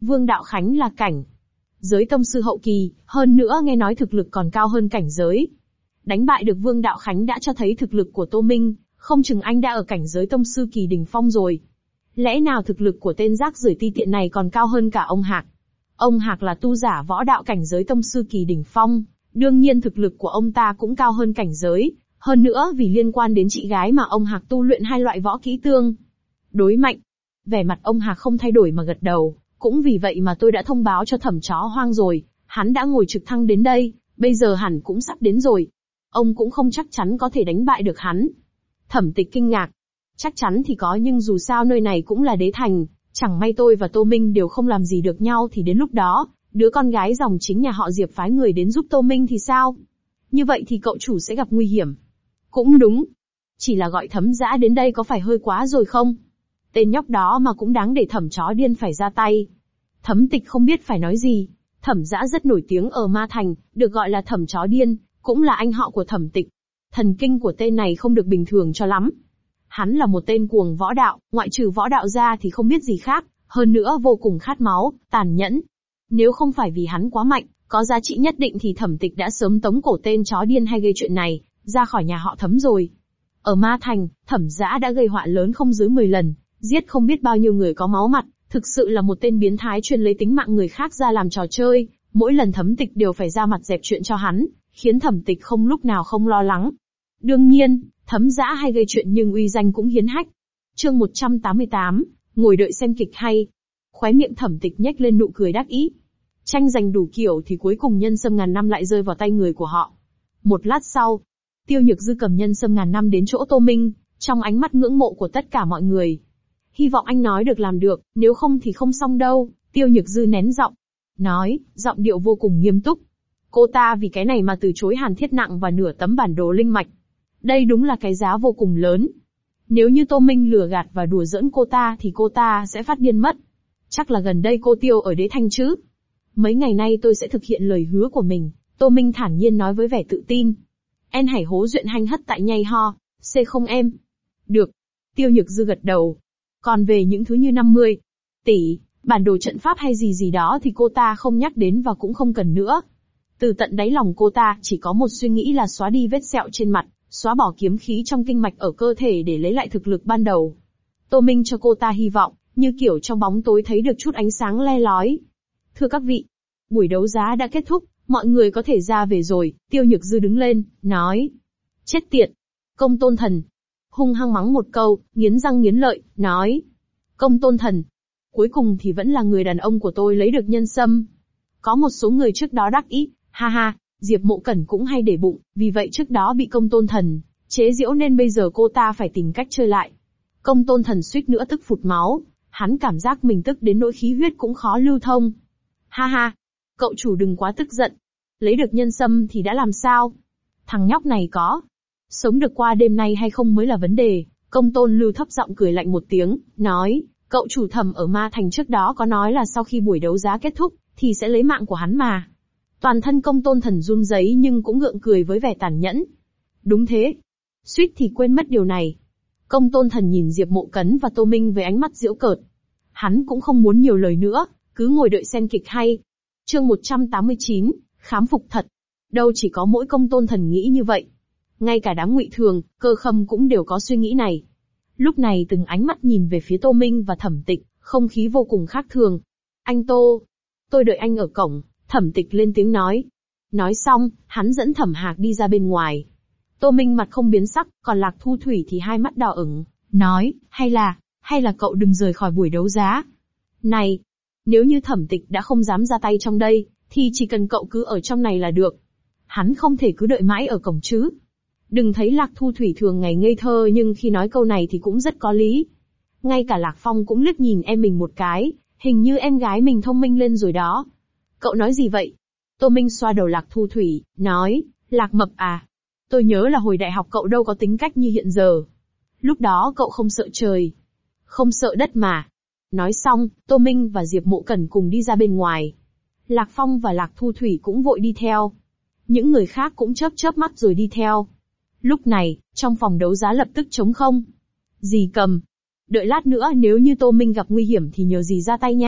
Vương Đạo Khánh là cảnh giới tông sư hậu kỳ, hơn nữa nghe nói thực lực còn cao hơn cảnh giới. Đánh bại được Vương Đạo Khánh đã cho thấy thực lực của Tô Minh, không chừng anh đã ở cảnh giới tông sư kỳ đỉnh phong rồi. Lẽ nào thực lực của tên rác rưởi ti tiện này còn cao hơn cả ông Hạc? Ông Hạc là tu giả võ đạo cảnh giới tông sư kỳ đỉnh phong, đương nhiên thực lực của ông ta cũng cao hơn cảnh giới, hơn nữa vì liên quan đến chị gái mà ông Hạc tu luyện hai loại võ kỹ tương đối mạnh. Vẻ mặt ông Hạc không thay đổi mà gật đầu, cũng vì vậy mà tôi đã thông báo cho Thẩm Chó Hoang rồi, hắn đã ngồi trực thăng đến đây, bây giờ hẳn cũng sắp đến rồi. Ông cũng không chắc chắn có thể đánh bại được hắn. Thẩm Tịch kinh ngạc. Chắc chắn thì có nhưng dù sao nơi này cũng là đế thành, chẳng may tôi và Tô Minh đều không làm gì được nhau thì đến lúc đó, đứa con gái dòng chính nhà họ Diệp phái người đến giúp Tô Minh thì sao? Như vậy thì cậu chủ sẽ gặp nguy hiểm. Cũng đúng. Chỉ là gọi Thấm Dã đến đây có phải hơi quá rồi không? Tên nhóc đó mà cũng đáng để Thẩm Chó Điên phải ra tay. Thấm Tịch không biết phải nói gì. Thẩm Dã rất nổi tiếng ở Ma Thành, được gọi là Thẩm Chó Điên, cũng là anh họ của Thẩm Tịch. Thần kinh của tên này không được bình thường cho lắm. Hắn là một tên cuồng võ đạo, ngoại trừ võ đạo ra thì không biết gì khác, hơn nữa vô cùng khát máu, tàn nhẫn. Nếu không phải vì hắn quá mạnh, có giá trị nhất định thì Thẩm Tịch đã sớm tống cổ tên chó điên hay gây chuyện này, ra khỏi nhà họ Thấm rồi. Ở Ma Thành, Thẩm Dã đã gây họa lớn không dưới 10 lần, giết không biết bao nhiêu người có máu mặt, thực sự là một tên biến thái chuyên lấy tính mạng người khác ra làm trò chơi, mỗi lần Thấm Tịch đều phải ra mặt dẹp chuyện cho hắn, khiến Thẩm Tịch không lúc nào không lo lắng. Đương nhiên, Thấm Dã hay gây chuyện nhưng uy danh cũng hiến hách. Chương 188, ngồi đợi xem kịch hay. Khóe miệng Thẩm Tịch nhếch lên nụ cười đắc ý. Tranh giành đủ kiểu thì cuối cùng nhân sâm ngàn năm lại rơi vào tay người của họ. Một lát sau, Tiêu Nhược Dư cầm nhân sâm ngàn năm đến chỗ Tô Minh, trong ánh mắt ngưỡng mộ của tất cả mọi người. Hy vọng anh nói được làm được, nếu không thì không xong đâu. Tiêu Nhược Dư nén giọng, nói, giọng điệu vô cùng nghiêm túc. Cô ta vì cái này mà từ chối Hàn Thiết Nặng và nửa tấm bản đồ linh mạch. Đây đúng là cái giá vô cùng lớn. Nếu như Tô Minh lừa gạt và đùa giỡn cô ta thì cô ta sẽ phát điên mất. Chắc là gần đây cô Tiêu ở đế thanh chứ. Mấy ngày nay tôi sẽ thực hiện lời hứa của mình, Tô Minh thản nhiên nói với vẻ tự tin. En hải hố duyện hanh hất tại nhây ho, C không em. Được. Tiêu Nhược Dư gật đầu. Còn về những thứ như 50 tỷ, bản đồ trận pháp hay gì gì đó thì cô ta không nhắc đến và cũng không cần nữa. Từ tận đáy lòng cô ta chỉ có một suy nghĩ là xóa đi vết sẹo trên mặt, xóa bỏ kiếm khí trong kinh mạch ở cơ thể để lấy lại thực lực ban đầu. Tô Minh cho cô ta hy vọng, như kiểu trong bóng tối thấy được chút ánh sáng le lói. Thưa các vị, buổi đấu giá đã kết thúc, mọi người có thể ra về rồi. Tiêu Nhược Dư đứng lên, nói. Chết tiệt. Công Tôn Thần. Hung hăng mắng một câu, nghiến răng nghiến lợi, nói. Công Tôn Thần. Cuối cùng thì vẫn là người đàn ông của tôi lấy được nhân sâm. Có một số người trước đó đắc ý, ha ha, Diệp Mộ Cẩn cũng hay để bụng, vì vậy trước đó bị Công Tôn Thần chế giễu nên bây giờ cô ta phải tìm cách chơi lại. Công Tôn Thần suýt nữa tức phụt máu, hắn cảm giác mình tức đến nỗi khí huyết cũng khó lưu thông. Ha ha, cậu chủ đừng quá tức giận. Lấy được nhân sâm thì đã làm sao? Thằng nhóc này có sống được qua đêm nay hay không mới là vấn đề. Công Tôn Lưu thấp giọng cười lạnh một tiếng, nói, cậu chủ Thẩm ở Ma Thành trước đó có nói là sau khi buổi đấu giá kết thúc, thì sẽ lấy mạng của hắn mà. Toàn thân Công Tôn Thần run rẩy nhưng cũng gượng cười với vẻ tàn nhẫn. Đúng thế. Suýt thì quên mất điều này. Công Tôn Thần nhìn Diệp Mộ Cấn và Tô Minh với ánh mắt giễu cợt. Hắn cũng không muốn nhiều lời nữa, cứ ngồi đợi xem kịch hay. Chương 189, khám phục thật. Đâu chỉ có mỗi Công Tôn Thần nghĩ như vậy. Ngay cả đám Ngụy Thường, Cơ Khâm cũng đều có suy nghĩ này. Lúc này từng ánh mắt nhìn về phía Tô Minh và Thẩm Tịch, không khí vô cùng khác thường. Anh Tô, tôi đợi anh ở cổng. Thẩm Tịch lên tiếng nói. Nói xong, hắn dẫn Thẩm Hạc đi ra bên ngoài. Tô Minh mặt không biến sắc, còn Lạc Thu Thủy thì hai mắt đỏ ửng, nói, hay là cậu đừng rời khỏi buổi đấu giá. Này, nếu như Thẩm Tịch đã không dám ra tay trong đây, thì chỉ cần cậu cứ ở trong này là được. Hắn không thể cứ đợi mãi ở cổng chứ. Đừng thấy Lạc Thu Thủy thường ngày ngây thơ nhưng khi nói câu này thì cũng rất có lý. Ngay cả Lạc Phong cũng liếc nhìn em mình một cái, hình như em gái mình thông minh lên rồi đó. Cậu nói gì vậy? Tô Minh xoa đầu Lạc Thu Thủy, nói, Lạc Mập à. Tôi nhớ là hồi đại học cậu đâu có tính cách như hiện giờ. Lúc đó cậu không sợ trời, không sợ đất mà. Nói xong, Tô Minh và Diệp Mộ Cẩn cùng đi ra bên ngoài. Lạc Phong và Lạc Thu Thủy cũng vội đi theo. Những người khác cũng chớp chớp mắt rồi đi theo. Lúc này, trong phòng đấu giá lập tức trống không. Dì Cầm. Đợi lát nữa nếu như Tô Minh gặp nguy hiểm thì nhờ dì ra tay nha.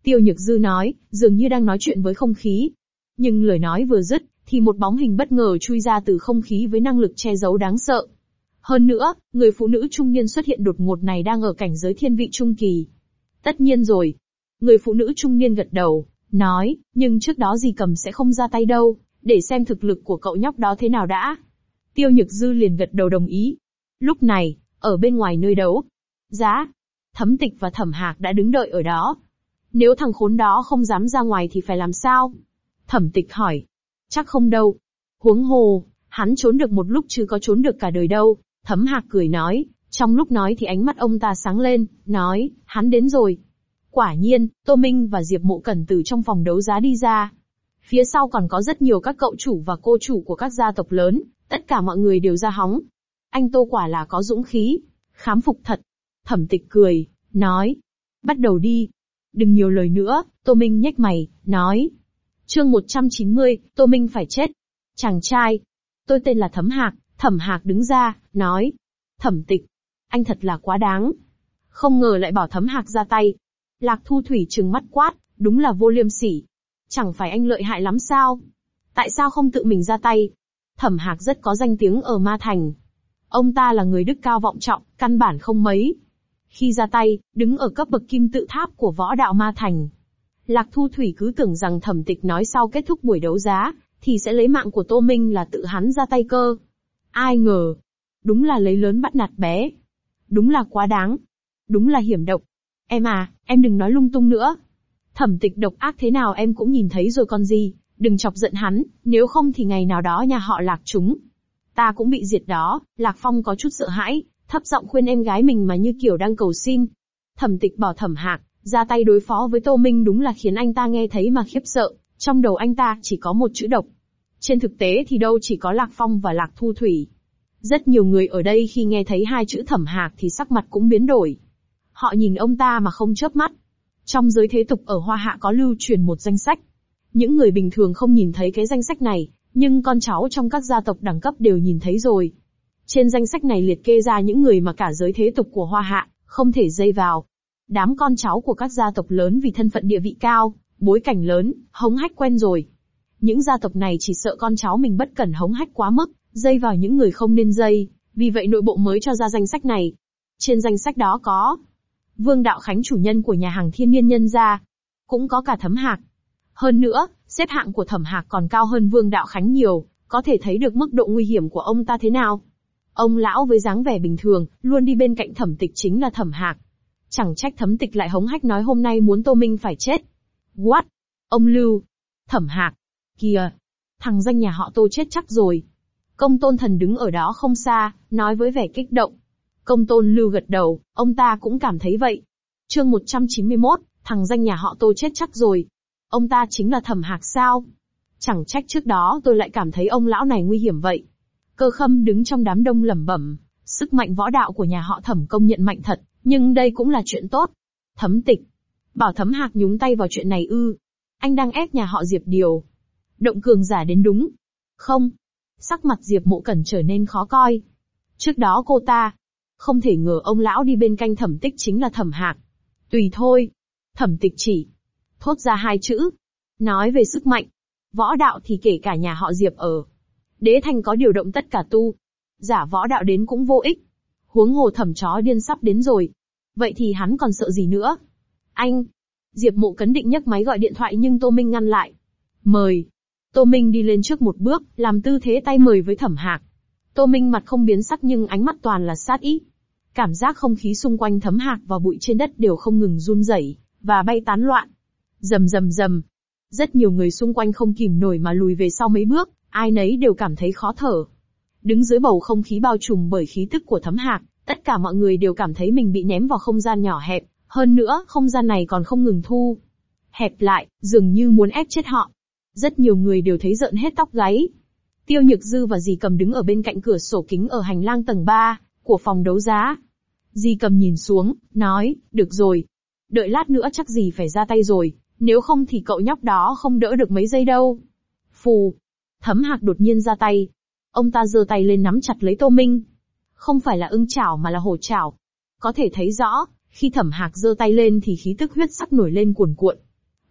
Tiêu Nhược Dư nói, dường như đang nói chuyện với không khí. Nhưng lời nói vừa dứt, thì một bóng hình bất ngờ chui ra từ không khí với năng lực che giấu đáng sợ. Hơn nữa, người phụ nữ trung niên xuất hiện đột ngột này đang ở cảnh giới thiên vị trung kỳ. Tất nhiên rồi. Người phụ nữ trung niên gật đầu, nói, nhưng trước đó Dì Cầm sẽ không ra tay đâu, để xem thực lực của cậu nhóc đó thế nào đã. Tiêu Nhược Dư liền gật đầu đồng ý. Lúc này, ở bên ngoài nơi đấu giá, Thấm Tịch và Thẩm Hạc đã đứng đợi ở đó. Nếu thằng khốn đó không dám ra ngoài thì phải làm sao? Thẩm Tịch hỏi. Chắc không đâu. Huống hồ, hắn trốn được một lúc chứ có trốn được cả đời đâu. Thấm Hạc cười nói, trong lúc nói thì ánh mắt ông ta sáng lên, nói, hắn đến rồi. Quả nhiên, Tô Minh và Diệp Mộ Cẩn từ trong phòng đấu giá đi ra. Phía sau còn có rất nhiều các cậu chủ và cô chủ của các gia tộc lớn, tất cả mọi người đều ra hóng. Anh Tô quả là có dũng khí, khám phục thật. Thẩm Tịch cười, nói, bắt đầu đi. Đừng nhiều lời nữa, Tô Minh nhếch mày, nói. Chương 190, Tô Minh phải chết. Chàng trai, tôi tên là Thấm Hạc. Thẩm Hạc đứng ra, nói. Thẩm Tịch, anh thật là quá đáng. Không ngờ lại bảo Thấm Hạc ra tay. Lạc Thu Thủy trừng mắt quát, đúng là vô liêm sỉ. Chẳng phải anh lợi hại lắm sao? Tại sao không tự mình ra tay? Thẩm Hạc rất có danh tiếng ở Ma Thành. Ông ta là người đức cao vọng trọng, căn bản không mấy. Khi ra tay, đứng ở cấp bậc kim tự tháp của võ đạo Ma Thành. Lạc Thu Thủy cứ tưởng rằng Thẩm Tịch nói sau kết thúc buổi đấu giá, thì sẽ lấy mạng của Tô Minh là tự hắn ra tay cơ. Ai ngờ, đúng là lấy lớn bắt nạt bé. Đúng là quá đáng. Đúng là hiểm độc. Em à, em đừng nói lung tung nữa. Thẩm Tịch độc ác thế nào em cũng nhìn thấy rồi còn gì, đừng chọc giận hắn, nếu không thì ngày nào đó nhà họ Lạc chúng ta cũng bị diệt đó. Lạc Phong có chút sợ hãi, thấp giọng khuyên em gái mình mà như kiểu đang cầu xin. Thẩm Tịch bảo Thẩm Hạc ra tay đối phó với Tô Minh đúng là khiến anh ta nghe thấy mà khiếp sợ, trong đầu anh ta chỉ có một chữ độc. Trên thực tế thì đâu chỉ có Lạc Phong và Lạc Thu Thủy. Rất nhiều người ở đây khi nghe thấy hai chữ Thẩm Hạc thì sắc mặt cũng biến đổi. Họ nhìn ông ta mà không chớp mắt. Trong giới thế tục ở Hoa Hạ có lưu truyền một danh sách. Những người bình thường không nhìn thấy cái danh sách này, nhưng con cháu trong các gia tộc đẳng cấp đều nhìn thấy rồi. Trên danh sách này liệt kê ra những người mà cả giới thế tục của Hoa Hạ không thể dây vào. Đám con cháu của các gia tộc lớn vì thân phận địa vị cao, bối cảnh lớn, hống hách quen rồi. Những gia tộc này chỉ sợ con cháu mình bất cẩn hống hách quá mức, dây vào những người không nên dây, vì vậy nội bộ mới cho ra danh sách này. Trên danh sách đó có Vương Đạo Khánh, chủ nhân của nhà hàng Thiên Niên Nhân gia, cũng có cả Thấm Hạc. Hơn nữa, xếp hạng của Thẩm Hạc còn cao hơn Vương Đạo Khánh nhiều, có thể thấy được mức độ nguy hiểm của ông ta thế nào. Ông lão với dáng vẻ bình thường, luôn đi bên cạnh Thẩm Tịch chính là Thẩm Hạc. Chẳng trách Thấm Tịch lại hống hách nói hôm nay muốn Tô Minh phải chết. What? Ông Lưu? Thẩm Hạc? Kìa! Thằng danh nhà họ Tô chết chắc rồi. Công Tôn Thần đứng ở đó không xa, nói với vẻ kích động. Công Tôn Lưu gật đầu, ông ta cũng cảm thấy vậy. Chương 191, thằng danh nhà họ Tô chết chắc rồi. Ông ta chính là Thẩm Hạc sao? Chẳng trách trước đó tôi lại cảm thấy ông lão này nguy hiểm vậy. Cơ Khâm đứng trong đám đông lẩm bẩm, sức mạnh võ đạo của nhà họ Thẩm công nhận mạnh thật, nhưng đây cũng là chuyện tốt. Thấm Tịch bảo Thấm Hạc nhúng tay vào chuyện này ư? Anh đang ép nhà họ Diệp điều động cường giả đến đúng không? Sắc mặt Diệp Mộ Cẩn trở nên khó coi. Trước đó cô ta không thể ngờ ông lão đi bên cạnh Thẩm Tịch chính là Thẩm Hạc. Tùy thôi. Thẩm Tịch chỉ thốt ra hai chữ. Nói về sức mạnh võ đạo thì kể cả nhà họ Diệp ở Đế Thành có điều động tất cả tu giả võ đạo đến cũng vô ích. Huống hồ Thẩm chó điên sắp đến rồi. Vậy thì hắn còn sợ gì nữa? Anh! Diệp Mộ Cấn định nhấc máy gọi điện thoại nhưng Tô Minh ngăn lại. Mời! Tô Minh đi lên trước một bước, làm tư thế tay mời với Thẩm Hạc. Tô Minh mặt không biến sắc nhưng ánh mắt toàn là sát ý. Cảm giác không khí xung quanh Thấm Hạc và bụi trên đất đều không ngừng run rẩy và bay tán loạn. Rầm rầm rầm. Rất nhiều người xung quanh không kìm nổi mà lùi về sau mấy bước, ai nấy đều cảm thấy khó thở. Đứng dưới bầu không khí bao trùm bởi khí tức của Thấm Hạc, tất cả mọi người đều cảm thấy mình bị ném vào không gian nhỏ hẹp, hơn nữa không gian này còn không ngừng thu hẹp lại, dường như muốn ép chết họ. Rất nhiều người đều thấy rợn hết tóc gáy. Tiêu Nhược Dư và Dì Cầm đứng ở bên cạnh cửa sổ kính ở hành lang tầng 3 của phòng đấu giá. Dì Cầm nhìn xuống, nói, được rồi. Đợi lát nữa chắc dì phải ra tay rồi, nếu không thì cậu nhóc đó không đỡ được mấy giây đâu. Phù! Thấm Hạc đột nhiên ra tay. Ông ta giơ tay lên nắm chặt lấy Tô Minh. Không phải là ưng chảo mà là hổ chảo. Có thể thấy rõ, khi Thẩm Hạc giơ tay lên thì khí tức huyết sắc nổi lên cuồn cuộn.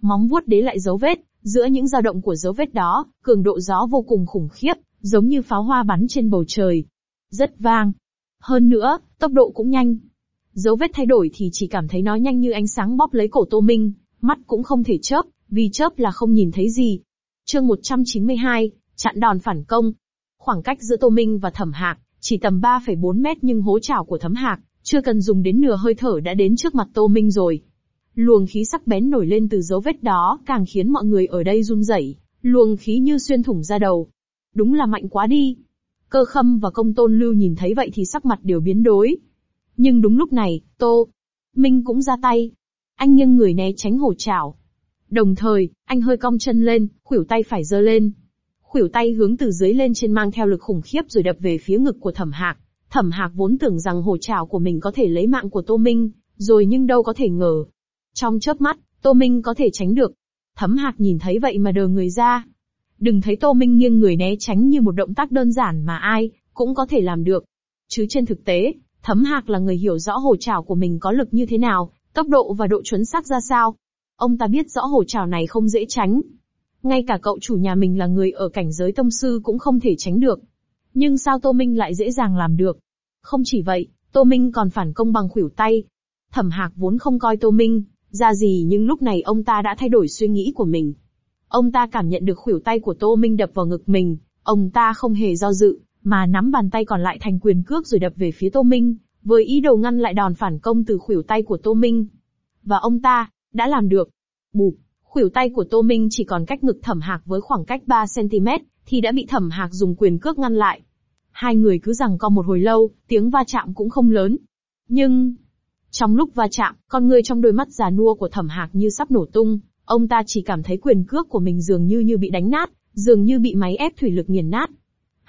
Móng vuốt để lại dấu vết, giữa những dao động của dấu vết đó, cường độ gió vô cùng khủng khiếp, giống như pháo hoa bắn trên bầu trời. Rất vang. Hơn nữa, tốc độ cũng nhanh. Dấu vết thay đổi thì chỉ cảm thấy nó nhanh như ánh sáng bóp lấy cổ Tô Minh, mắt cũng không thể chớp, vì chớp là không nhìn thấy gì. Chương 192, chặn đòn phản công. Khoảng cách giữa Tô Minh và Thẩm Hạc chỉ tầm 3,4 mét, nhưng hố chảo của Thẩm Hạc chưa cần dùng đến nửa hơi thở đã đến trước mặt Tô Minh rồi. Luồng khí sắc bén nổi lên từ dấu vết đó càng khiến mọi người ở đây run rẩy, luồng khí như xuyên thủng ra đầu. Đúng là mạnh quá đi. Cơ Khâm và Công Tôn Lưu nhìn thấy vậy thì sắc mặt đều biến đổi. Nhưng đúng lúc này, Tô Minh cũng ra tay. Anh nghiêng người né tránh hổ chảo. Đồng thời, anh hơi cong chân lên, khuỷu tay phải giơ lên. Khuỷu tay hướng từ dưới lên trên mang theo lực khủng khiếp rồi đập về phía ngực của Thẩm Hạc. Thẩm Hạc vốn tưởng rằng hổ chảo của mình có thể lấy mạng của Tô Minh, rồi nhưng đâu có thể ngờ. Trong chớp mắt, Tô Minh có thể tránh được. Thẩm Hạc nhìn thấy vậy mà đờ người ra. Đừng thấy Tô Minh nghiêng người né tránh như một động tác đơn giản mà ai cũng có thể làm được. Chứ trên thực tế, Thẩm Hạc là người hiểu rõ hổ chảo của mình có lực như thế nào, tốc độ và độ chuẩn xác ra sao. Ông ta biết rõ hổ chảo này không dễ tránh. Ngay cả cậu chủ nhà mình là người ở cảnh giới tông sư cũng không thể tránh được. Nhưng sao Tô Minh lại dễ dàng làm được? Không chỉ vậy, Tô Minh còn phản công bằng khuỷu tay. Thẩm Hạc vốn không coi Tô Minh ra gì, nhưng lúc này ông ta đã thay đổi suy nghĩ của mình. Ông ta cảm nhận được khuỷu tay của Tô Minh đập vào ngực mình, ông ta không hề do dự, mà nắm bàn tay còn lại thành quyền cước rồi đập về phía Tô Minh, với ý đồ ngăn lại đòn phản công từ khuỷu tay của Tô Minh. Và ông ta đã làm được. Bụp, khuỷu tay của Tô Minh chỉ còn cách ngực Thẩm Hạc với khoảng cách 3 cm, thì đã bị Thẩm Hạc dùng quyền cước ngăn lại. Hai người cứ giằng co một hồi lâu, tiếng va chạm cũng không lớn. Nhưng trong lúc va chạm, con người trong đôi mắt già nua của Thẩm Hạc như sắp nổ tung, ông ta chỉ cảm thấy quyền cước của mình dường như bị đánh nát, dường như bị máy ép thủy lực nghiền nát.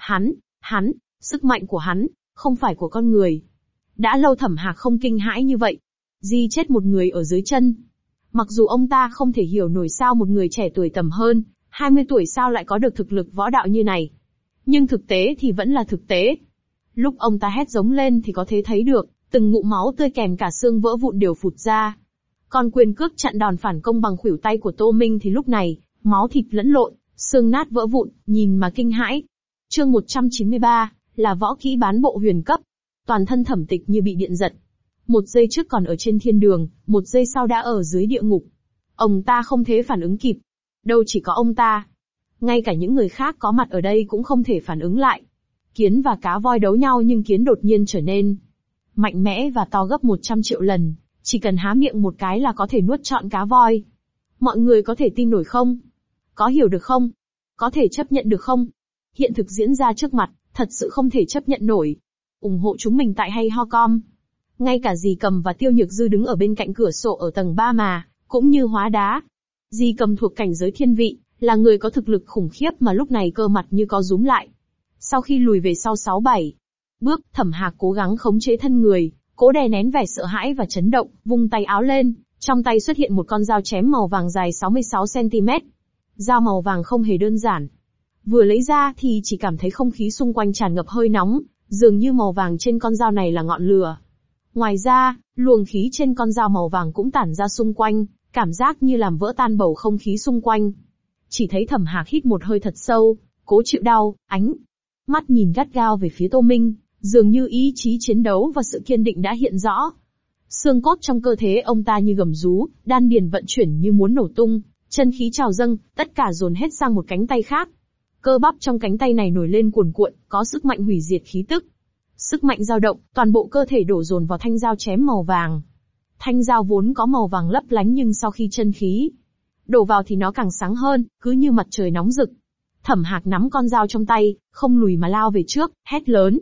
Hắn, sức mạnh của hắn, không phải của con người. Đã lâu Thẩm Hạc không kinh hãi như vậy. Di chết một người ở dưới chân. Mặc dù ông ta không thể hiểu nổi sao một người trẻ tuổi tầm hơn 20 tuổi sao lại có được thực lực võ đạo như này. Nhưng thực tế thì vẫn là thực tế. Lúc ông ta hét giống lên thì có thể thấy được, từng ngụm máu tươi kèm cả xương vỡ vụn đều phụt ra. Còn quyền cước chặn đòn phản công bằng khuỷu tay của Tô Minh thì lúc này, máu thịt lẫn lộn, xương nát vỡ vụn, nhìn mà kinh hãi. Chương 193, là võ kỹ bán bộ huyền cấp. Toàn thân Thẩm Tịch như bị điện giật. Một giây trước còn ở trên thiên đường, một giây sau đã ở dưới địa ngục. Ông ta không thể phản ứng kịp. Đâu chỉ có ông ta. Ngay cả những người khác có mặt ở đây cũng không thể phản ứng lại. Kiến và cá voi đấu nhau nhưng kiến đột nhiên trở nên mạnh mẽ và to gấp 100 triệu lần. Chỉ cần há miệng một cái là có thể nuốt trọn cá voi. Mọi người có thể tin nổi không? Có hiểu được không? Có thể chấp nhận được không? Hiện thực diễn ra trước mặt, thật sự không thể chấp nhận nổi. Ủng hộ chúng mình tại HayHoCom. Ngay cả Dì Cầm và Tiêu Nhược Dư đứng ở bên cạnh cửa sổ ở tầng 3 mà, cũng như hóa đá. Dì Cầm thuộc cảnh giới thiên vị, là người có thực lực khủng khiếp mà lúc này cơ mặt như có rúm lại. Sau khi lùi về sau 6-7 bước, Thẩm Hạc cố gắng khống chế thân người, cố đè nén vẻ sợ hãi và chấn động, vung tay áo lên, trong tay xuất hiện một con dao chém màu vàng dài 66 cm. Dao màu vàng không hề đơn giản. Vừa lấy ra thì chỉ cảm thấy không khí xung quanh tràn ngập hơi nóng, dường như màu vàng trên con dao này là ngọn lửa. Ngoài ra, luồng khí trên con dao màu vàng cũng tản ra xung quanh, cảm giác như làm vỡ tan bầu không khí xung quanh. Chỉ thấy Thẩm Hạc hít một hơi thật sâu, cố chịu đau, ánh mắt nhìn gắt gao về phía Tô Minh, dường như ý chí chiến đấu và sự kiên định đã hiện rõ. Xương cốt trong cơ thể ông ta như gầm rú, đan điền vận chuyển như muốn nổ tung, chân khí trào dâng, tất cả dồn hết sang một cánh tay khác. Cơ bắp trong cánh tay này nổi lên cuồn cuộn, có sức mạnh hủy diệt khí tức. Sức mạnh dao động, toàn bộ cơ thể đổ dồn vào thanh dao chém màu vàng. Thanh dao vốn có màu vàng lấp lánh nhưng sau khi chân khí đổ vào thì nó càng sáng hơn, cứ như mặt trời nóng rực. Thẩm Hạc nắm con dao trong tay, không lùi mà lao về trước, hét lớn,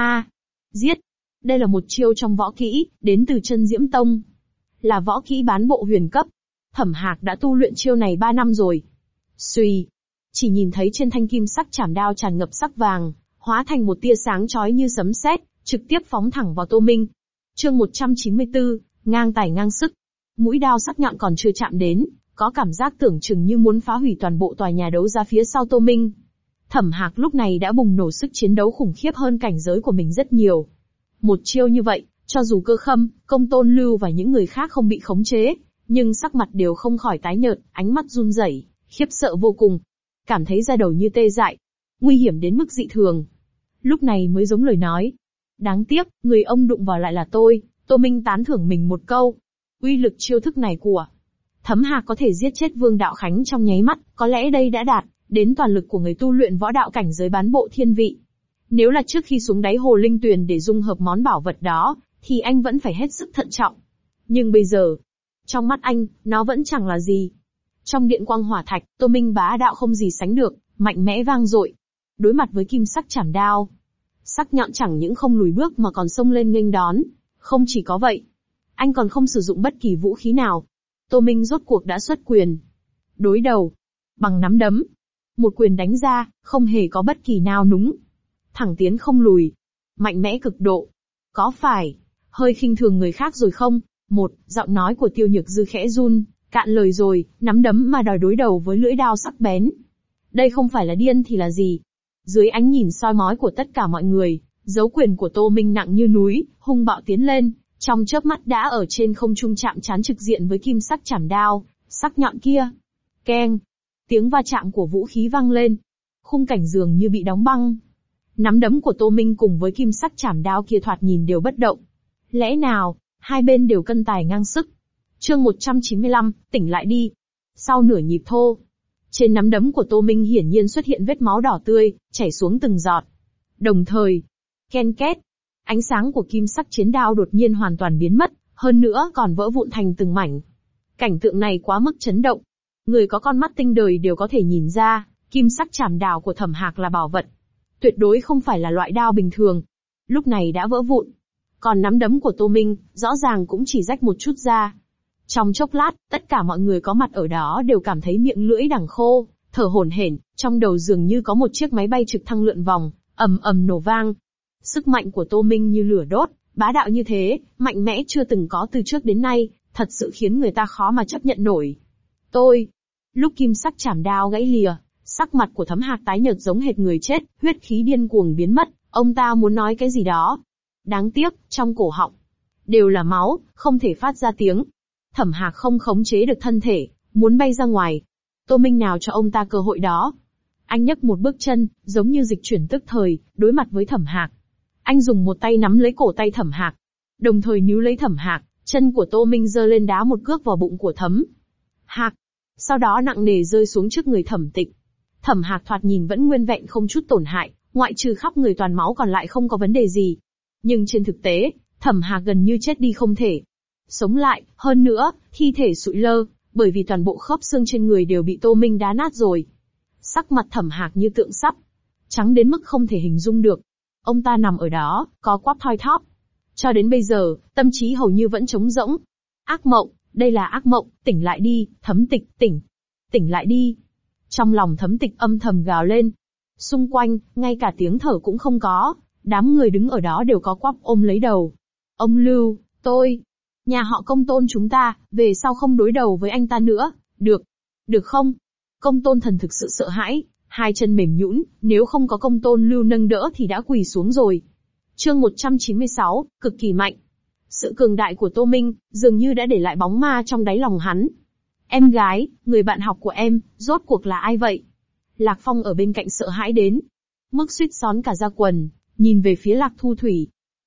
giết! Đây là một chiêu trong võ kỹ, đến từ Chân Diễm Tông. Là võ kỹ bán bộ huyền cấp. Thẩm Hạc đã tu luyện chiêu này 3 năm rồi. Xuy! Chỉ nhìn thấy trên thanh kim sắc chảm đao tràn ngập sắc vàng, hóa thành một tia sáng chói như sấm sét, trực tiếp phóng thẳng vào Tô Minh. Chương 194, ngang tài ngang sức. Mũi đao sắc nhọn còn chưa chạm đến, có cảm giác tưởng chừng như muốn phá hủy toàn bộ tòa nhà đấu giá phía sau Tô Minh. Thẩm Hạc lúc này đã bùng nổ sức chiến đấu khủng khiếp hơn cảnh giới của mình rất nhiều. Một chiêu như vậy, cho dù Cơ Khâm, Công Tôn Lưu và những người khác không bị khống chế, nhưng sắc mặt đều không khỏi tái nhợt, ánh mắt run rẩy, khiếp sợ vô cùng. Cảm thấy da đầu như tê dại. Nguy hiểm đến mức dị thường. Lúc này mới giống lời nói. Đáng tiếc, người ông đụng vào lại là tôi. Tô Minh tán thưởng mình một câu. Uy lực chiêu thức này của Thấm Hạc có thể giết chết Vương Đạo Khánh trong nháy mắt, có lẽ đây đã đạt đến toàn lực của người tu luyện võ đạo cảnh giới bán bộ thiên vị. Nếu là trước khi xuống đáy hồ linh tuyền để dung hợp món bảo vật đó, thì anh vẫn phải hết sức thận trọng. Nhưng bây giờ, trong mắt anh, nó vẫn chẳng là gì. Trong điện quang hỏa thạch, Tô Minh bá đạo không gì sánh được, mạnh mẽ vang dội. Đối mặt với kim sắc chảm đao, sắc nhọn chẳng những không lùi bước mà còn xông lên nghênh đón. Không chỉ có vậy, anh còn không sử dụng bất kỳ vũ khí nào. Tô Minh rốt cuộc đã xuất quyền. Đối đầu, bằng nắm đấm. Một quyền đánh ra, không hề có bất kỳ nao núng. Thẳng tiến không lùi. Mạnh mẽ cực độ. Có phải hơi khinh thường người khác rồi không? Giọng nói của Tiêu Nhược Dư khẽ run, cạn lời rồi, nắm đấm mà đòi đối đầu với lưỡi đao sắc bén. Đây không phải là điên thì là gì? Dưới ánh nhìn soi mói của tất cả mọi người, dấu quyền của Tô Minh nặng như núi, hung bạo tiến lên, trong chớp mắt đã ở trên không trung chạm trán trực diện với kim sắc chảm đao, sắc nhọn kia. Keng! Tiếng va chạm của vũ khí vang lên. Khung cảnh dường như bị đóng băng. Nắm đấm của Tô Minh cùng với kim sắc chảm đao kia thoạt nhìn đều bất động. Lẽ nào, hai bên đều cân tài ngang sức? Chương 195, tỉnh lại đi. Sau nửa nhịp thô, trên nắm đấm của Tô Minh hiển nhiên xuất hiện vết máu đỏ tươi, chảy xuống từng giọt. Đồng thời, ken két, ánh sáng của kim sắc chiến đao đột nhiên hoàn toàn biến mất, hơn nữa còn vỡ vụn thành từng mảnh. Cảnh tượng này quá mức chấn động. Người có con mắt tinh đời đều có thể nhìn ra, kim sắc chảm đao của Thẩm Hạc là bảo vật. Tuyệt đối không phải là loại đao bình thường. Lúc này đã vỡ vụn. Còn nắm đấm của Tô Minh, rõ ràng cũng chỉ rách một chút ra. Trong chốc lát, tất cả mọi người có mặt ở đó đều cảm thấy miệng lưỡi đằng khô, thở hổn hển, trong đầu dường như có một chiếc máy bay trực thăng lượn vòng, ầm ầm nổ vang. Sức mạnh của Tô Minh như lửa đốt, bá đạo như thế, mạnh mẽ chưa từng có từ trước đến nay, thật sự khiến người ta khó mà chấp nhận nổi. Lúc kim sắc chảm đao gãy lìa, sắc mặt của Thấm Hạc tái nhợt giống hệt người chết, huyết khí điên cuồng biến mất, ông ta muốn nói cái gì đó. Đáng tiếc, trong cổ họng đều là máu, không thể phát ra tiếng. Thẩm Hạc không khống chế được thân thể, muốn bay ra ngoài. Tô Minh nào cho ông ta cơ hội đó. Anh nhấc một bước chân, giống như dịch chuyển tức thời, đối mặt với Thẩm Hạc. Anh dùng một tay nắm lấy cổ tay Thẩm Hạc, đồng thời níu lấy Thẩm Hạc, chân của Tô Minh giơ lên đá một cước vào bụng của Thấm Hạc. Sau đó nặng nề rơi xuống trước người Thẩm Tịch. Thẩm Hạc thoạt nhìn vẫn nguyên vẹn không chút tổn hại, ngoại trừ khắp người toàn máu còn lại không có vấn đề gì. Nhưng trên thực tế, Thẩm Hạc gần như chết đi không thể sống lại, hơn nữa, thi thể sụi lơ, bởi vì toàn bộ khớp xương trên người đều bị Tô Minh đá nát rồi. Sắc mặt Thẩm Hạc như tượng sắp, trắng đến mức không thể hình dung được. Ông ta nằm ở đó, có quắp thoi thóp. Cho đến bây giờ, tâm trí hầu như vẫn trống rỗng. Ác mộng, đây là ác mộng, tỉnh lại đi, Thấm Tịch, tỉnh lại đi. Trong lòng Thấm Tịch âm thầm gào lên. Xung quanh, ngay cả tiếng thở cũng không có, đám người đứng ở đó đều có quắp ôm lấy đầu. Ông Lưu, nhà họ Công Tôn chúng ta, về sau không đối đầu với anh ta nữa, được không? Công Tôn Thần thực sự sợ hãi, hai chân mềm nhũn, nếu không có Công Tôn Lưu nâng đỡ thì đã quỳ xuống rồi. Chương 196, cực kỳ mạnh. Sự cường đại của Tô Minh, dường như đã để lại bóng ma trong đáy lòng hắn. Em gái, người bạn học của em, rốt cuộc là ai vậy? Lạc Phong ở bên cạnh sợ hãi đến mức suýt xón cả da quần, nhìn về phía Lạc Thu Thủy.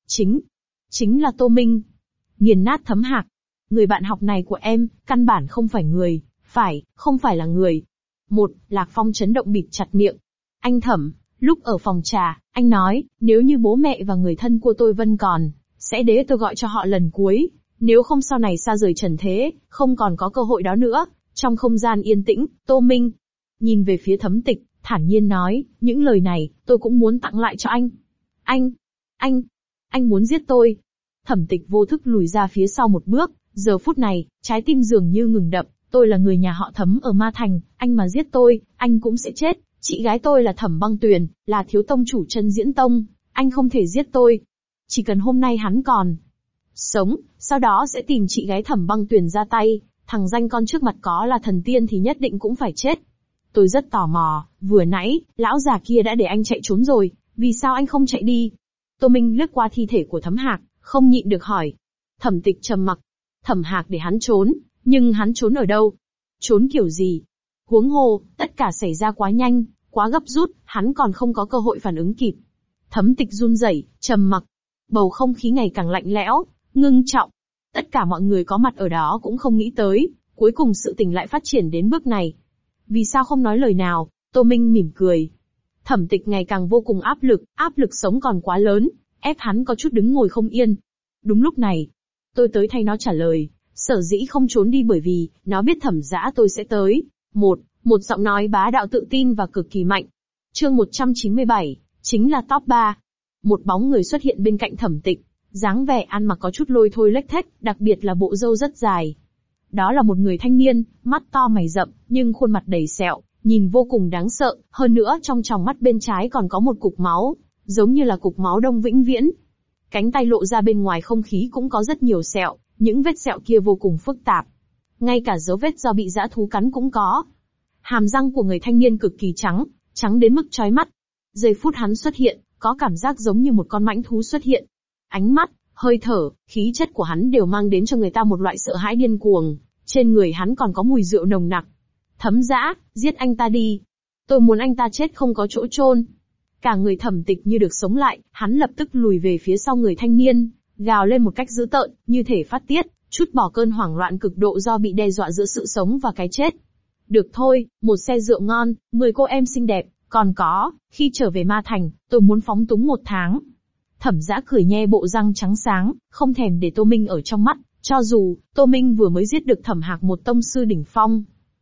Chính là Tô Minh. Nghiền nát Thấm Hạc. Người bạn học này của em, căn bản không phải người, không phải là người. Lạc Phong chấn động bịt chặt miệng. Anh Thẩm, lúc ở phòng trà, anh nói, nếu như bố mẹ và người thân của tôi vẫn còn, sẽ để tôi gọi cho họ lần cuối, nếu không sau này xa rời trần thế, không còn có cơ hội đó nữa. Trong không gian yên tĩnh, Tô Minh nhìn về phía Thấm Tịch, thản nhiên nói, những lời này, tôi cũng muốn tặng lại cho anh. Anh muốn giết tôi. Thẩm Tịch vô thức lùi ra phía sau một bước, giờ phút này, trái tim dường như ngừng đập, tôi là người nhà họ Thấm ở Ma Thành, anh mà giết tôi, anh cũng sẽ chết. Chị gái tôi là Thẩm Băng Tuyền, là thiếu tông chủ Chân Diễn Tông, anh không thể giết tôi. Chỉ cần hôm nay hắn còn sống, sau đó sẽ tìm chị gái Thẩm Băng Tuyền ra tay, thằng danh con trước mặt có là thần tiên thì nhất định cũng phải chết. Tôi rất tò mò, vừa nãy, lão già kia đã để anh chạy trốn rồi, vì sao anh không chạy đi? Tô Minh lướt qua thi thể của Thấm Hạc, không nhịn được hỏi. Thẩm Tịch trầm mặc. Thẩm Hạc để hắn trốn, Nhưng hắn trốn ở đâu? Trốn kiểu gì? Huống hồ, tất cả xảy ra quá nhanh, quá gấp rút, hắn còn không có cơ hội phản ứng kịp. Thẩm Tịch run rẩy, trầm mặc. Bầu không khí ngày càng lạnh lẽo, ngưng trọng. Tất cả mọi người có mặt ở đó cũng không nghĩ tới, cuối cùng sự tình lại phát triển đến bước này. Vì sao không nói lời nào? Tô Minh mỉm cười. Thẩm Tịch ngày càng vô cùng áp lực sống còn quá lớn, ép hắn có chút đứng ngồi không yên. Đúng lúc này, tôi tới thay nó trả lời, sở dĩ không trốn đi bởi vì, nó biết Thẩm Dã tôi sẽ tới. Một giọng nói bá đạo tự tin và cực kỳ mạnh. Chương 197, chính là top 3. Một bóng người xuất hiện bên cạnh Thẩm Tịch, dáng vẻ ăn mặc có chút lôi thôi lếch thếch, đặc biệt là bộ râu rất dài. Đó là một người thanh niên, mắt to mày rậm, nhưng khuôn mặt đầy sẹo, nhìn vô cùng đáng sợ, hơn nữa trong tròng mắt bên trái còn có một cục máu, giống như là cục máu đông vĩnh viễn. Cánh tay lộ ra bên ngoài không khí cũng có rất nhiều sẹo, những vết sẹo kia vô cùng phức tạp. Ngay cả dấu vết do bị dã thú cắn cũng có. Hàm răng của người thanh niên cực kỳ trắng, trắng đến mức chói mắt. Giây phút hắn xuất hiện, có cảm giác giống như một con mãnh thú xuất hiện. Ánh mắt, hơi thở, khí chất của hắn đều mang đến cho người ta một loại sợ hãi điên cuồng. Trên người hắn còn có mùi rượu nồng nặc. Thấm Dã, giết anh ta đi. Tôi muốn anh ta chết không có chỗ chôn. Cả người Thẩm Tịch như được sống lại, hắn lập tức lùi về phía sau người thanh niên, gào lên một cách dữ tợn, như thể phát tiết, trút bỏ cơn hoảng loạn cực độ do bị đe dọa giữa sự sống và cái chết. Được thôi, một xe rượu ngon, 10 cô em xinh đẹp, còn có, khi trở về Ma Thành, tôi muốn phóng túng 1 tháng. Thẩm Dã cười nhe bộ răng trắng sáng, không thèm để Tô Minh ở trong mắt, cho dù, Tô Minh vừa mới giết được Thẩm Hạc một tông sư đỉnh phong.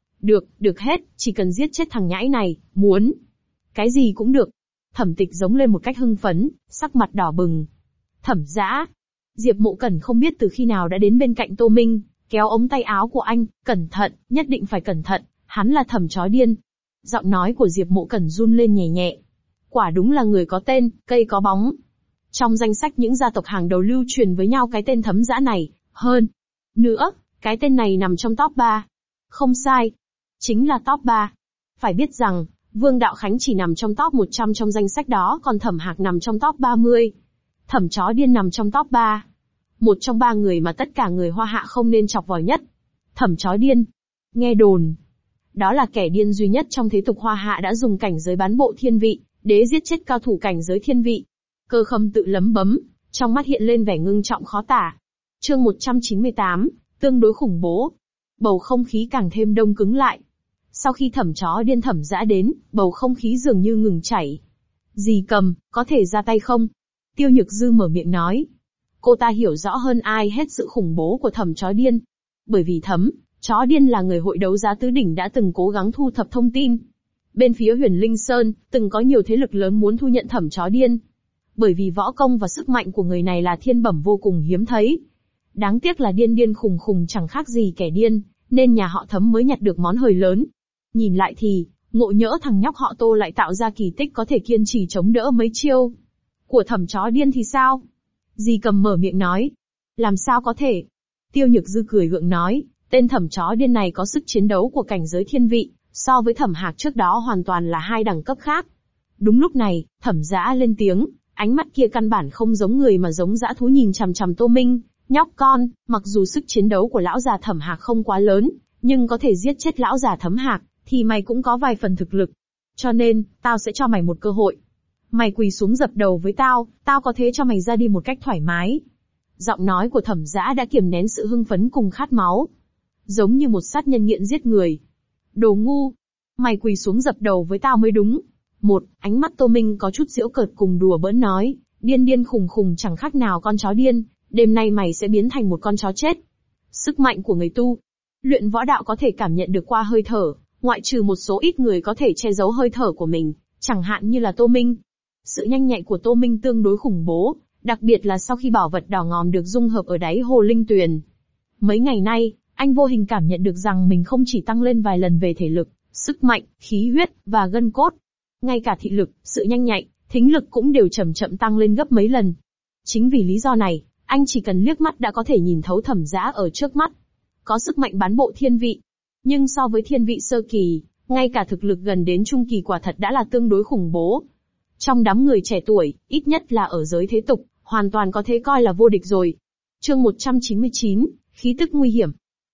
Được hết, chỉ cần giết chết thằng nhãi này, muốn. Cái gì cũng được. Thẩm Tịch giống lên một cách hưng phấn, sắc mặt đỏ bừng. Thẩm Dã. Diệp Mộ Cẩn không biết từ khi nào đã đến bên cạnh Tô Minh, kéo ống tay áo của anh, cẩn thận, nhất định phải cẩn thận, hắn là Thẩm chó điên. Giọng nói của Diệp Mộ Cẩn run lên nhẹ nhẹ. Quả đúng là người có tên, cây có bóng. Trong danh sách những gia tộc hàng đầu lưu truyền với nhau cái tên Thấm Dã này, hơn nữa, cái tên này nằm trong top 3. Không sai, chính là top 3. Phải biết rằng, Vương Đạo Khánh chỉ nằm trong top 100 trong danh sách đó, còn Thẩm Hạc nằm trong top 30. Thẩm chó điên nằm trong top 3. Một trong 3 người mà tất cả người Hoa Hạ không nên chọc vào nhất. Thẩm chó điên. Nghe đồn, đó là kẻ điên duy nhất trong thế tục Hoa Hạ đã dùng cảnh giới bán bộ thiên vị, để giết chết cao thủ cảnh giới thiên vị. Cơ Khâm tự lấm bấm, trong mắt hiện lên vẻ ngưng trọng khó tả. Chương 198, tương đối khủng bố. Bầu không khí càng thêm đông cứng lại. Sau khi Thẩm chó điên Thẩm Dã đến, bầu không khí dường như ngừng chảy. Dì Cầm, có thể ra tay không? Tiêu Nhược Dư mở miệng nói. Cô ta hiểu rõ hơn ai hết sự khủng bố của Thẩm chó điên. Bởi vì Thẩm chó điên là người hội đấu giá tứ đỉnh đã từng cố gắng thu thập thông tin. Bên phía Huyền Linh Sơn, từng có nhiều thế lực lớn muốn thu nhận Thẩm chó điên. Bởi vì võ công và sức mạnh của người này là thiên bẩm vô cùng hiếm thấy. Đáng tiếc là điên điên khùng khùng chẳng khác gì kẻ điên, nên nhà họ Thấm mới nhặt được món hời lớn. Nhìn lại thì, ngộ nhỡ thằng nhóc họ Tô lại tạo ra kỳ tích có thể kiên trì chống đỡ mấy chiêu của Thẩm chó điên thì sao? Dì Cầm mở miệng nói. Làm sao có thể? Tiêu Nhược Dư cười gượng nói, tên Thẩm chó điên này có sức chiến đấu của cảnh giới thiên vị, so với Thẩm Hạc trước đó hoàn toàn là 2 đẳng cấp khác. Đúng lúc này, Thẩm Dã lên tiếng, ánh mắt kia căn bản không giống người mà giống dã thú nhìn chằm chằm Tô Minh. Nhóc con, mặc dù sức chiến đấu của lão già Thẩm Hạc không quá lớn, nhưng có thể giết chết lão già Thẩm Hạc, thì mày cũng có vài phần thực lực. Cho nên, tao sẽ cho mày một cơ hội. Mày quỳ xuống dập đầu với tao, tao có thế cho mày ra đi một cách thoải mái. Giọng nói của Thẩm Dã đã kiềm nén sự hưng phấn cùng khát máu. Giống như một sát nhân nghiện giết người. Đồ ngu! Mày quỳ xuống dập đầu với tao mới đúng. Ánh mắt Tô Minh có chút giễu cợt cùng đùa bỡn nói, điên điên khùng khùng chẳng khác nào con chó điên, đêm nay mày sẽ biến thành một con chó chết. Sức mạnh của người tu luyện võ đạo có thể cảm nhận được qua hơi thở, ngoại trừ một số ít người có thể che giấu hơi thở của mình, chẳng hạn như là Tô Minh. Sự nhanh nhạy của Tô Minh tương đối khủng bố, đặc biệt là sau khi bảo vật đỏ ngòm được dung hợp ở đáy hồ linh tuyền. Mấy ngày nay, anh vô hình cảm nhận được rằng mình không chỉ tăng lên vài lần về thể lực, sức mạnh, khí huyết, và gân cốt. Ngay cả thị lực, sự nhanh nhạy, thính lực cũng đều chậm chậm tăng lên gấp mấy lần. Chính vì lý do này, anh chỉ cần liếc mắt đã có thể nhìn thấu Thẩm Dã ở trước mắt. Có sức mạnh bán bộ thiên vị. Nhưng so với thiên vị sơ kỳ, ngay cả thực lực gần đến trung kỳ quả thật đã là tương đối khủng bố. Trong đám người trẻ tuổi, ít nhất là ở giới thế tục, hoàn toàn có thể coi là vô địch rồi. Chương 199, khí tức nguy hiểm.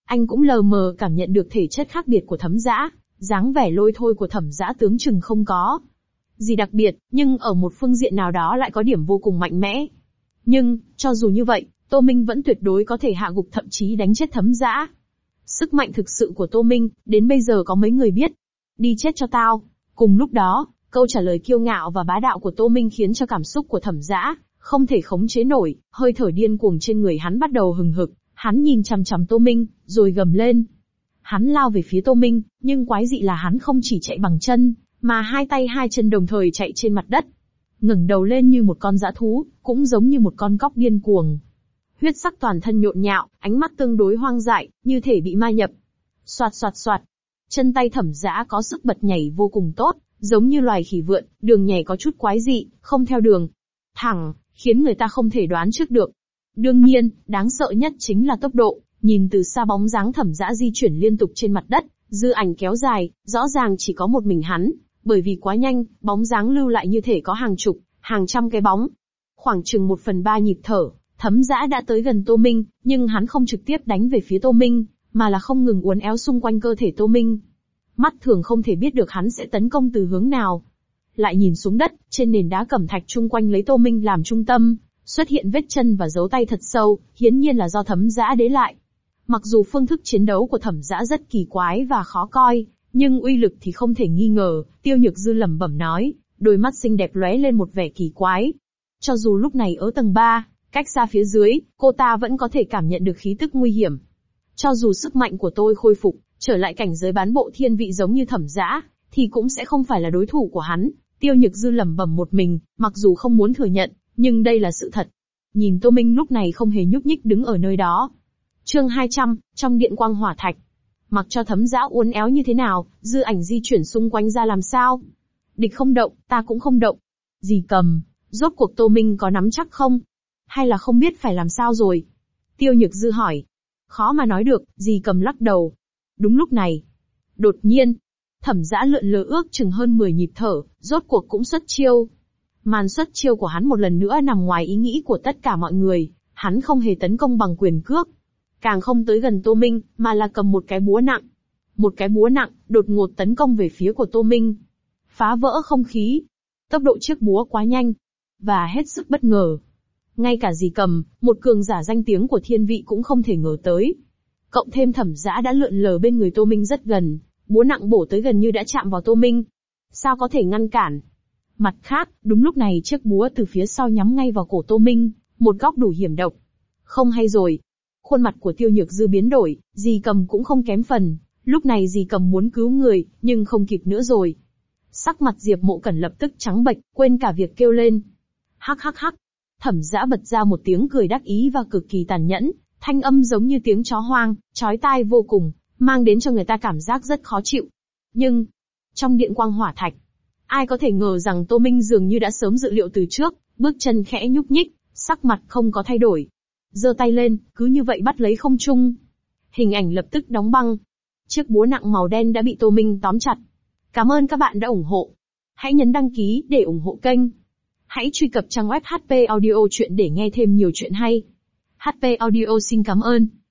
Anh cũng lờ mờ cảm nhận được thể chất khác biệt của Thẩm Dã, dáng vẻ lôi thôi của Thẩm Dã tướng chừng không có gì đặc biệt, nhưng ở một phương diện nào đó lại có điểm vô cùng mạnh mẽ. Nhưng, cho dù như vậy, Tô Minh vẫn tuyệt đối có thể hạ gục thậm chí đánh chết Thẩm Dã. Sức mạnh thực sự của Tô Minh, đến bây giờ có mấy người biết. Đi chết cho tao. Cùng lúc đó, câu trả lời kiêu ngạo và bá đạo của Tô Minh khiến cho cảm xúc của Thẩm Dã không thể khống chế nổi, hơi thở điên cuồng trên người hắn bắt đầu hừng hực, hắn nhìn chằm chằm Tô Minh, rồi gầm lên. Hắn lao về phía Tô Minh, nhưng quái dị là hắn không chỉ chạy bằng chân, mà hai tay hai chân đồng thời chạy trên mặt đất. Ngẩng đầu lên như một con dã thú, cũng giống như một con cóc điên cuồng. Huyết sắc toàn thân nhộn nhạo, ánh mắt tương đối hoang dại, như thể bị ma nhập. Soạt soạt soạt. Chân tay Thẩm Dã có sức bật nhảy vô cùng tốt, giống như loài khỉ vượn, đường nhảy có chút quái dị, không theo đường thẳng, khiến người ta không thể đoán trước được. Đương nhiên, đáng sợ nhất chính là tốc độ, nhìn từ xa bóng dáng Thẩm Dã di chuyển liên tục trên mặt đất, dư ảnh kéo dài, rõ ràng chỉ có một mình hắn, bởi vì quá nhanh, bóng dáng lưu lại như thể có hàng chục, hàng trăm cái bóng. Khoảng chừng 1/3 nhịp thở, Thẩm Dã đã tới gần Tô Minh, nhưng hắn không trực tiếp đánh về phía Tô Minh, mà là không ngừng uốn éo xung quanh cơ thể Tô Minh. Mắt thường không thể biết được hắn sẽ tấn công từ hướng nào. Lại nhìn xuống đất, trên nền đá cẩm thạch chung quanh lấy Tô Minh làm trung tâm, xuất hiện vết chân và dấu tay thật sâu, hiển nhiên là do Thẩm Dã để lại. Mặc dù phương thức chiến đấu của Thẩm Dã rất kỳ quái và khó coi, nhưng uy lực thì không thể nghi ngờ, Tiêu Nhược Dư lẩm bẩm nói, đôi mắt xinh đẹp lóe lên một vẻ kỳ quái. Cho dù lúc này ở tầng 3, cách xa phía dưới, cô ta vẫn có thể cảm nhận được khí tức nguy hiểm. Cho dù sức mạnh của tôi khôi phục, trở lại cảnh giới bán bộ thiên vị giống như Thẩm Dã, thì cũng sẽ không phải là đối thủ của hắn. Tiêu Nhược Dư lẩm bẩm một mình, mặc dù không muốn thừa nhận, nhưng đây là sự thật. Nhìn Tô Minh lúc này không hề nhúc nhích đứng ở nơi đó. Chương 200, trong điện quang hỏa thạch. Mặc cho Thẩm Dã uốn éo như thế nào, dư ảnh di chuyển xung quanh ra làm sao? Địch không động, ta cũng không động. Dì Cầm, rốt cuộc Tô Minh có nắm chắc không? Hay là không biết phải làm sao rồi? Tiêu Nhược Dư hỏi. Khó mà nói được, dì Cầm lắc đầu. Đúng lúc này, đột nhiên, Thẩm Dã lượn lờ ước chừng hơn 10 nhịp thở, rốt cuộc cũng xuất chiêu. Màn xuất chiêu của hắn một lần nữa nằm ngoài ý nghĩ của tất cả mọi người, hắn không hề tấn công bằng quyền cước, càng không tới gần Tô Minh, mà là cầm một cái búa nặng. Một cái búa nặng, đột ngột tấn công về phía của Tô Minh. Phá vỡ không khí. Tốc độ chiếc búa quá nhanh, và hết sức bất ngờ. Ngay cả dì Cầm, một cường giả danh tiếng của thiên vị cũng không thể ngờ tới. Cộng thêm Thẩm Dã đã lượn lờ bên người Tô Minh rất gần, búa nặng bổ tới gần như đã chạm vào Tô Minh. Sao có thể ngăn cản? Mặt khác, đúng lúc này chiếc búa từ phía sau nhắm ngay vào cổ Tô Minh, một góc đủ hiểm độc. Không hay rồi. Khuôn mặt của Tiêu Nhược Dư biến đổi, dì Cầm cũng không kém phần. Lúc này dì Cầm muốn cứu người, nhưng không kịp nữa rồi. Sắc mặt Diệp Mộ Cẩn lập tức trắng bệch, quên cả việc kêu lên. Hắc hắc hắc. Thẩm Dã bật ra một tiếng cười đắc ý và cực kỳ tàn nhẫn, thanh âm giống như tiếng chó hoang, chói tai vô cùng, mang đến cho người ta cảm giác rất khó chịu. Nhưng, trong điện quang hỏa thạch, ai có thể ngờ rằng Tô Minh dường như đã sớm dự liệu từ trước, bước chân khẽ nhúc nhích, sắc mặt không có thay đổi. Giơ tay lên, cứ như vậy bắt lấy không trung. Hình ảnh lập tức đóng băng. Chiếc búa nặng màu đen đã bị Tô Minh tóm chặt. Cảm ơn các bạn đã ủng hộ. Hãy nhấn đăng ký để ủng hộ kênh. Hãy truy cập trang web HP Audio Chuyện để nghe thêm nhiều chuyện hay. HP Audio xin cảm ơn.